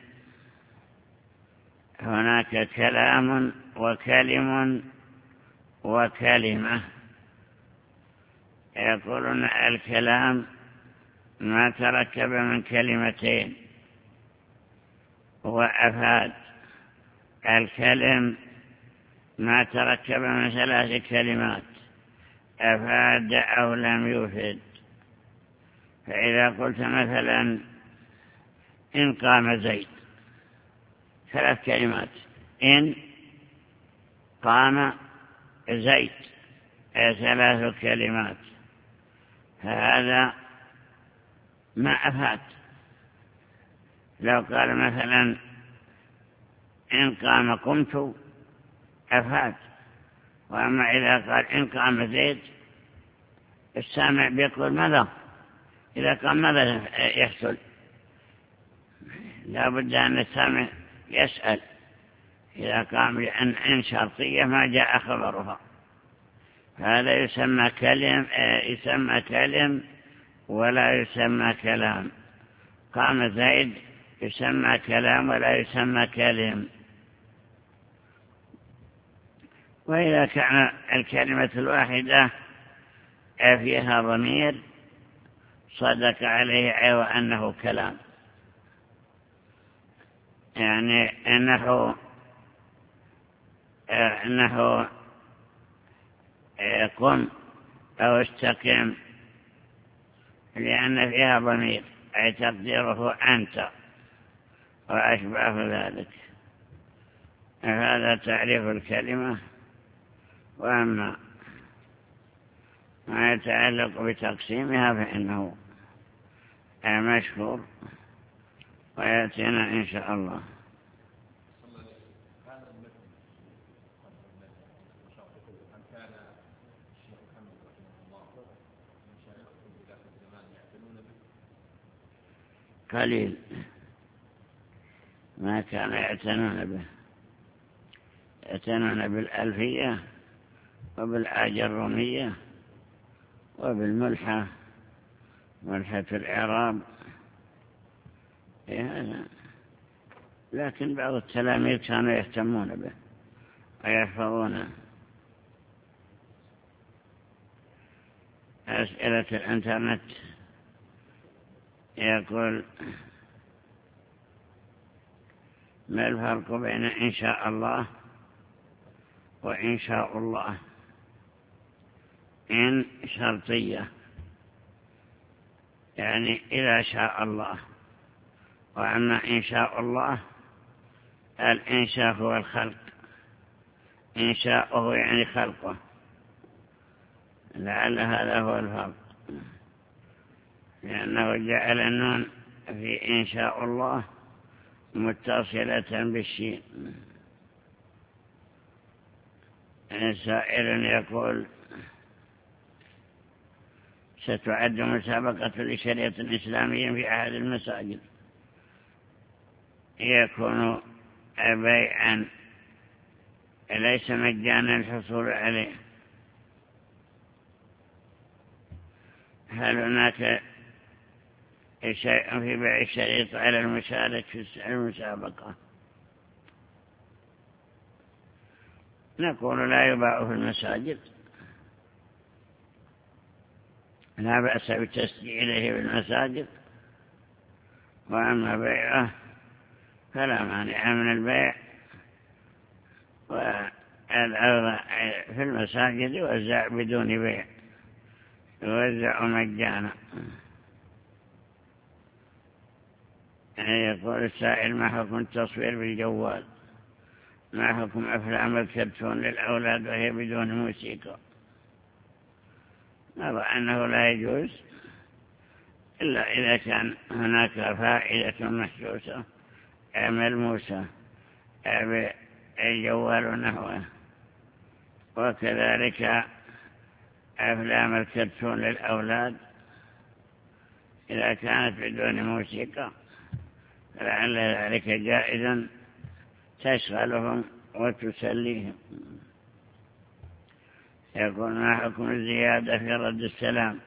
Speaker 1: هناك كلام وكلم وكلمة. يقولون الكلام ما تركب من كلمتين وأفاد، الكلم ما تركب من ثلاث كلمات أفاد أو لم يفد. فإذا قلت مثلا إن قام زيد ثلاث كلمات، إن قام زيد ثلاث كلمات، فهذا ما أفاد. لو قال مثلا إن قام قمت أفاد. وأما إذا قال إن قام زيد السامع بيقول ماذا؟ إذا قام ماذا يحصل؟ لا بد أن السامع يسأل إذا قام، لأن إن شرطية ما جاء خبرها. هذا يسمى كلم يسمى كلم ولا يسمى كلام. قام زيد يسمى كلام ولا يسمى كلم. وإذا كان الكلمة الواحدة فيها ضمير صدق عليه وأنه كلام، يعني أنه أنه قم أو استقم، لأن فيها ضمير أي تقديره أنت وأشبه ذلك. هذا تعريف الكلمة. وأما ما يتعلق بتقسيمها فإنه مشهور ويأتينا إن شاء الله. قليل ما كان يعتنون به، يعتنون بالألفية وبالآجة الرومية وبالملحة ملحة الإعراب هذا، لكن بعض التلاميذ كانوا يهتمون به ويحفظونه. أسئلة الإنترنت يقول: ما الفرق بين إن شاء الله وإن شاء الله؟ إن شرطية يعني إذا شاء الله، وأما إن شاء الله الإنشاء هو الخلق، إنشاؤه يعني خلقه، لعل هذا هو الفرق، لأنه جعل النون في إن شاء الله متصلة بالشين. سائل يقول: ستعد مسابقة لشريعة إسلامية في أحد المساجد، يكون بيعا ليس مجانا الحصول عليه، هل هناك شيء في بيع الشريط على المشارك في المسابقة؟ نقول: لا يباع في المساجد، لا بأس بتسجيله في المساجد، وأما بيعه فلا مانع من البيع، والأرض في المساجد يوزع بدون بيع، يوزع مجانا. يقول السائل: ما حكم التصوير بالجوال؟ ما حكم أفلام الكرتون للأولاد وهي بدون موسيقى؟ نرى أنه لا يجوز إلا إذا كان هناك فائدة محسوسة ملموسة بالجوال ونحوه، وكذلك أفلام الكرتون للأولاد إذا كانت بدون موسيقى فلعل ذلك جائزا تشغلهم وتسليهم. يقول: ما حكم الزيادة في رد السلام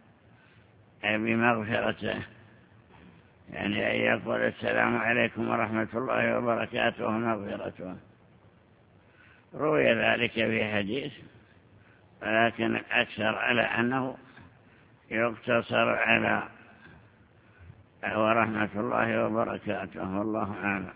Speaker 1: بمغفرته؟ يعني أن يقول: السلام عليكم ورحمة الله وبركاته ومغفرته. روي ذلك في حديث، ولكن الأكثر على أنه يقتصر على ورحمة الله وبركاته، والله أعلم.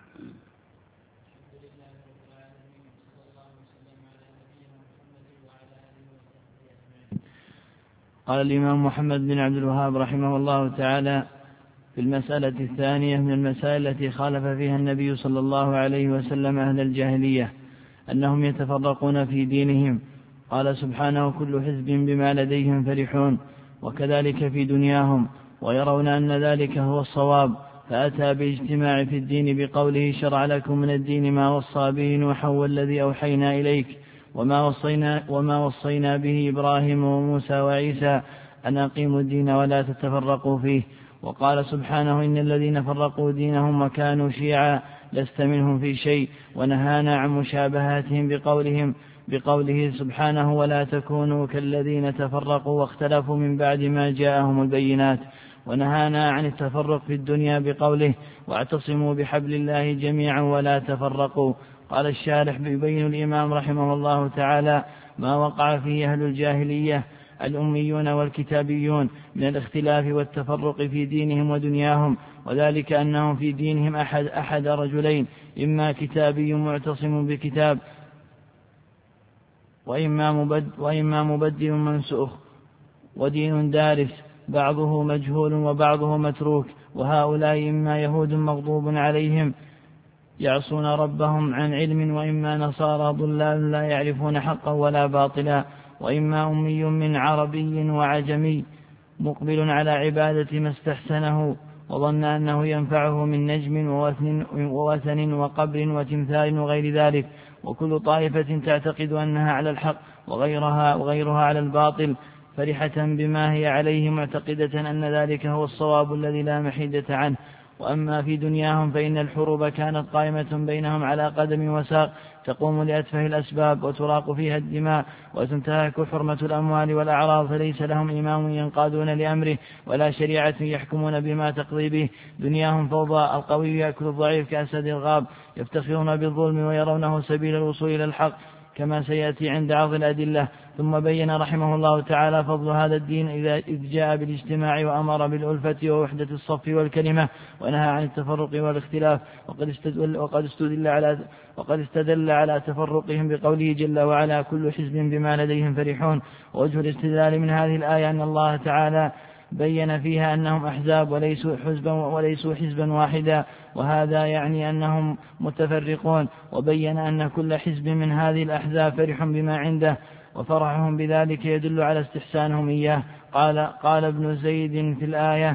Speaker 7: قال الإمام محمد بن عبد الوهاب رحمه الله تعالى: في المسألة الثانية من المسائل التي خالف فيها النبي صلى الله عليه وسلم أهل الجاهلية أنهم يتفرقون في دينهم، قال سبحانه: كل حزب بما لديهم فرحون، وكذلك في دنياهم، ويرون أن ذلك هو الصواب، فأتى باجتماع في الدين بقوله: شرع لكم من الدين ما وصى به نوحا والذي أوحينا إليك وما وصينا, وما وصينا به إبراهيم وموسى وعيسى أن أقيموا الدين ولا تتفرقوا فيه. وقال سبحانه: إن الذين فرقوا دينهم وكانوا شيعا لست منهم في شيء، ونهانا عن مشابهاتهم بقولهم بقوله سبحانه: ولا تكونوا كالذين تفرقوا واختلفوا من بعد ما جاءهم البينات. ونهانا عن التفرق في الدنيا بقوله: واعتصموا بحبل الله جميعا ولا تفرقوا. قال الشارح: يبين الإمام رحمه الله تعالى ما وقع فيه أهل الجاهلية الأميون والكتابيون من الاختلاف والتفرق في دينهم ودنياهم، وذلك أنهم في دينهم أحد, أحد رجلين: إما كتابي معتصم بكتاب، وإما, مبد وإما مبدل منسوخ، ودين دارس بعضه مجهول وبعضه متروك. وهؤلاء إما يهود مغضوب عليهم يعصون ربهم عن علم، وإما نصارى ضلال لا يعرفون حقا ولا باطلا، وإما أمي من عربي وعجمي مقبل على عبادة ما استحسنه وظن أنه ينفعه من نجم ووثن, ووثن وقبر وتمثال وغير ذلك. وكل طائفة تعتقد أنها على الحق وغيرها, وغيرها على الباطل، فرحة بما هي عليه، معتقدة أن ذلك هو الصواب الذي لا محيدة عنه. وأما في دنياهم فإن الحروب كانت قائمة بينهم على قدم وساق تقوم لأتفه الأسباب وتراق فيها الدماء وتنتهك حرمة الأموال والأعراض، فليس لهم إمام ينقادون لأمره ولا شريعة يحكمون بما تقضي به. دنياهم فوضى، القوي يأكل الضعيف كأسد الغاب، يفتخرون بالظلم ويرونه سبيل الوصول إلى الحق كما سيأتي عند عرض الأدلة. ثم بين رحمه الله تعالى فضل هذا الدين إذ جاء بالاجتماع وأمر بالألفة ووحدة الصف والكلمة ونهى عن التفرق والاختلاف، وقد استدل, وقد استدل على وقد استدل على تفرقهم بقوله جل وعلا كل حزب بما لديهم فرحون. ووجه الاستدلال من هذه الآية أن الله تعالى بين فيها أنهم أحزاب وليسوا حزبا وليسوا حزبا واحدا، وهذا يعني أنهم متفرقون، وبين أن كل حزب من هذه الأحزاب فرح بما عنده، وفرحهم بذلك يدل على استحسانهم إياه. قال, قال ابن زيد في الآية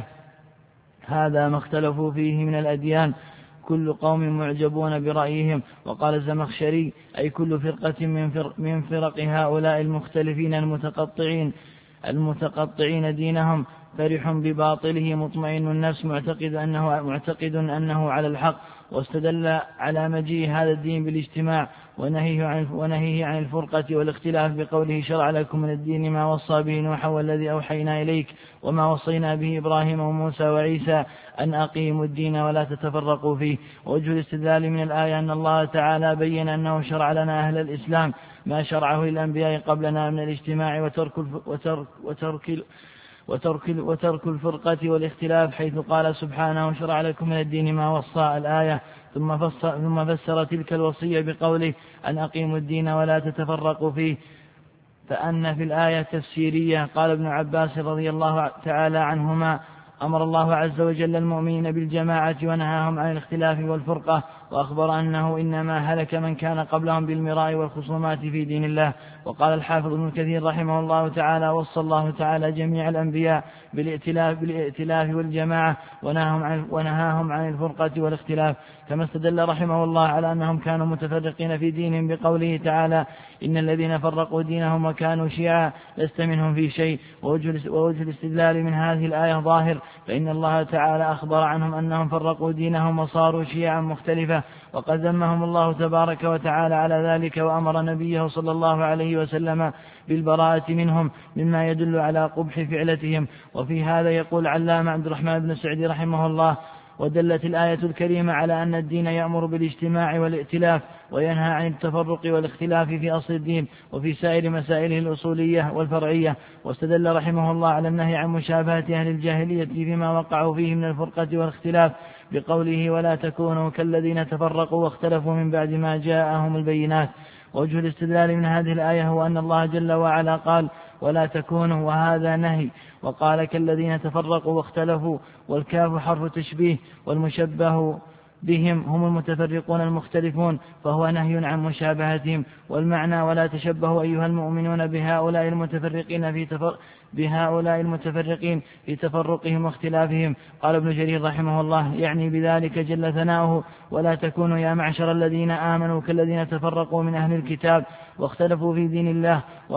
Speaker 7: هذا ما اختلفوا فيه من الأديان كل قوم معجبون برأيهم. وقال الزمخشري أي كل فرقة من, فرق من فرق هؤلاء المختلفين المتقطعين المتقطعين دينهم فرح بباطله مطمئن النفس معتقد أنه, معتقد أنه على الحق. واستدل على مجيء هذا الدين بالاجتماع ونهيه عن, ونهيه عن الفرقة والاختلاف بقوله شرع لكم من الدين ما وصى به نوحا والذي أوحينا إليك وما وصينا به إبراهيم وموسى وعيسى أن أقيموا الدين ولا تتفرقوا فيه. ووجه الاستدلال من الآية أن الله تعالى بين أنه شرع لنا أهل الإسلام ما شرعه للأنبياء قبلنا من الاجتماع وترك, وترك, وترك وترك, وترك الفرقة والاختلاف، حيث قال سبحانه شرع لكم من الدين ما وصى الآية. ثم فسر, ثم فسر تلك الوصية بقوله أن أقيموا الدين ولا تتفرقوا فيه، فأن في الآية تفسيرية. قال ابن عباس رضي الله تعالى عنهما أمر الله عز وجل المؤمنين بالجماعة ونهاهم عن الاختلاف والفرقة، وأخبر أنه إنما هلك من كان قبلهم بالمراء والخصومات في دين الله. وقال الحافظ ابن كثير رحمه الله تعالى وصى الله تعالى جميع الأنبياء بالائتلاف, بالائتلاف والجماعة ونهاهم عن, ونهاهم عن الفرقة والاختلاف، كما استدل رحمه الله على أنهم كانوا متفرقين في دينهم بقوله تعالى إن الذين فرقوا دينهم وكانوا شيعا لست منهم في شيء. ووجه الاستدلال من هذه الآية ظاهر، فإن الله تعالى أخبر عنهم أنهم فرقوا دينهم وصاروا شيعا مختلفة، وقد ذمهم الله تبارك وتعالى على ذلك، وأمر نبيه صلى الله عليه وسلم بالبراءة منهم مما يدل على قبح فعلتهم. وفي هذا يقول علامة عبد الرحمن بن سعدي رحمه الله ودلت الآية الكريمة على أن الدين يأمر بالاجتماع والائتلاف وينهى عن التفرق والاختلاف في أصل الدين وفي سائر مسائله الأصولية والفرعية. واستدل رحمه الله على النهي عن مشابهة أهل الجاهلية فيما وقعوا فيه من الفرقة والاختلاف بقوله ولا تكونوا كالذين تفرقوا واختلفوا من بعد ما جاءهم البينات. ووجه الاستدلال من هذه الآية هو أن الله جل وعلا قال ولا تكونوا وهذا نهي، وقال كالذين تفرقوا واختلفوا، والكاف حرف تشبيه، والمشبه بهم هم المتفرقون المختلفون، فهو نهي عن مشابهتهم. والمعنى ولا تشبهوا أيها المؤمنون بهؤلاء المتفرقين في تفر... بهؤلاء المتفرقين في تفرقهم واختلافهم. قال ابن جرير رحمه الله يعني بذلك جل ثناؤه ولا تكونوا يا معشر الذين آمنوا كالذين تفرقوا من أهل الكتاب واختلفوا في دين الله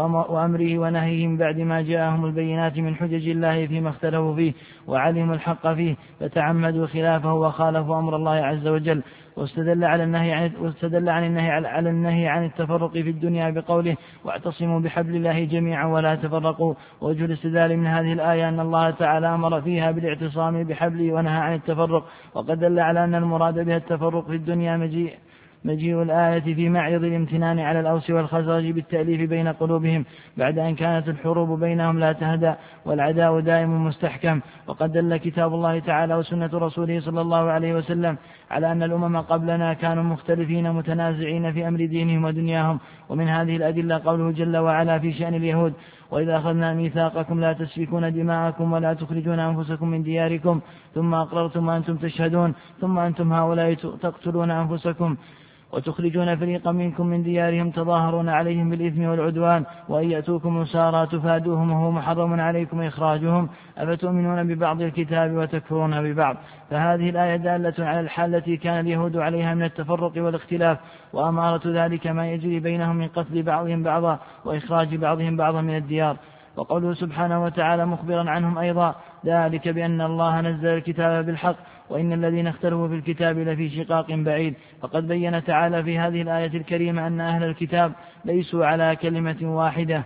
Speaker 7: وأمره ونهيهم بعد ما جاءهم البينات من حجج الله فيما اختلفوا فيه وعلموا الحق فيه فتعمدوا خلافه وخالفوا أمر الله عز وجل. واستدل على النهي عن واستدل عن النهي على النهي عن التفرق في الدنيا بقوله واعتصموا بحبل الله جميعا ولا تفرقوا. ووجه الاستدلال من هذه الآية أن الله تعالى أمر فيها بالاعتصام بحبله ونهى عن التفرق، وقد دل على أن المراد بها التفرق في الدنيا مجيء مجيء الآية في معرض الامتنان على الأوس والخزرج بالتأليف بين قلوبهم بعد أن كانت الحروب بينهم لا تهدأ والعداء دائم مستحكم. وقد دل كتاب الله تعالى وسنة رسوله صلى الله عليه وسلم على أن الأمم قبلنا كانوا مختلفين متنازعين في أمر دينهم ودنياهم. ومن هذه الأدلة قوله جل وعلا في شأن اليهود وإذا أخذنا ميثاقكم لا تسفكون دماءكم ولا تخرجون أنفسكم من دياركم ثم أقررتم وأنتم تشهدون ثم أنتم هؤلاء تقتلون أنفسكم وتخرجون فريقا منكم من ديارهم تظاهرون عليهم بالإثم والعدوان وإن يأتوكم أسارى تفادوهم وهو محرم عليكم إخراجهم أفتؤمنون ببعض الكتاب وتكفرون ببعض. فهذه الآية دالة على الحال التي كان اليهود عليها من التفرق والاختلاف، وأمارة ذلك ما يجري بينهم من قتل بعضهم بعضا وإخراج بعضهم بعضا من الديار. وقوله سبحانه وتعالى مخبرا عنهم أيضا ذلك بأن الله نزل الكتاب بالحق وإن الذين اختلفوا في الكتاب لفي شقاق بعيد. فقد بين تعالى في هذه الآية الكريمة أن أهل الكتاب ليسوا على كلمة واحدة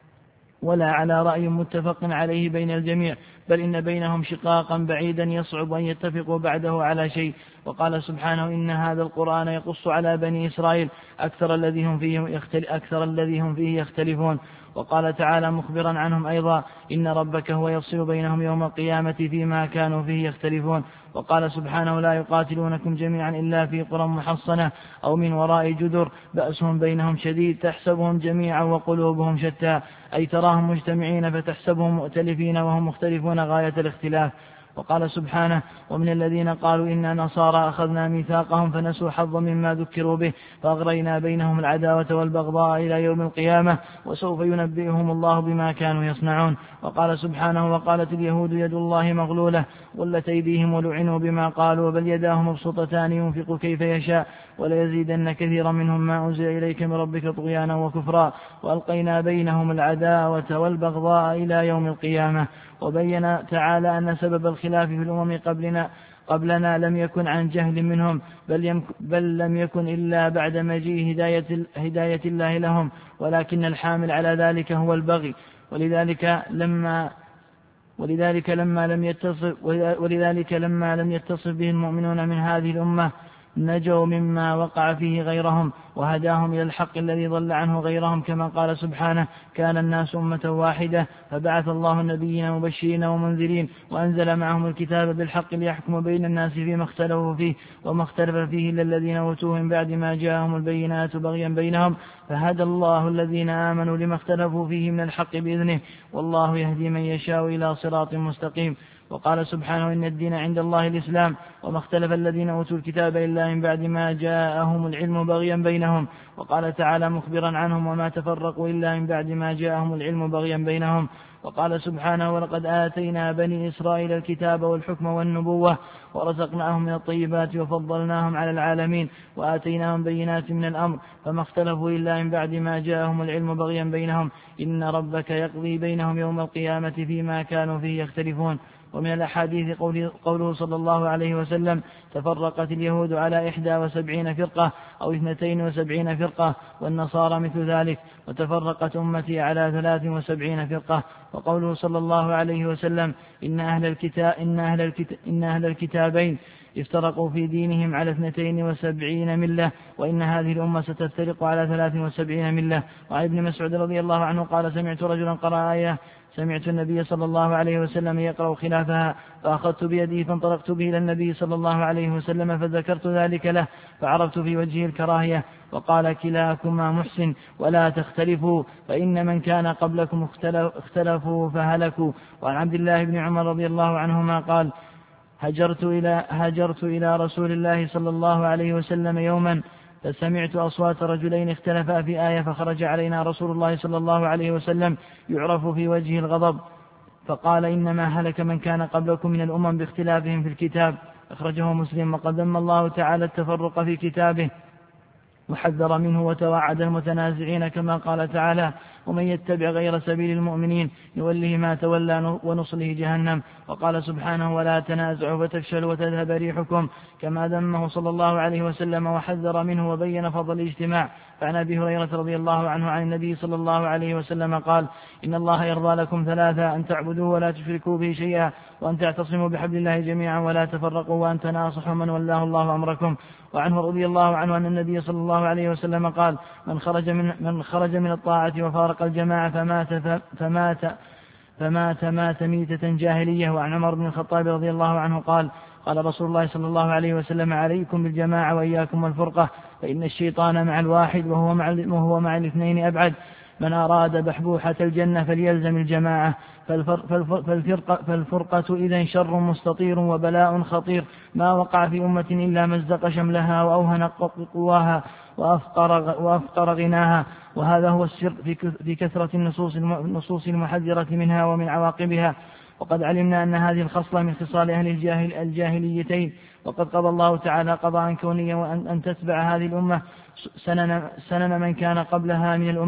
Speaker 7: ولا على رأي متفق عليه بين الجميع، بل إن بينهم شقاقا بعيدا يصعب أن يتفقوا بعده على شيء. وقال سبحانه إن هذا القرآن يقص على بني إسرائيل أكثر الذي هم فيه يختلف أكثر الذي هم فيه يختلفون. وقال تعالى مخبرا عنهم أيضا إن ربك هو يفصل بينهم يوم القيامة فيما كانوا فيه يختلفون. وقال سبحانه لا يقاتلونكم جميعا إلا في قرى محصنة أو من وراء جدر بأسهم بينهم شديد تحسبهم جميعا وقلوبهم شتى، أي تراهم مجتمعين فتحسبهم مؤتلفين وهم مختلفون غاية الاختلاف. وقال سبحانه ومن الذين قالوا إنا نصارى أخذنا ميثاقهم فنسوا حظا مما ذكروا به فأغرينا بينهم العداوة والبغضاء إلى يوم القيامة وسوف ينبئهم الله بما كانوا يصنعون. وقال سبحانه وقالت اليهود يد الله مغلولة غلت أيديهم ولعنوا بما قالوا بل يداه مبسوطتان ينفق كيف يشاء وليزيدن كثيرا منهم ما أنزل إليك من ربك طغيانا وكفرا وألقينا بينهم العداوة والبغضاء إلى يوم القيامة. وبين تعالى أن سبب الخلاف في الأمم قبلنا قبلنا لم يكن عن جهل منهم بل, بل لم يكن إلا بعد مجيء هداية, هداية الله لهم، ولكن الحامل على ذلك هو البغي. ولذلك لما ولذلك لما لم يتصف ولذلك لما لم يتصف به المؤمنون من هذه الأمة نجوا مما وقع فيه غيرهم وهداهم إلى الحق الذي ضل عنه غيرهم، كما قال سبحانه كان الناس أمة واحدة فبعث الله النبيين مبشرين ومنذرين وأنزل معهم الكتاب بالحق ليحكم بين الناس فيما اختلفوا فيه وما اختلف فيه إلا الذين أوتوه من بعد ما جاءهم البينات بغيا بينهم فهدى الله الذين آمنوا لما اختلفوا فيه من الحق بإذنه والله يهدي من يشاء إلى صراط مستقيم. وقال سبحانه إن الدين عند الله الإسلام وما اختلف الذين أوتوا الكتاب إلا من بعد ما جاءهم العلم بغيا بينهم. وقال تعالى مخبرا عنهم وما تفرقوا إلا من بعد ما جاءهم العلم بغيا بينهم. وقال سبحانه ولقد آتينا بني إسرائيل الكتاب والحكم والنبوة ورزقناهم من الطيبات وفضلناهم على العالمين وآتيناهم بينات من الأمر فما اختلفوا إلا من بعد ما جاءهم العلم بغيا بينهم إن ربك يقضي بينهم يوم القيامة فيما كانوا فيه يختلفون. ومن الأحاديث قوله صلى الله عليه وسلم تفرقت اليهود على إحدى وسبعين فرقة أو اثنتين وسبعين فرقة والنصارى مثل ذلك وتفرقت أمتي على ثلاث وسبعين فرقة. وقوله صلى الله عليه وسلم إن أهل الكتاب إن أهل الكتاب إن أهل الكتابين افترقوا في دينهم على اثنتين وسبعين ملة وإن هذه الأمة ستفترق على ثلاث وسبعين ملة. وعن ابن مسعود رضي الله عنه قال سمعت رجلا قرأ آية سمعت النبي صلى الله عليه وسلم يقرأ خلافها فأخذت بيده فانطلقت به إلى النبي صلى الله عليه وسلم فذكرت ذلك له فعرفت في وجهه الكراهية وقال كلاكما محسن ولا تختلفوا فإن من كان قبلكم اختلفوا فهلكوا. وعن عبد الله بن عمر رضي الله عنهما قال هجرت إلى, هجرت إلى رسول الله صلى الله عليه وسلم يوما فسمعت أصوات رجلين اختلفا في آية فخرج علينا رسول الله صلى الله عليه وسلم يعرف في وجهه الغضب فقال إنما هلك من كان قبلكم من الأمم باختلافهم في الكتاب أخرجه مسلم. وقد ذم الله تعالى التفرق في كتابه وحذر منه وتوعد المتنازعين كما قال تعالى ومن يتبع غير سبيل المؤمنين يوله ما تولى ونصله جهنم. وقال سبحانه ولا تنازعوا فتفشلوا وتذهب ريحكم كما ذمه صلى الله عليه وسلم وحذر منه وبين فضل الاجتماع. فعن أبي هريرة رضي الله عنه عن النبي صلى الله عليه وسلم قال إن الله يرضى لكم ثلاثة أن تعبدوا ولا تشركوا به شيئا وأن تعتصموا بحبل الله جميعا ولا تفرقوا وأن تناصحوا من ولاه الله أمركم. وعنه رضي الله عنه أن النبي صلى الله عليه وسلم قال من خرج من, من خرج من الطاعة وفارق الجماعة فمات فمات فمات مات ميتة جاهلية. وعن عمر بن الخطاب رضي الله عنه قال قال رسول الله صلى الله عليه وسلم عليكم بالجماعة وإياكم والفرقة فإن الشيطان مع الواحد وهو مع, وهو مع الاثنين أبعد من أراد بحبوحة الجنة فليلزم الجماعة فالفرقة, فالفرقة إذن شر مستطير وبلاء خطير ما وقع في أمة إلا مزق شملها وأوهن قواها وأفقر, وأفقر غناها. وهذا هو السر في كثرة النصوص المحذرة منها ومن عواقبها. وقد علمنا أن هذه الخصلة من خصال أهل الجاهل الجاهليتين وقد قضى الله تعالى قضاء كونيا وأن أن تتبع هذه الأمة سنن, سنن من كان قبلها من الأمم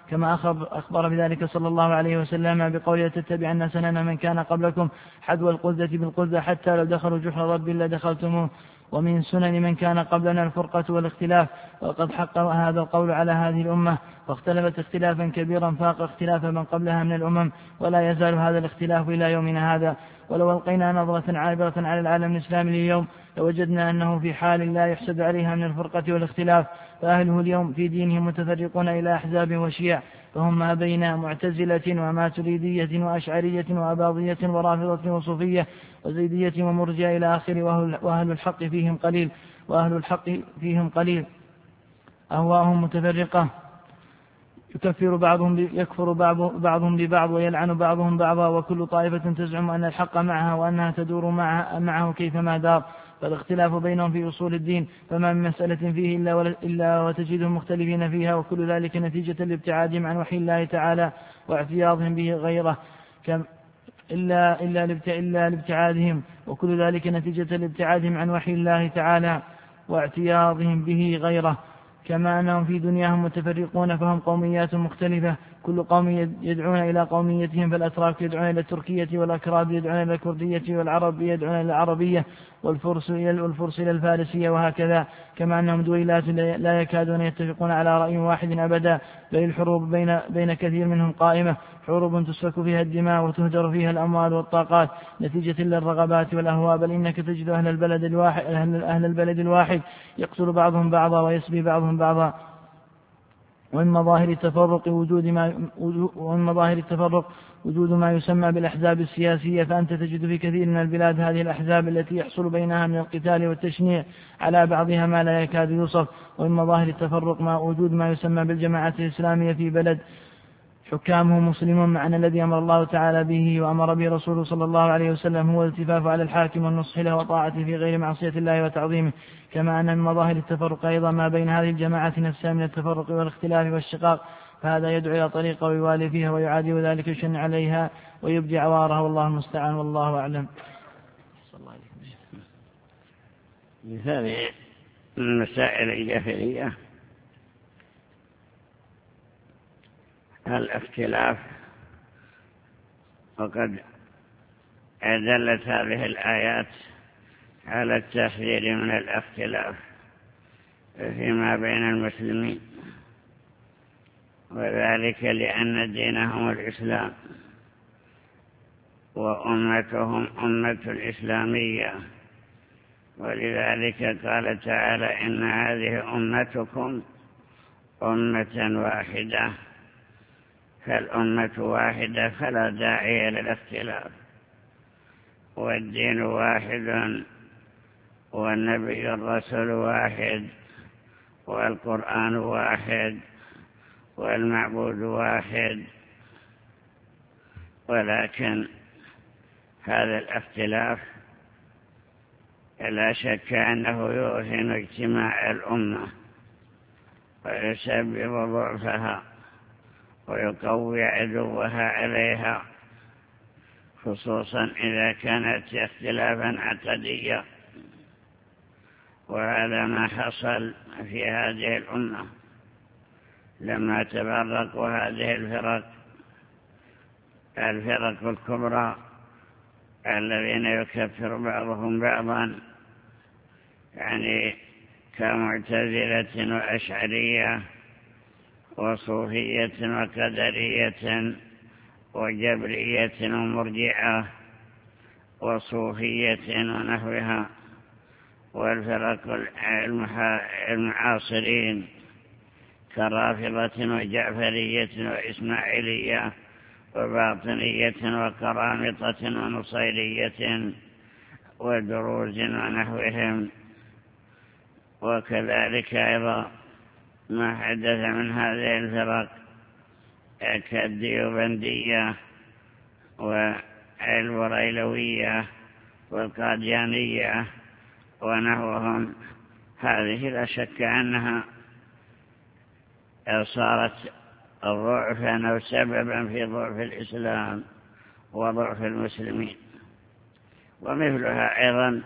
Speaker 7: كما أخبر بذلك صلى الله عليه وسلم بقوله تتبعن سنن من كان قبلكم حذو القذة بالقذة حتى لو دخلوا جحر رب لدخلتموه. ومن سنن من كان قبلنا الفرقة والاختلاف، وقد حقق هذا القول على هذه الأمة، واختلفت اختلافا كبيرا فاق اختلاف من قبلها من الأمم، ولا يزال هذا الاختلاف إلى يومنا هذا. ولو ألقينا نظرة عابرة على العالم الإسلامي اليوم لوجدنا أنه في حال لا يحسد عليها من الفرقة والاختلاف، فأهله اليوم في دينهم متفرقون إلى أحزاب وشيع، فهم ما بين معتزلة وماتريدية وأشعرية وأباضية ورافضة وصوفية وزيدية ومرجئة إلى آخره، وأهل الحق فيهم قليل وأهل الحق فيهم قليل أهواءهم متفرقة، يكفر بعضهم يكفر بعضهم ببعض ويلعن بعضهم بعضا، وكل طائفة تزعم أن الحق معها وأنها تدور معه كيفما دار. فالاختلاف بينهم في أصول الدين، فما من مسألة فيه إلا, إلا وتجدهم مختلفين فيها، وكل ذلك نتيجة لابتعادهم عن وحي الله تعالى واعتياضهم به غيره كم إلا, إلا, إلا لابتعادهم وكل ذلك نتيجة لابتعادهم عن وحي الله تعالى واعتياضهم به غيره، كما أنهم في دنياهم متفرقون، فهم قوميات مختلفة، كل قوم يدعون إلى قوميتهم، فالأتراك يدعون إلى التركية، والأكراد يدعون إلى الكردية، والعرب يدعون إلى العربية، والفرس إلى الفارسية، وهكذا. كما أنهم دويلات لا يكادون يتفقون على رأي واحد أبدا، بل الحروب بين, بين كثير منهم قائمة، حروب تسفك فيها الدماء وتهدر فيها الأموال والطاقات نتيجة للرغبات والأهواء، بل إنك تجد أهل البلد الواحد, أهل البلد الواحد يقتل بعضهم بعضا ويسبي بعضهم بعضا. ومن مظاهر التفرق وجود ما ومن مظاهر التفرق وجود ما يسمى بالأحزاب السياسية، فأنت تجد في كثير من البلاد هذه الأحزاب التي يحصل بينها من القتال والتشنيع على بعضها ما لا يكاد يوصف. ومن مظاهر التفرق ما وجود ما يسمى بالجماعات الإسلامية في بلد حكامه مسلمون، معنى الذي أمر الله تعالى به وأمر به رسوله صلى الله عليه وسلم هو الالتفاف على الحاكم والنصح له وطاعته في غير معصية الله وتعظيمه. كما أن من مظاهر التفرق أيضا ما بين هذه الجماعات نفسها من التفرق والاختلاف والشقاق، فهذا يدعو إلى طريقة ويوالي فيها ويعادي ذلك يشن عليها ويبدي عوارها، والله المستعان والله أعلم.
Speaker 1: مثال المسائل الجاهلية الاختلاف، وقد دلت هذه الآيات على التحذير من الاختلاف فيما بين المسلمين، وذلك لأن دينهم الإسلام وأمتهم أمة الإسلامية، ولذلك قال تعالى إن هذه أمتكم أمة واحدة، فالأمة واحدة فلا داعي للاختلاف، والدين واحد، والنبي الرسول واحد، والقرآن واحد، والمعبود واحد. ولكن هذا الاختلاف لا شك أنه يوهن اجتماع الأمة ويسبب ضعفها ويقوي عدوها عليها، خصوصا إذا كانت اختلافا عقديا، وهذا ما حصل في هذه الأمة لما تفرقوا هذه الفرق الفرق الكبرى الذين يكفر بعضهم بعضا، يعني كمعتزلة وأشعرية وصوفية وقدرية وجبرية ومرجعة وصوفية ونحوها، والفرق المعاصرين كرافضة وجعفرية وإسماعيلية وباطنية وكرامطة ونصيرية ودروز ونحوهم. وكذلك أيضا ما حدث من هذه الفرق كالديوبندية والبريلوية والقاديانية ونحوهم، هذه لا شك أنها صارت ضعفا أو سببا في ضعف الإسلام وضعف المسلمين. ومثلها أيضا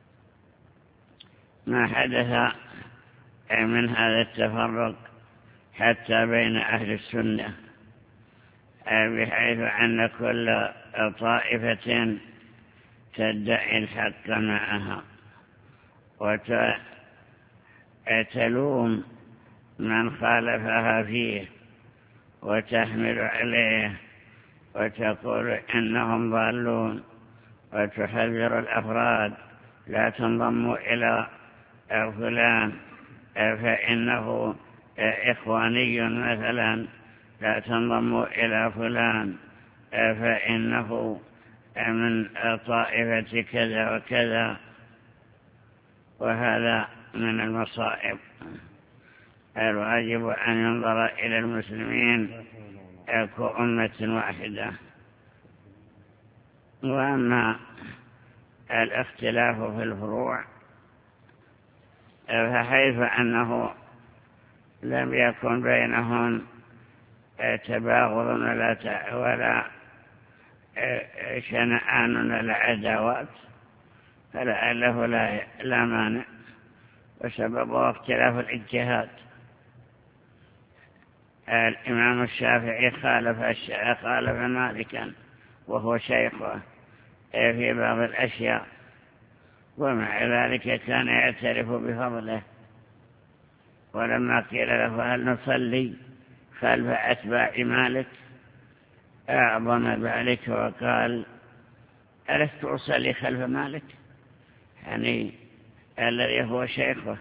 Speaker 1: ما حدث من هذا التفرق حتى بين أهل السنة، بحيث أن كل طائفة تدعي الحق معها وتلوم من خالفها فيه وتحمل عليه وتقول إنهم ضالون، وتحذر الأفراد لا تنضموا إلى فلان فإنه إخواني مثلا، لا تنضموا إلى فلان فإنه من طائفة كذا وكذا. وهذا من المصائب. الواجب أن ينظر إلى المسلمين كأمة واحدة. وأما الاختلاف في الفروع فحيث أنه لم يكن بينهم تباغض ولا ولا شنآن ولا عداوات فلعله لا, لا مانع، وسببه اختلاف الاجتهاد. الإمام الشافعي خالف خالف مالكا وهو شيخه في بعض الأشياء، ومع ذلك كان يعترف بفضله. ولما قيل له هل نصلي خلف أتباع مالك أعظم ذلك وقال ألست أصلي خلف مالك، يعني الذي هو شيخه.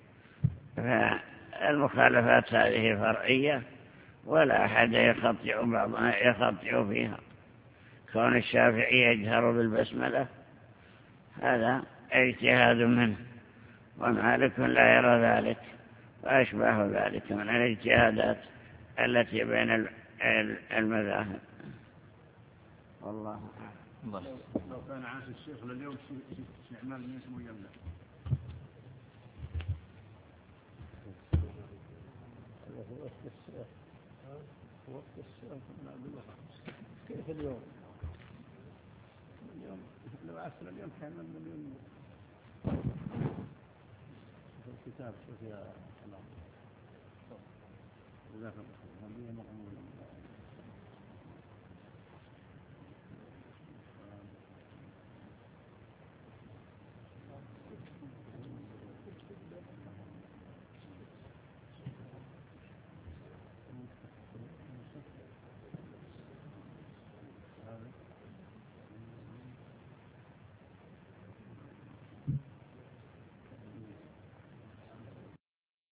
Speaker 1: فالمخالفات هذه فرعية ولا أحد يخطئ بعضها يخطئ فيها. كون الشافعي يجهر بالبسملة هذا اجتهاد منه، ومالك لا يرى ذلك، وأشبه ذلك من الاجتهادات التي بين المذاهب. والله
Speaker 4: أعلم. لو كان عاش الشيخ لليوم استعمال من اسمه يمنع. كيف اليوم؟ اليوم لو عاش اليوم كان مليون في الكتاب. شوف يا الله. جزاك الله خير.